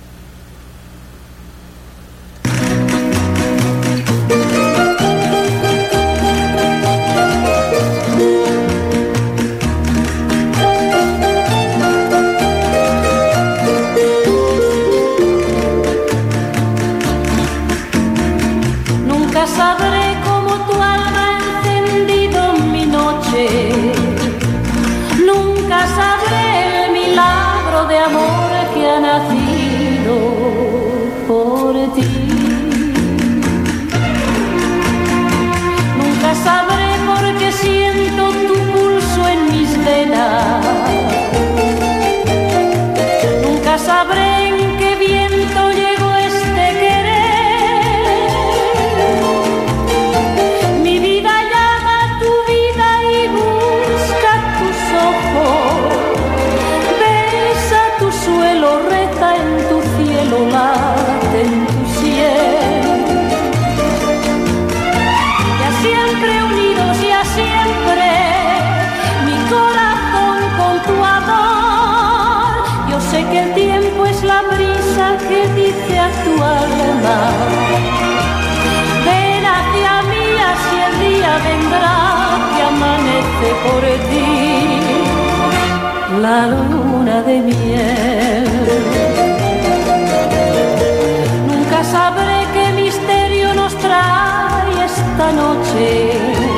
Ven hacia mí, así el día vendrá que amanece por ti la luna de miel. Nunca sabré qué misterio nos trae esta noche.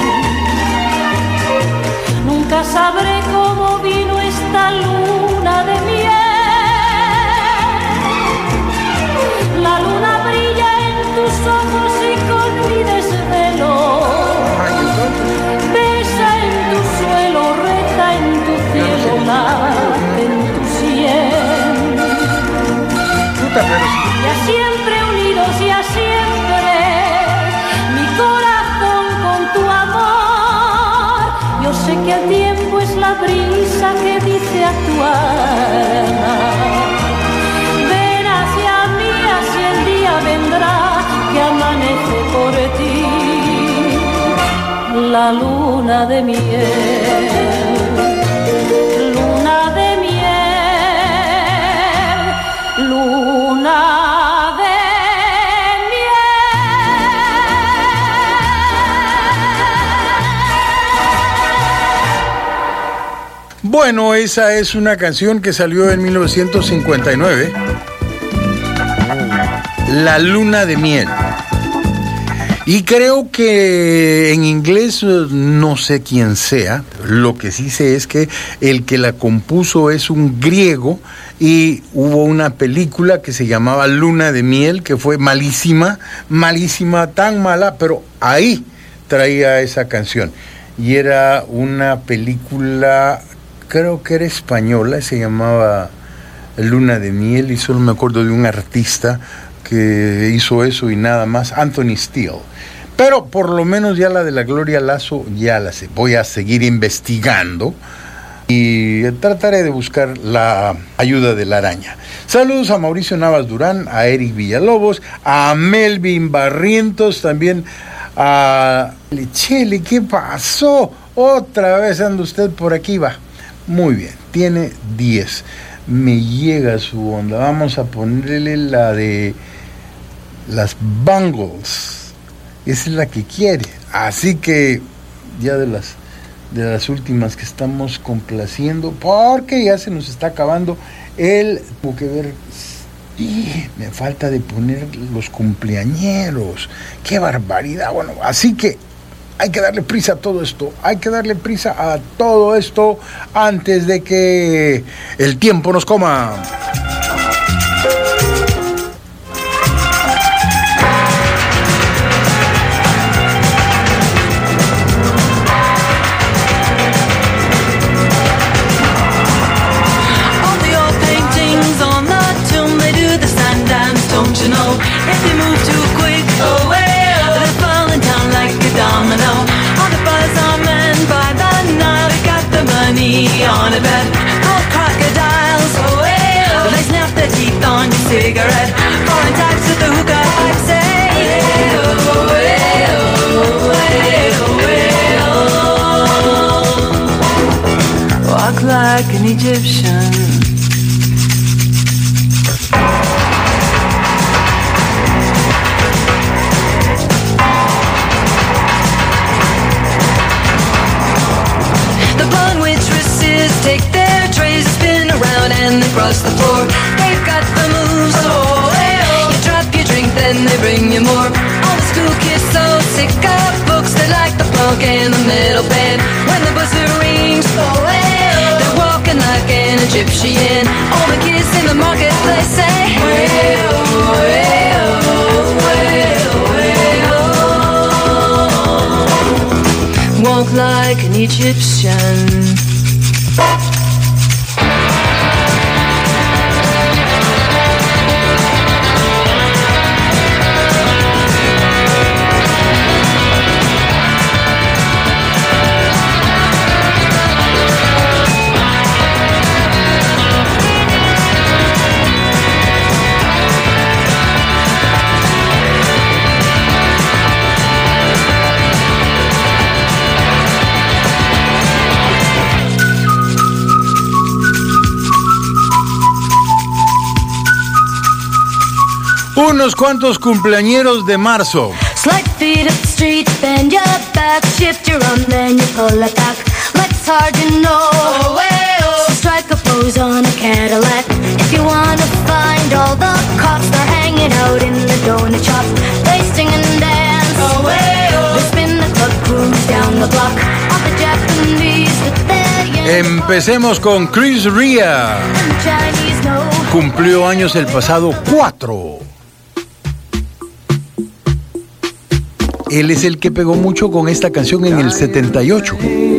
Nunca sabré cómo vino esta luna de miel. La luna brilla en tus ojos y con mi desvelo besa en tu suelo, reza en tu cielo, late en tu sien. Y a siempre unidos y a siempre mi corazón con tu amor. Yo sé que el tiempo es la brisa que dice a tu alma. Vendrá que amanece por ti la luna de miel, luna de miel, luna de miel. Bueno, esa es una canción que salió en 1959. La luna de miel. Y creo que en inglés no sé quién sea. Lo que sí sé es que el que la compuso es un griego y hubo una película que se llamaba Luna de miel, que fue malísima, tan mala, pero ahí traía esa canción. Y era una película, creo que era española, se llamaba Luna de miel, y solo me acuerdo de un artista que hizo eso y nada más, Anthony Steele. Pero por lo menos ya la de la Gloria Lazo ya la sé. Voy a seguir investigando y trataré de buscar la ayuda de la araña. Saludos a Mauricio Navas Durán, a Eric Villalobos, a Melvin Barrientos, también a Chele. ¿Qué pasó? Otra vez anda usted por aquí, va. Muy bien, tiene 10. Me llega su onda. Vamos a ponerle la de las Bangles. Esa es la que quiere. Así que ya de las últimas que estamos complaciendo, porque ya se nos está acabando el... Tengo que ver... me falta de poner los cumpleañeros. ¡Qué barbaridad! Bueno, así que hay que darle prisa a todo esto. Hay que darle prisa a todo esto antes de que el tiempo nos coma. You know, if you move too quick, oh well, they're falling down like a domino. All the buzz on men by the Nile, we got the money on a bet. Old crocodiles, oh well, they snap their teeth on your cigarette. Foreign tax at the hookah, I say, oh, like an Egyptian. The blonde waitresses take their trays, spin around and they cross the floor. They've got the moves, oh, hey, oh. You drop your drink, then they bring you more. All the school kids so sick of books, they like the punk and the metal band. When the buzzer rings, oh, hey, oh. They're walking like an Egyptian. All the kids in the marketplace say, hey, oh, hey, oh, hey, oh, hey, oh. Walk like an Egyptian. Unos cuantos cumpleañeros de marzo. Slide feet up the street, bend your back, shift your arm, then you pull it back. Like it's hard to know. Oh, hey, oh. So strike a pose on a Cadillac. If you wanna find all the cops, they're hanging out in the donut shop. They sing and dance. Oh, hey, oh. They spin the club cruise down the block. All the Japanese with their young. Empecemos con Chris Rea. Chinese know. Cumplió años el pasado 4. Él es el que pegó mucho con esta canción en el 78.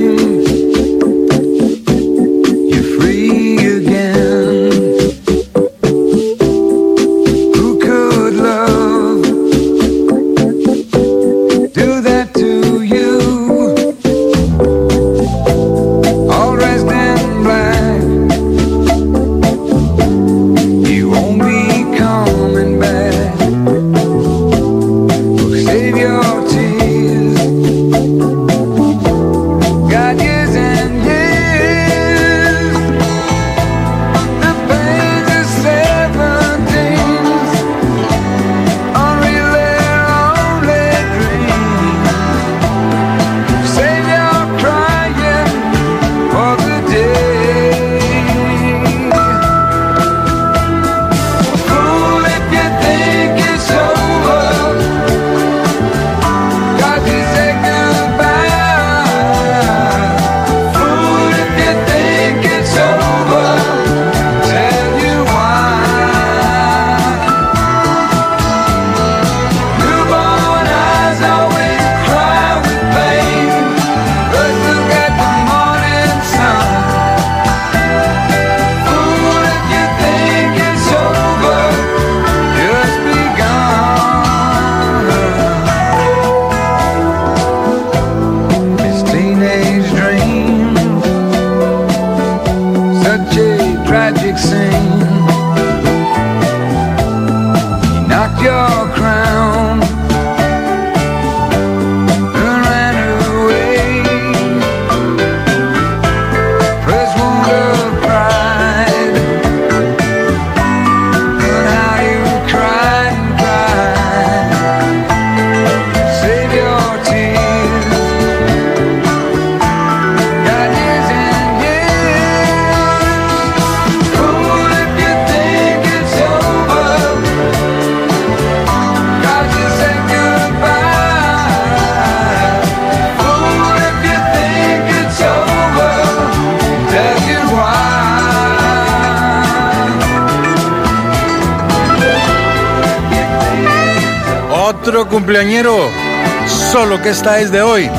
Otro cumpleañero, solo que esta es de hoy,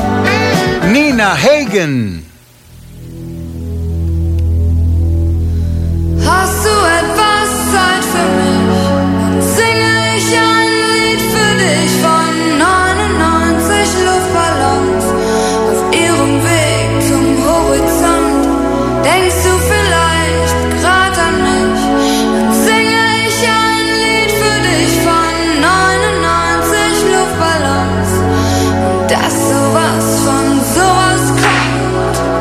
Nina Hagen. Hast du etwas Zeit für mich? Dann singe ich ein Lied für dich von 99 Luftballons auf ihrem Weg zum Horizont. Denkst du vielleicht grad an mich? Dann singe ich ein Lied für dich von 99 Luftballons. Und dass sowas von sowas kommt.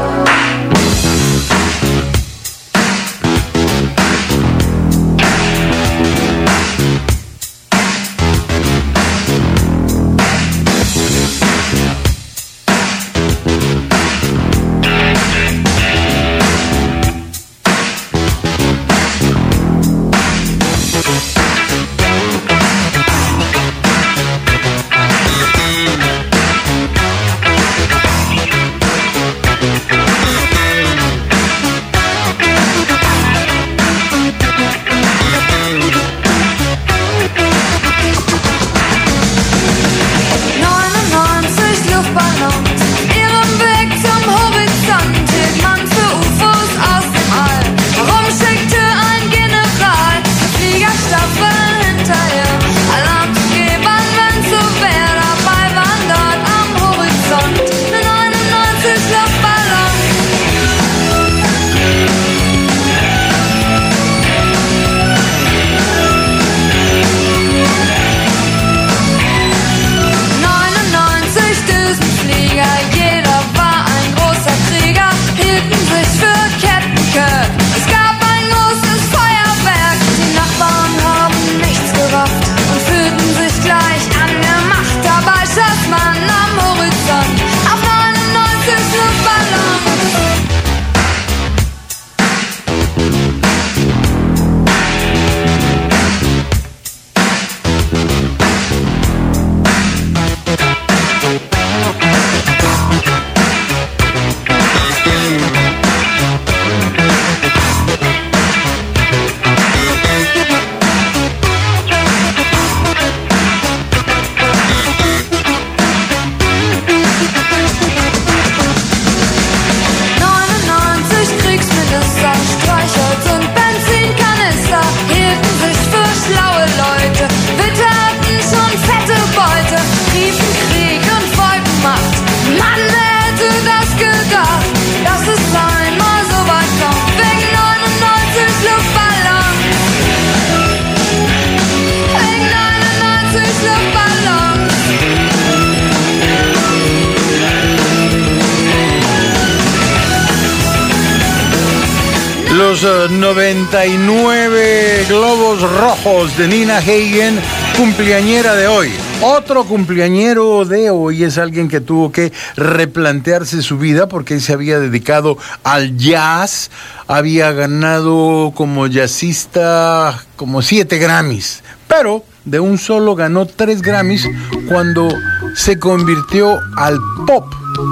1999 globos rojos de Nina Hagen, cumpleañera de hoy. Otro cumpleañero de hoy es alguien que tuvo que replantearse su vida porque él se había dedicado al jazz, había ganado como jazzista como 7 Grammys, pero de un solo ganó 3 Grammys cuando se convirtió al pop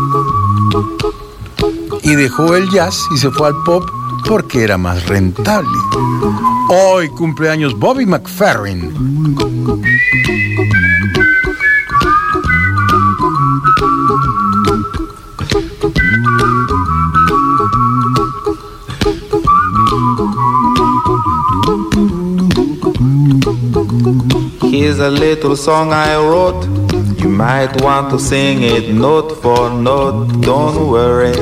y dejó el jazz y se fue al pop porque era más rentable. Hoy cumpleaños Bobby McFerrin. Here's a little song I wrote. You might want to sing it note for note. Don't worry,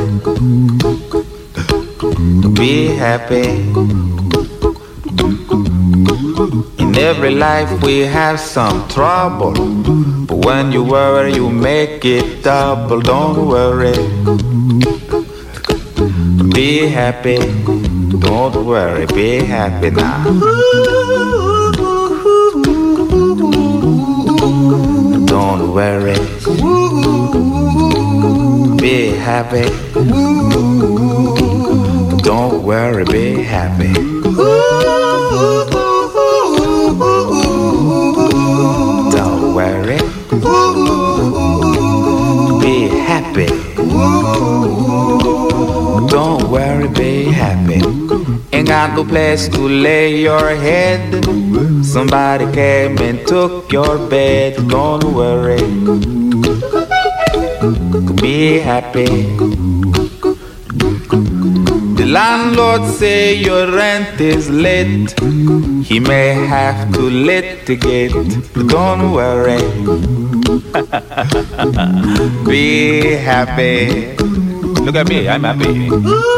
be happy. In every life we have some trouble, but when you worry you make it double. Don't worry, be happy. Don't worry, be happy now. Don't worry, be happy. Don't worry, be happy. Don't worry, be happy. Don't worry, be happy. Ain't got no place to lay your head. Somebody came and took your bed. Don't worry, be happy. The landlord say your rent is late. He may have to litigate. Don't worry, be happy. Look at me, I'm happy.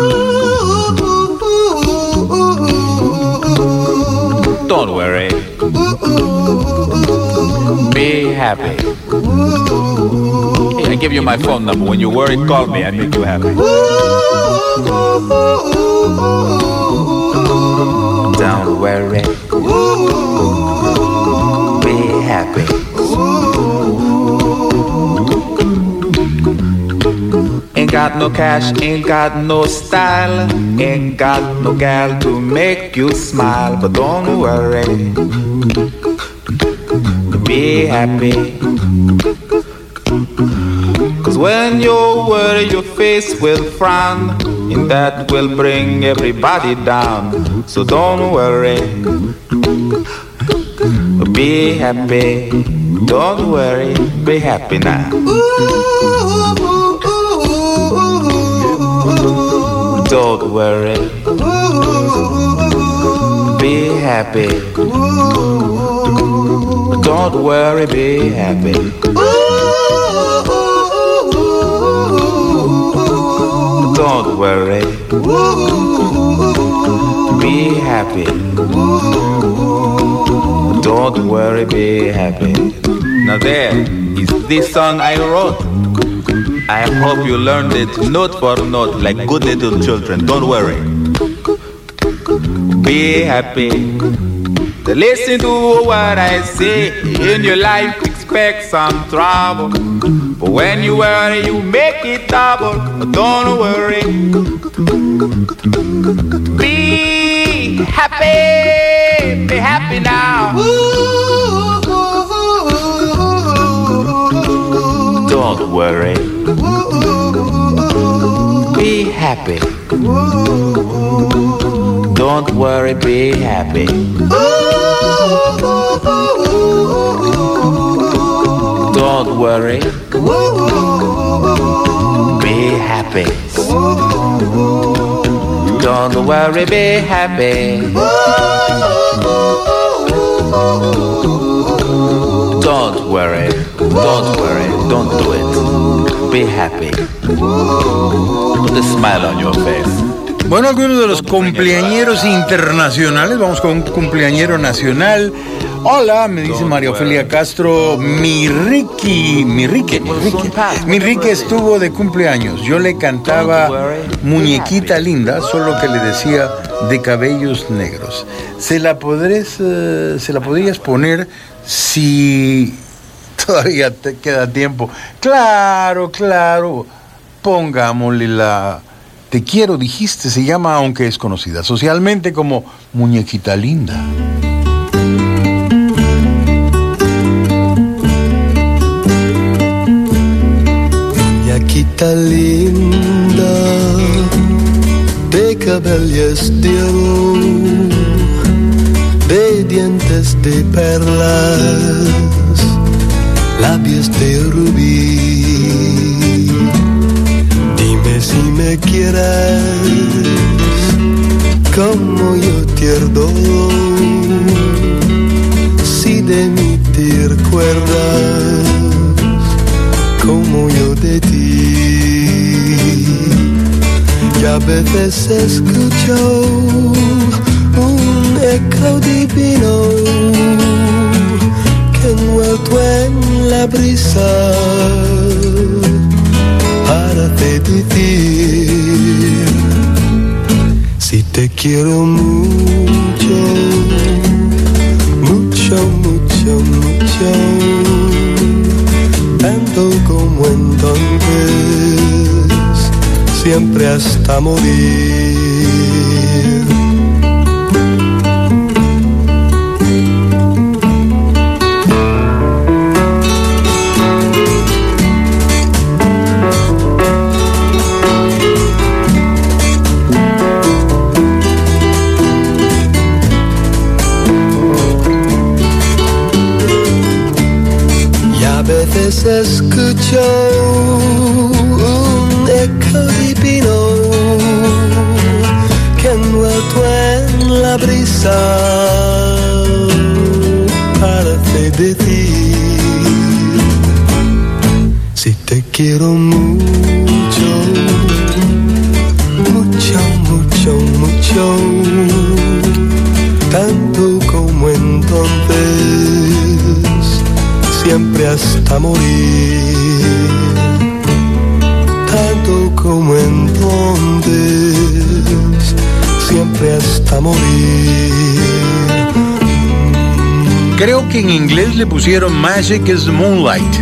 Don't worry, be happy. Hey, I give you my phone number. When you're worried, call me. I make you happy. Don't worry, be happy. Ain't got no cash, ain't got no style, ain't got no gal to make you smile. But don't worry, be happy. Cause when you worry your face will frown, and that will bring everybody down. So don't worry, be happy. Don't worry, be happy now. Don't worry, be happy. Don't worry, be happy. Don't worry, be happy. Don't worry, be happy. Now there is this song I wrote. I hope you learned it note for note like good little children. Don't worry, be happy. Listen to what I say. In your life expect some trouble, but when you worry you make it double. Don't worry, be happy now. Don't worry, be happy. Don't worry, be happy. Don't worry, be happy. Don't worry, be happy. Don't worry, don't do it. Be happy. Put a smile on your face. Bueno, algunos de los cumpleañeros internacionales, vamos con un cumpleañero nacional. Hola, me dice María Ofelia Castro, mi Ricky estuvo de cumpleaños. Yo le cantaba Muñequita Linda, solo que le decía de cabellos negros. Se la podrías poner si todavía te queda tiempo. Claro. Pongámosle la Te quiero, dijiste, se llama, aunque es conocida socialmente como Muñequita Linda. Muñequita linda, de cabellos de oro, de dientes de perlas, labios de rubí. Dime si me quieres, como yo te adoro, si de mí te recuerdas, como yo de ti. Y a veces escucho un eco divino que envuelto en la brisa para te decir si te quiero mucho, tanto como entonces, siempre hasta morir. Escucho un eco divino que envuelto en la brisa parece decir si te quiero mucho, tanto como entonces, siempre hasta morir, tanto como entonces, siempre hasta morir. Creo que en inglés le pusieron Magic is the Moonlight.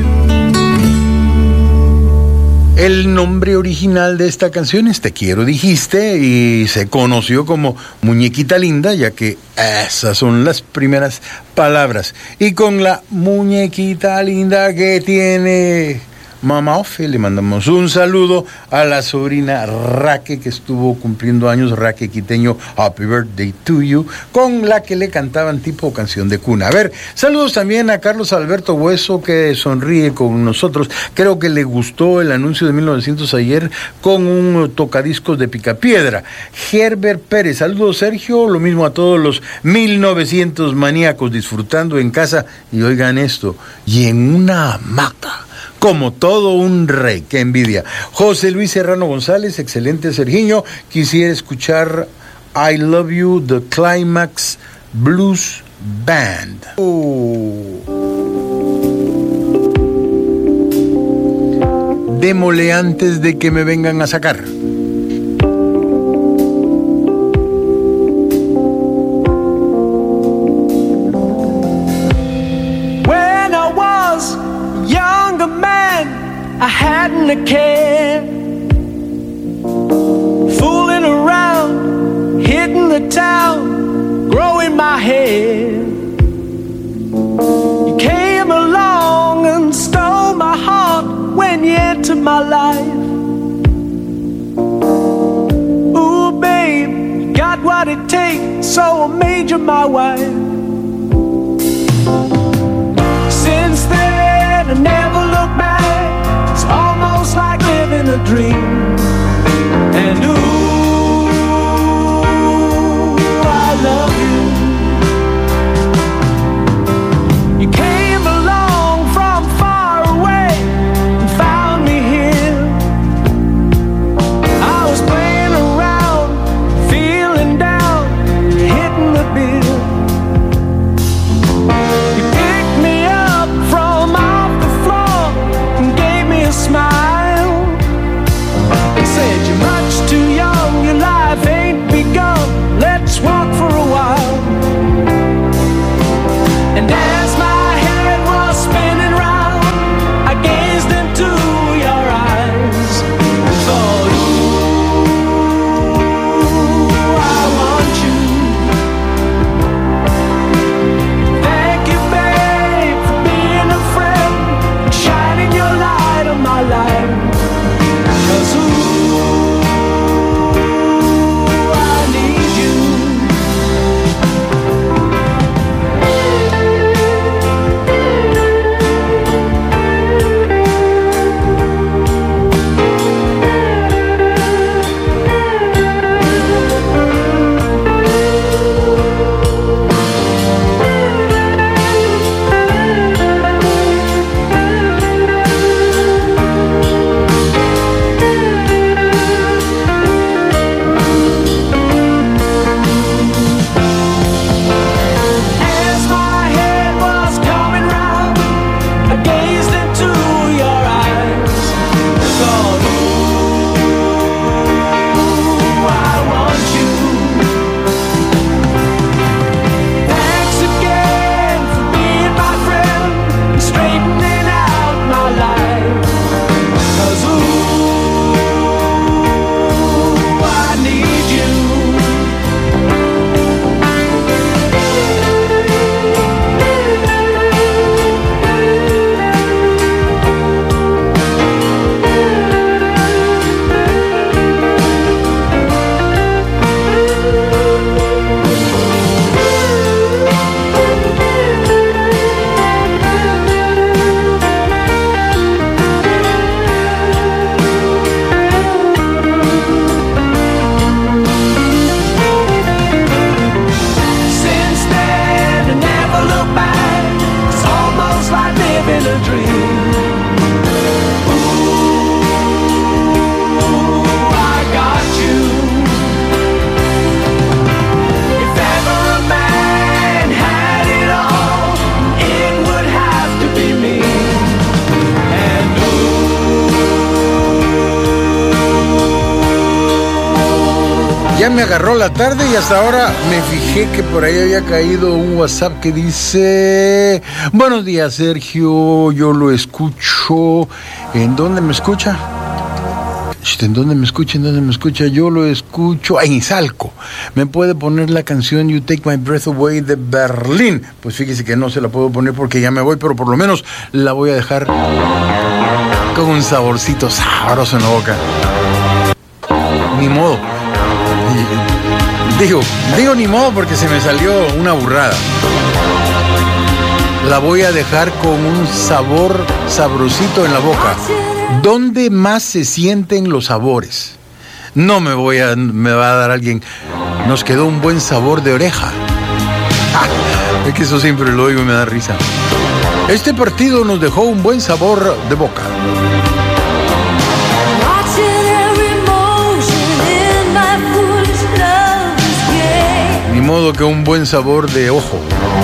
El nombre original de esta canción es Te quiero, dijiste, y se conoció como Muñequita Linda, ya que esas son las primeras palabras. Y con la muñequita linda que tiene Mamá Ofe, le mandamos un saludo a la sobrina Raque, que estuvo cumpliendo años, Raque Quiteño, Happy Birthday to You, con la que le cantaban tipo canción de cuna. A ver, saludos también a Carlos Alberto Hueso, que sonríe con nosotros. Creo que le gustó el anuncio de 1900 ayer con un tocadiscos de Picapiedra. Herbert Pérez, saludos Sergio, lo mismo a todos los 1900 maníacos disfrutando en casa, y oigan esto, y en una hamaca, como todo un rey. ¡Qué envidia! José Luis Serrano González, excelente Sergiño. Quisiera escuchar I Love You, The Climax Blues Band. Démosle antes de que me vengan a sacar. I hadn't a care, fooling around, hitting the town, growing my hair. You came along and stole my heart when you entered my life. Ooh, babe, you got what it takes, so I made you my wife. Since then, I never looked back. Almost like living a dream. And ooh, I love you. You came along from far away and found me here. I was playing around, feeling down, hitting the bill. Ya me agarró la tarde y hasta ahora me fijé que por ahí había caído un WhatsApp que dice: buenos días, Sergio, yo lo escucho. ¿En dónde me escucha? ¿En dónde me escucha? ¿En dónde me escucha? Yo lo escucho en Izalco. ¿Me puede poner la canción You Take My Breath Away de Berlín? Pues fíjese que no se la puedo poner porque ya me voy, pero por lo menos la voy a dejar con un saborcito sabroso en la boca. Ni modo. Digo ni modo porque se me salió una burrada. La voy a dejar con un sabor sabrosito en la boca. ¿Dónde más se sienten los sabores? No me va a dar alguien. Nos quedó un buen sabor de oreja. Es que eso siempre lo oigo y me da risa. Este partido nos dejó un buen sabor de boca. Ni modo que un buen sabor de ojo.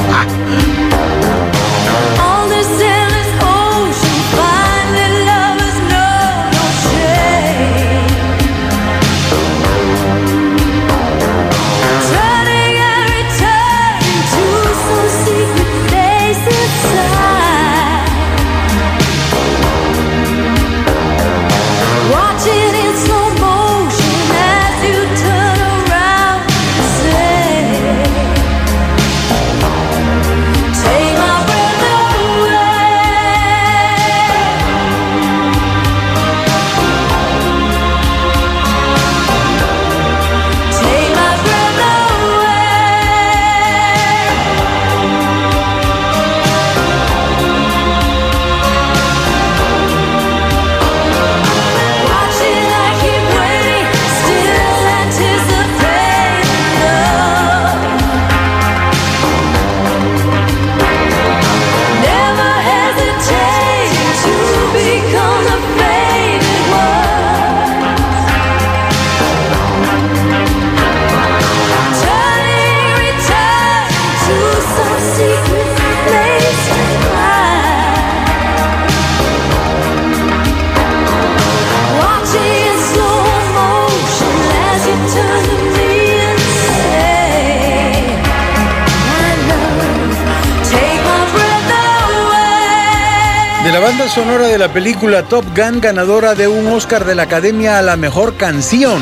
De la banda sonora de la película Top Gun, ganadora de un Oscar de la Academia a la Mejor Canción.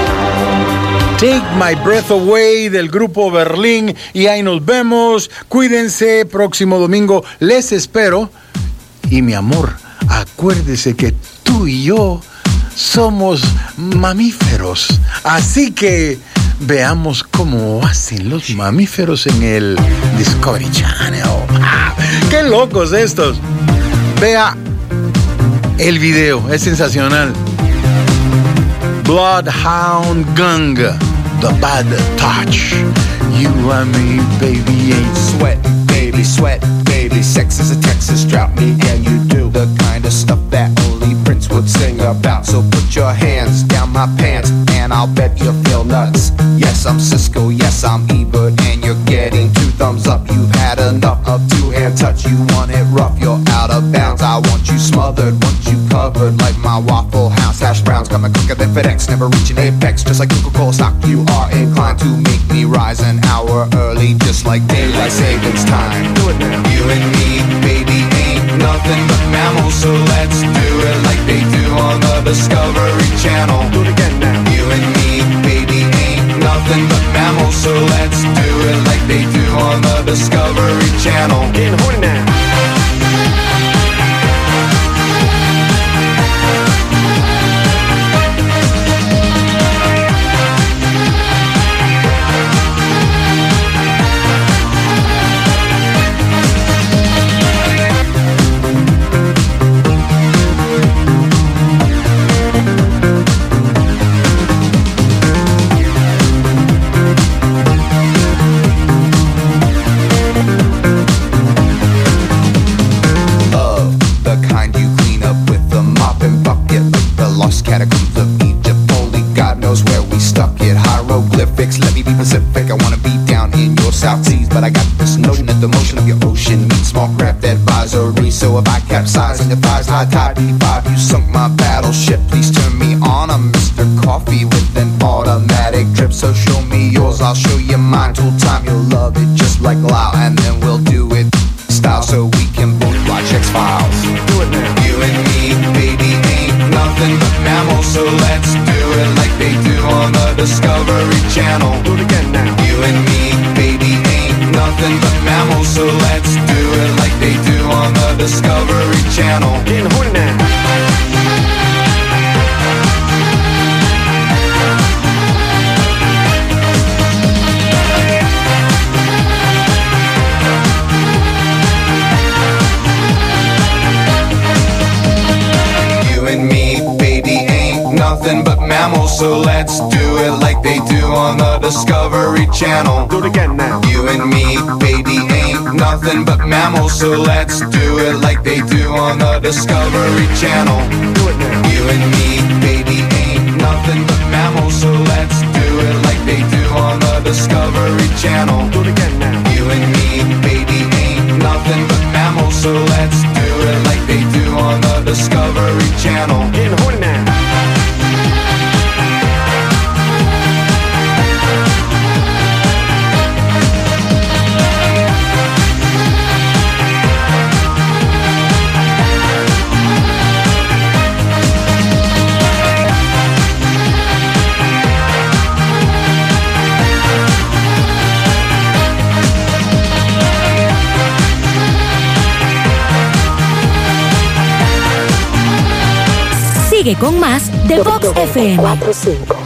Take My Breath Away del grupo Berlín. Y ahí nos vemos. Cuídense, próximo domingo les espero. Y mi amor, acuérdese que tú y yo somos mamíferos. Así que veamos cómo hacen los mamíferos en el Discovery Channel. ¡Qué locos estos! Vea el video, es sensacional. Bloodhound Gang, The Bad Touch. You and me, baby, ain't sweat, baby. Sex is a Texas drought, me and you do the kind of stuff that only Prince would sing about. So put your hands down my pants, and I'll bet you feel nuts. Yes, I'm Cisco, yes, I'm Ebert, and you're getting 2 thumbs up. You've had enough of 2-hand touch. You want it rough, you're out of bounds. I want you smothered, want you covered like my Waffle House hash browns. Coming quicker than FedEx, never reaching apex. Just like Coca-Cola stock, you are inclined to make me rise an hour early, just like daylight savings time. Do it now. You and me, baby, ain't nothing but mammals, so let's do it like they do on the Discovery Channel. Do it again now. You and me, baby, ain't nothing but mammals, so let's do it like they do on the Discovery Channel. Getting horny now. Catacombs of Egypt, only God knows where we stuck it. Hieroglyphics, let me be Pacific. I wanna be down in your South Seas, but I got this notion that the motion of your ocean meets small craft advisory. So if I capsize on your thighs, high tide B5, you sunk my battleship. Please turn me on. I'm Mr. Coffee with an automatic drip. so show me yours, I'll show you mine. Till time you'll love it just like Lao, and then we'll do it style so we can both watch X-Files. Do it now. You and me, baby, ain't nothing but mammals, so let's do it like they do on the Discovery Channel. Do it again now. You and me, baby, ain't nothing but mammals, so let's do it like they do on the Discovery Channel. Getting horny now. Nothing but mammals, so let's do it like they do on the Discovery Channel. Do it again now. You and me, baby, ain't nothing but mammals, so let's do it like they do on the Discovery Channel. Do it now. You and me, baby, ain't nothing but mammals, so let's do it like they do on the Discovery Channel. Do it again now. You and me, baby, ain't nothing but mammals, so let's do it like they do on the Discovery Channel. Getting horny now. Sigue con más de Vox FM. 45.